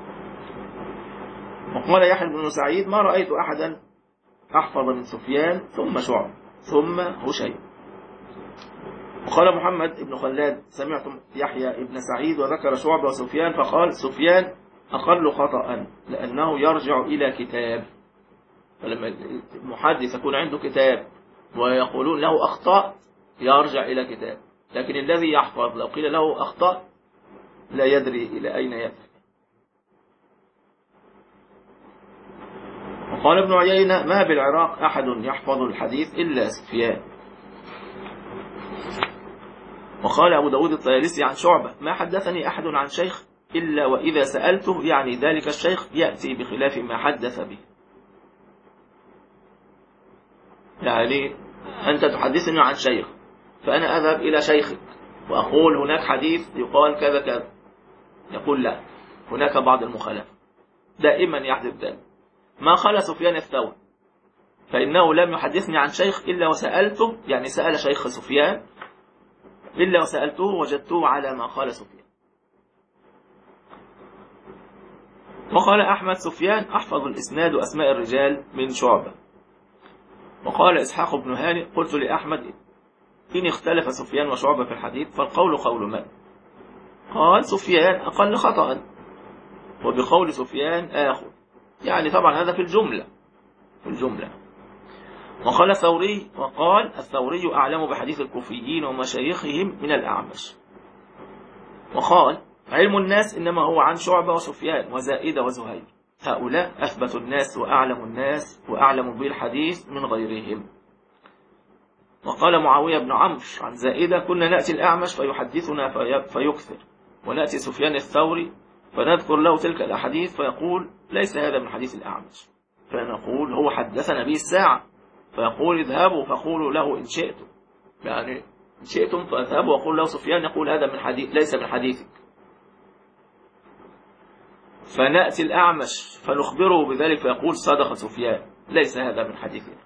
[SPEAKER 1] وقال يحيى بن سعيد ما رأيت أحدا أحفظ من سفيان ثم شعبة ثم هشيم. وقال محمد بن خلاد سمعت يحيى بن سعيد وذكر شعبة وسفيان فقال سفيان أقل خطأ لأنه يرجع إلى كتاب. فلما المحدث يكون عنده كتاب ويقولون له أخطاء يرجع إلى كتاب، لكن الذي يحفظ لو قيل له أخطاء لا يدري إلى أين يذهب. وقال ابن عيينة ما بالعراق أحد يحفظ الحديث إلا سفيان. وقال أبو داود الطيالسي عن شعبة ما حدثني أحد عن شيخ إلا وإذا سألته يعني ذلك الشيخ يأتي بخلاف ما حدث به. يعني أنت تحدثني عن شيخ فأنا أذهب إلى شيخك وأقول هناك حديث يقال كذا كذا، يقول لا هناك بعض المخالفة، دائما يحدث ذلك. ما قال سفيان الثوري فإنه لم يحدثني عن شيخ إلا وسألته، يعني سأل شيخ سفيان إلا وسألته وجدته على ما قال سفيان. وقال أحمد سفيان أحفظ الإسناد وأسماء الرجال من شعبة. وقال إسحاق بن هانئ قلت لأحمد إن اختلف سفيان وشعبة في الحديث فالقول قول من؟ قال سفيان أقل خطأ وبقول سفيان آخر، يعني طبعا هذا في الجملة في الجملة. وقال الثوري وقال الثوري أعلم بحديث الكوفيين ومشايخهم من الأعمش. وقال علم الناس إنما هو عن شعبة وسفيان وزائدة وزهير، هؤلاء أثبت الناس وأعلم الناس وأعلم بالحديث من غيرهم. وقال معاوية بن عمرو عن زائدة كنا نأتي الأعمش فيحدثنا فيكثر، ونأتي سفيان الثوري فنذكر له تلك الأحاديث فيقول ليس هذا من حديث الأعمش، فنقول هو حدثنا به الساعة، فيقول اذهبوا فقولوا له إن شئتم، يعني إن شئتم فاذهبوا وقول له سفيان يقول هذا من حديث ليس من حديثك. فنأتي الأعمش فنخبره بذلك فيقول صدق سفيان ليس هذا من حديثنا.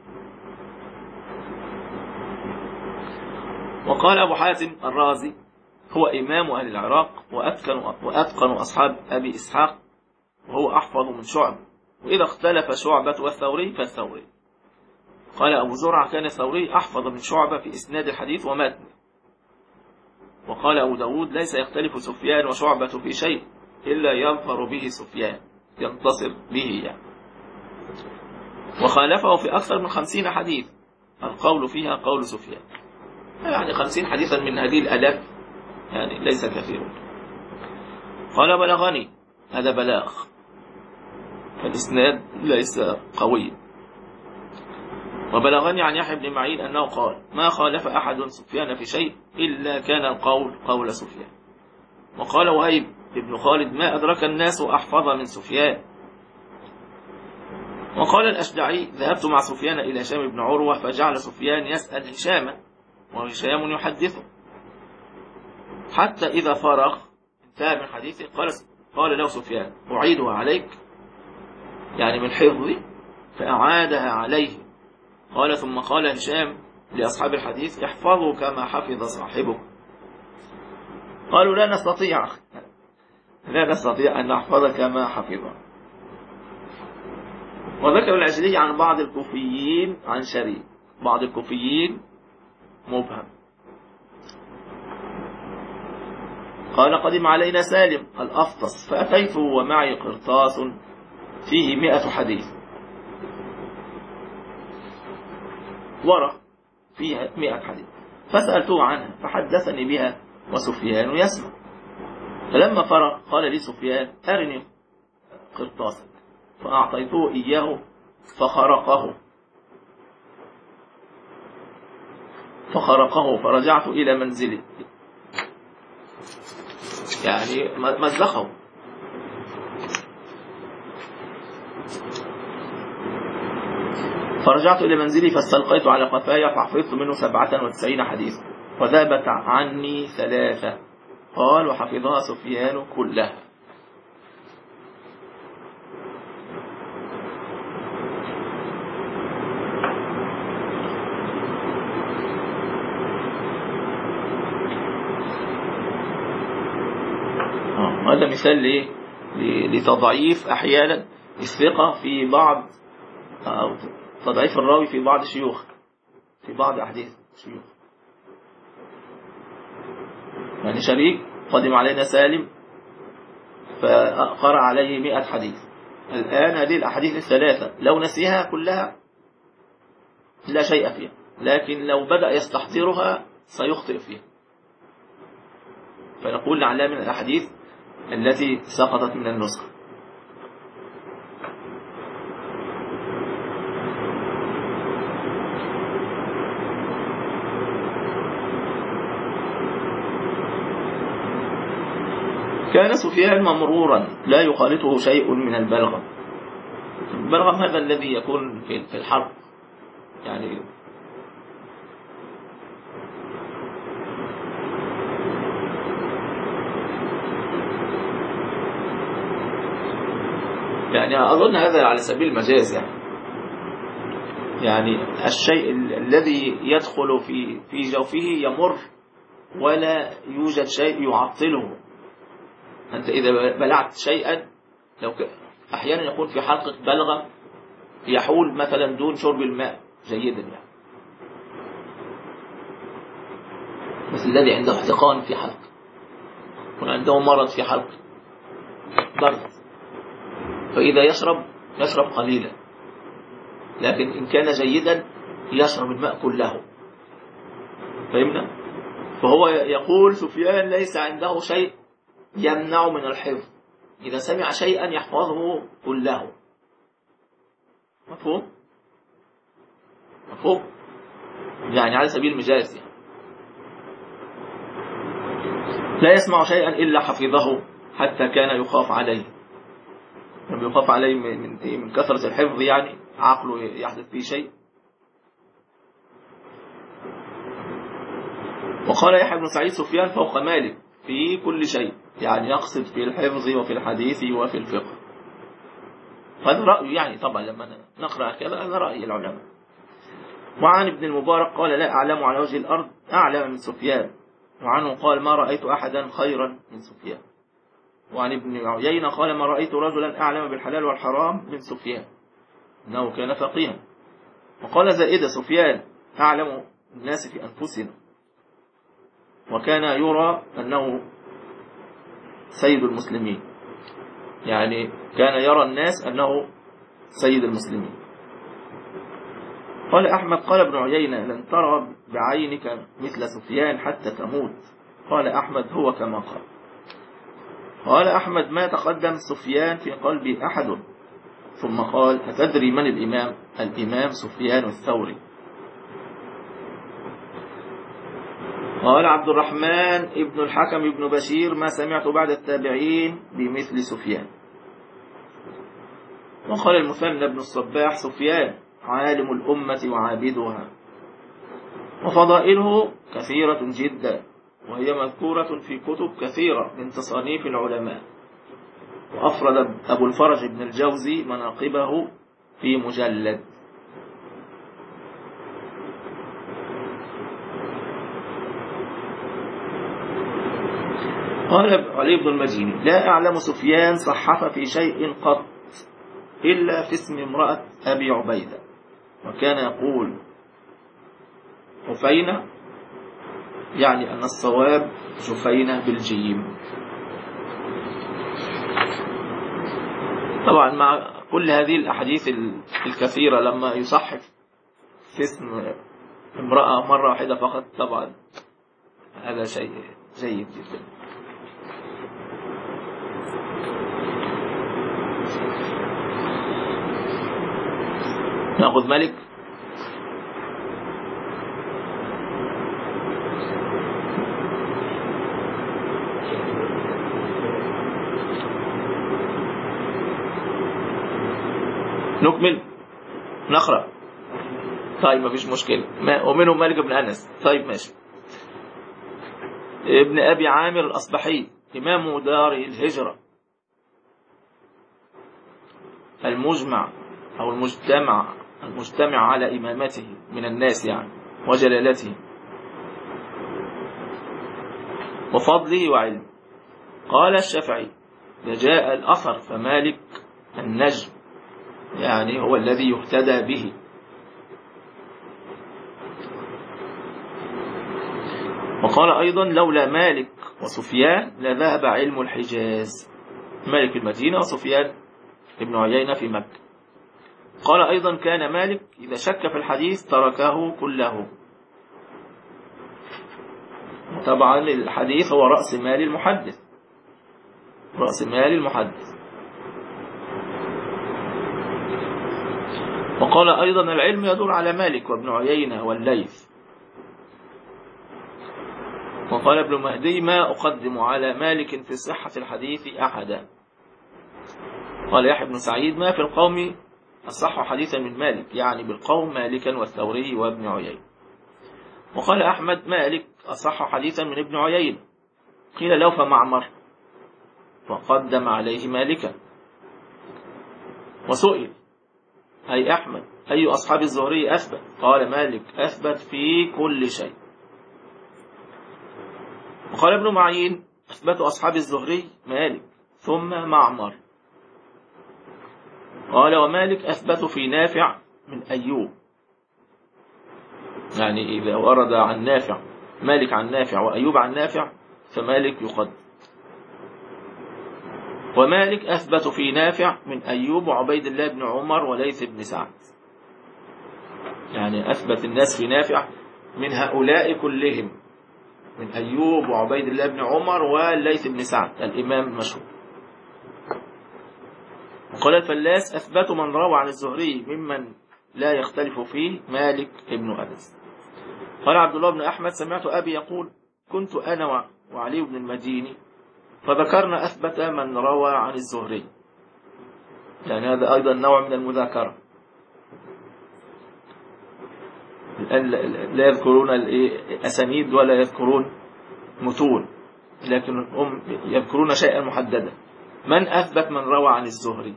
[SPEAKER 1] وقال أبو حاتم الرازي هو إمام أهل العراق وأتقن, وأتقن أصحاب أبي إسحاق وهو أحفظ من شعب، وإذا اختلف شعبة والثوري فالثوري. قال أبو زرع كان الثوري أحفظ من شعبة في إسناد الحديث ومتنه. وقال أبو داود ليس يختلف سفيان وشعبة في شيء إلا يظفر به سفيان ينتصر به يعني. وخالفه في أكثر من خمسين حديث القول فيها قول سفيان، يعني خمسين حديثا من هذه الألاف يعني ليس كثير. قال بلغني هذا بلاغ فالإسناد ليس قوي. وبلغني عن يحيى بن معين أنه قال ما خالف أحد سفيان في شيء إلا كان القول قول سفيان. وقال وهيب ابن خالد ما أدرك الناس أحفظ من سفيان. وقال الأشدعي ذهبت مع سفيان إلى هشام بن عروة فجعل سفيان يسأل هشاما وهشام يحدثه حتى إذا فرغ انتهى من حديثه قال قال له سفيان أعيدها عليك، يعني من حفظي، فأعادها عليه. قال ثم قال هشام لأصحاب الحديث احفظوا كما حفظ صاحبه. قالوا لا نستطيع لا نستطيع أن نحفظ كما حفظه. وذكر العجلي عن بعض الكوفيين عن شريك، بعض الكوفيين مبهم. قال قدم علينا سالم الأفطس فأتيت ومعي قرطاس فيه مئة حديث، ورق فيها مئة حديث، فسألته عنها فحدثني بها وسفيان يسمع. فلما فرغ قال لي سفيان أرني قرطاسك، فأعطيته إياه فخرقه فخرقه فرجعت إلى منزلي، يعني مزخه. فرجعت إلى منزلي فاستلقيت على قفايا فحفظت منه سبعة وتسعين حديثا وذابت عني ثلاثة. قال وحفظها سفيان كلها. هذا مثال ليه؟ لتضعيف أحيانا الثقة في بعض، أو تضعيف الراوي في بعض الشيوخ، في بعض أحاديث الشيوخ. يعني شريك قدم علينا سالم فقرأ عليه مئة حديث، الآن هذه الأحاديث الثلاثة لو نسيها كلها لا شيء فيها، لكن لو بدأ يستحضرها سيخطئ فيها، فنقول لعلها من الأحاديث التي سقطت من النسخة. كان سفيان ممرورا لا يخالطه شيء من البلغم. البلغم هذا الذي يكون في الحرب، يعني يعني أظن هذا على سبيل المجاز، يعني يعني الشيء الذي يدخل في في جوفه يمر ولا يوجد شيء يعطله. أنت إذا بلعت شيئا، لو أحيانا يكون في حلقة بلغة يحول مثلا دون شرب الماء جيدا، يعني مثل الذي عنده احتقان في حلق، وعنده مرض في حلق برد، فإذا يشرب يشرب قليلا، لكن إن كان جيدا يشرب الماء كله. فهمنا؟ فهو يقول سفيان ليس عنده شيء يمنع من الحفظ، إذا سمع شيئا يحفظه كله. مفهوم؟ مفهوم؟ يعني على سبيل المجاز، يعني لا يسمع شيئا إلا حفظه حتى كان يخاف عليه، لم يخاف عليه من من كثرة الحفظ، يعني عقله يحدث فيه شيء. وقال يحيى بن سعيد سفيان فوق مالك في كل شيء، يعني يقصد في الحفظ وفي الحديث وفي الفقه. هذا رأيه، يعني طبعا لما نقرأ كذا هذا رأي العلماء. وعن ابن المبارك قال لا أعلم على وجه الأرض أعلم من سفيان، وعنه قال ما رأيت أحدا خيرا من سفيان. وعن ابن عيينة قال ما رأيت رجلا أعلم بالحلال والحرام من سفيان، إنه كان فقيها. وقال زائدة سفيان أعلم الناس في أنفسنا، وكان يرى أنه سيد المسلمين، يعني كان يرى الناس أنه سيد المسلمين. قال أحمد قال ابن عيينة لن ترى بعينك مثل سفيان حتى تموت. قال أحمد هو كما قال. قال أحمد ما تقدم سفيان في قلبي أحد. ثم قال أتدري من الإمام؟ الإمام سفيان الثوري. قال عبد الرحمن ابن الحكم ابن بشير ما سمعت بعد التابعين بمثل سفيان. وقال المثنى بن الصباح سفيان عالم الأمة وعابدها، وفضائله كثيرة جدا، وهي مذكورة في كتب كثيرة من تصانيف العلماء. وأفرد أبو الفرج بن الجوزي مناقبه في مجلد. قال علي بن المديني: لا أعلم سفيان صحف في شيء قط إلا في اسم امرأة أبي عبيدة، وكان يقول حفينة، يعني أن الصواب جفينة بالجيم. طبعا مع كل هذه الأحاديث الكثيرة لما يصحف في اسم امرأة مرة واحدة فقط، طبعا هذا شيء جيد جدا. نأخذ مالك. نكمل نقرأ. طيب ما فيش مشكلة. ومنهم مالك بن أنس. طيب ماشي. ابن أبي عامر الأصبحي إمام دار الهجرة، المجمع أو المجتمع المجتمع على إمامته من الناس يعني وجلالته وفضله وعلمه. قال الشافعي: إذا جاء الأثر فمالك النجم، يعني هو الذي يهتدى به. وقال أيضا: لولا مالك وسفيان لذهب علم الحجاز. مالك المدينة وسفيان ابن عيينة في مكة. قال أيضا: كان مالك إذا شك في الحديث تركه كله. طبعا الحديث هو رأس مال المحدث، رأس مال المحدث. وقال أيضا: العلم يدور على مالك وابن عيينة والليث. وقال ابن مهدي: ما أقدم على مالك في صحة الحديث أحدا. قال يحيى بن سعيد: ما في القوم أصح حديثا من مالك، يعني بالقوم مالكا والثوري وابن عيينة. وقال أحمد: مالك أصح حديثا من ابن عيينة. قيل له: فمعمر؟ وقدم عليه مالكا. وسئل أي أحمد: أي أصحاب الزهري أثبت؟ قال: مالك أثبت في كل شيء. وقال ابن معين: أثبت أصحاب الزهري مالك ثم معمر. قال: ومالك أثبت في نافع من أيوب، يعني إذا ورد عن نافع مالك عن نافع وأيوب عن نافع فمالك يقدم. ومالك أثبت في نافع من أيوب وعبيد الله بن عمر وليث بن سعد، يعني أثبت الناس في نافع من هؤلاء كلهم، من أيوب وعبيد الله بن عمر وليث بن سعد الإمام المشهور. وقال الفلاس: أثبت من روى عن الزهري ممن لا يختلف فيه مالك ابن أنس. قال عبد الله بن أحمد: سمعت أبي يقول: كنت أنا وعلي بن المديني فذكرنا أثبت من روى عن الزهري، يعني هذا أيضا نوع من المذاكرة. الآن لا يذكرون الأسانيد ولا يذكرون متون، لكن هم يذكرون شيئا محددا. من أثبت من روى عن الزهري؟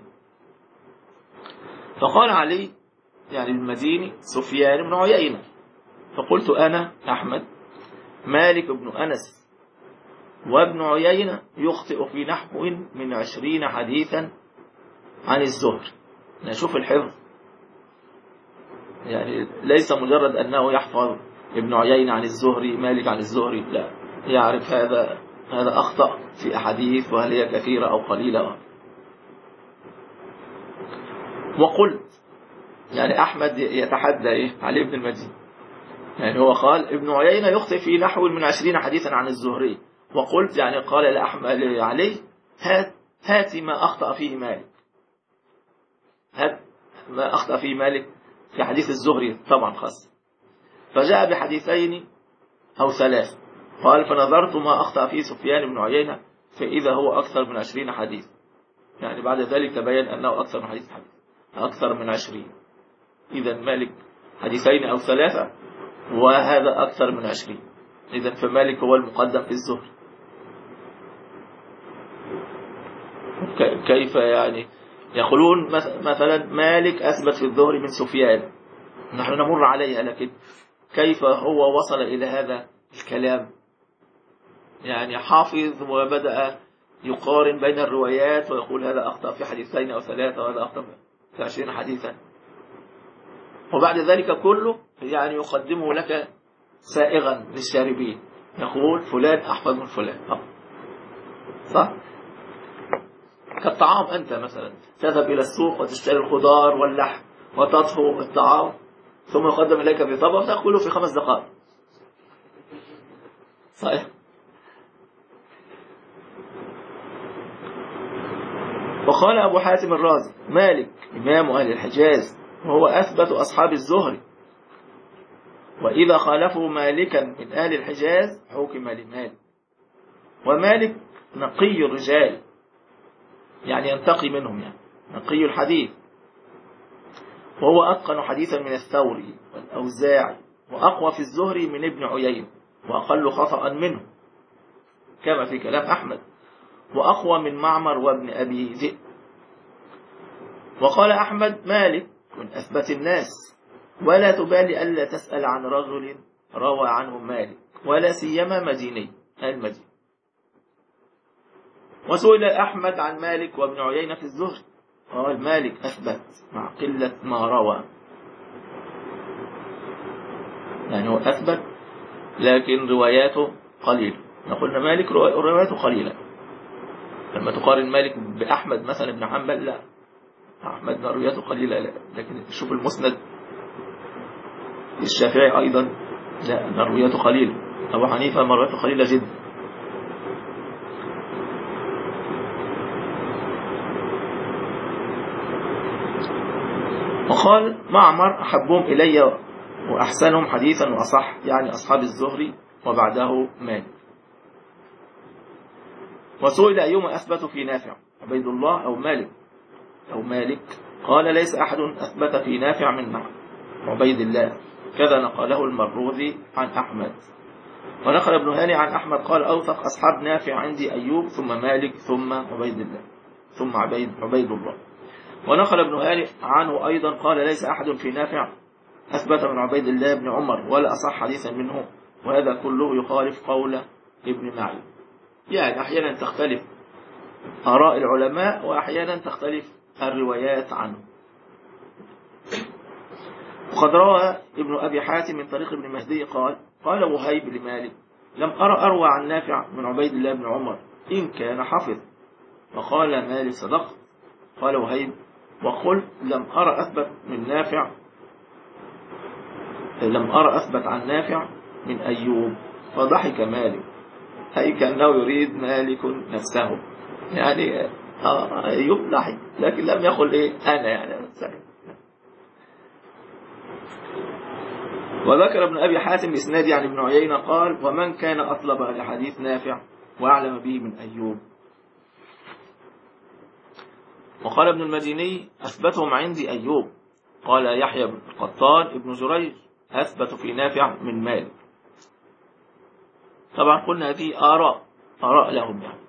[SPEAKER 1] فقال علي يعني المديني: سفيان بن عيينة. فقلت أنا أحمد: مالك بن أنس وابن عيينة يخطئ في نحو من عشرين حديثا عن الزهري. نشوف الحفظ، يعني ليس مجرد أنه يحفظ ابن عيينة عن الزهري مالك عن الزهري، لا، يعرف هذا هذا أخطأ في أحاديث وهل هي كثيرة أو قليلة. وقلت يعني أحمد يتحدى إيه علي بن المديني، يعني هو قال ابن عيينة يخطئ في نحو من عشرين حديثا عن الزهري. وقلت يعني قال لأحمد علي: هات هات ما أخطأ فيه مالك، هات ما أخطأ فيه مالك في حديث الزهري طبعا خاص. فجاء بحديثين أو ثلاث. قال: فنظرت ما أخطأ فيه سفيان بن عيينة فإذا هو أكثر من عشرين حديث، يعني بعد ذلك تبين أنه أكثر من حديث حديث أكثر من عشرين. إذا مالك حديثين أو ثلاثة وهذا أكثر من عشرين، إذا فمالك هو المقدم في الزهري. كيف يعني يقولون مثلا مالك أثبت في الزهري من سفيان، نحن نمر عليها، لكن كيف هو وصل إلى هذا الكلام؟ يعني حافظ وبدأ يقارن بين الروايات ويقول هذا أخطأ في حديثين أو ثلاثة وهذا أخطأ في عشرين حديثا، وبعد ذلك كله يعني يقدمه لك سائغا للشاربين، يقول فلان أحفظ من فلان. صح؟ كالطعام، أنت مثلا تذهب إلى السوق وتشتري الخضار واللحم وتطهو الطعام ثم يقدم إليك في طبق وتأكله في خمس دقائق. صحيح. وقال أبو حاتم الرازي مالك إمام أهل الحجاز وهو أثبت أصحاب الزهري، وإذا خالفوا مالكا من أهل الحجاز حكم لمالك. ومالك نقي الرجال، يعني ينتقي منهم، يعني نقي الحديث، وهو أتقن حديثا من الثوري والأوزاعي، وأقوى في الزهري من ابن عيينة، وأقل خطأ منه كما في كلام أحمد، وأقوى من معمر وابن أبي ذئب. وقال أحمد مالك من أثبت الناس، ولا تبالي ألا تسأل عن رجل روى عنه مالك، ولا سيما مديني المدينة. وسئل أحمد عن مالك وابن عيينة في الزهري، قال مالك أثبت مع قلة ما روى، يعني هو أثبت لكن رواياته قليلة. نقولنا مالك رواياته قليلة. لما تقارن مالك بأحمد مثلا ابن حنبل، لا، أحمد رواياته قليلة، لا. لكن شوف المسند الشافعي أيضا، لا، رواياته قليلة. أبو حنيفة رواياته قليلة جدا. وقال معمر أحبهم إلي وأحسنهم حديثا وأصح، يعني أصحاب الزهري وبعده مالك. وسئل أيهما أثبت في نافع، عبيد الله أو مالك أو مالك، قال ليس أحد أثبت في نافع من عبيد الله، كذا نقله المروذي عن أحمد. ونقل ابن هاني عن أحمد قال أوثق أصحاب نافع عندي أيوب ثم مالك ثم عبيد الله ثم عبيد, عبيد الله. ونقل ابن هاني عنه أيضا قال ليس أحد في نافع أثبت من عبيد الله بن عمر ولا أصح حديثا منه، وهذا كله يخالف قول ابن معين. يعني أحيانا تختلف آراء العلماء وأحيانا تختلف الروايات عنه. وقد روى ابن أبي حاتم من طريق ابن مهدي قال قال وهيب لمالك لم أرى أروى عن نافع من عبيد الله بن عمر إن كان حفظ. وقال مالك صدقت. قال وهيب وقل لم أرى أثبت من نافع لم أرى أثبت عن نافع من أيوب. فضحك مالك، أي كأنه يريد مالك نفسه، يعني أيوب ضحك لكن لم يقل إيه أنا يعني سعيد. وذكر ابن أبي حاتم بإسناد عن ابن عيينة قال ومن كان أطلب لحديث نافع وأعلم به من أيوب. وقال ابن المديني أثبتهم عندي أيوب. قال يحيى بن القطان ابن جريج أثبت في نافع من مالك. طبعا قلنا هذه آراء آراء لهم يعني.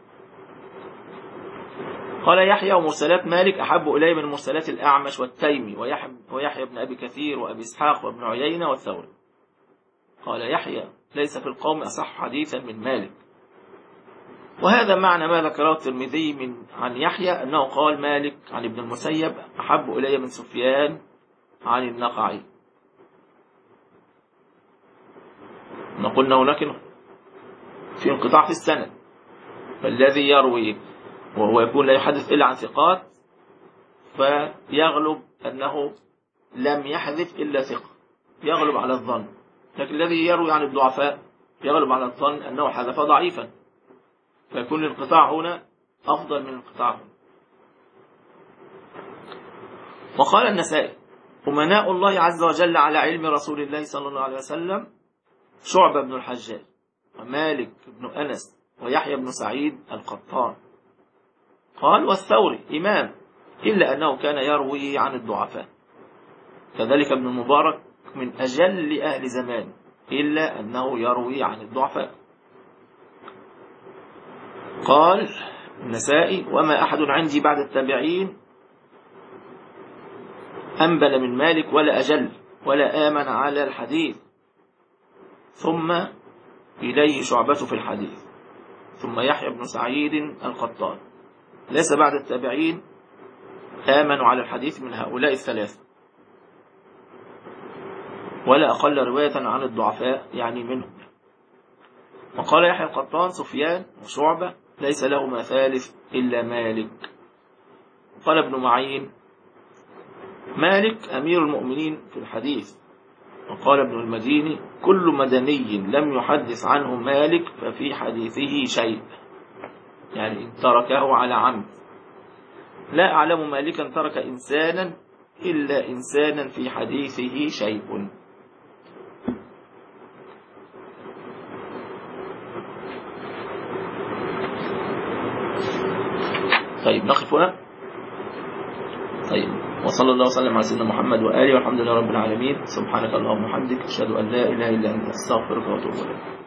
[SPEAKER 1] قال يحيى ومرسلات مالك أحب إلي من مرسلات الأعمش والتيمي ويحيى بن أبي كثير وأبي إسحاق وابن عيينة والثوري. قال يحيى ليس في القوم أصح حديثا من مالك. وهذا معنى ما ذكره الترمذي من عن يحيى أنه قال مالك عن ابن المسيب أحب إلي من سفيان عن النقعي. نقولنا هناك في انقطاع في السند، فالذي يروي وهو يكون لا يحدث إلا عن ثقات فيغلب أنه لم يحذف إلا ثقة، يغلب على الظن. لكن الذي يروي عن الضعفاء يغلب على الظن أنه حذف ضعيفا، فيكون الانقطاع هنا أفضل من الانقطاع هنا. وقال النسائي أمناء الله عز وجل على علم رسول الله صلى الله عليه وسلم شعبة بن الحجاج ومالك بن أنس ويحيى بن سعيد القطان. قال والثوري إمام إلا أنه كان يروي عن الضعفاء، كذلك ابن المبارك من أجل أهل زمان إلا أنه يروي عن الضعفاء. قال النسائي وما أحد عندي بعد التابعين أنبل من مالك ولا أجل ولا آمن على الحديث ثم إليه شعبته في الحديث. ثم يحيى بن سعيد القطان. ليس بعد التابعين آمنوا على الحديث من هؤلاء الثلاثة، ولا أقل رواية عن الضعفاء يعني منهم. وقال يحيى القطان: سفيان وشعبة ليس لهما ثالث إلا مالك. قال ابن معين: مالك أمير المؤمنين في الحديث. وقال ابن المديني: كل مدني لم يحدث عنه مالك ففي حديثه شيء، يعني إن تركه على عمد. لا أعلم مالكا ترك إنسانا إلا إنسانا في حديثه شيء. طيب نقف هنا. طيب، وصلى الله وسلم على سيدنا محمد وآله والحمد لله رب العالمين. سبحانك اللهم وبحمدك، أشهد أن لا إله إلا أنت، أستغفرك وأتوب إليك.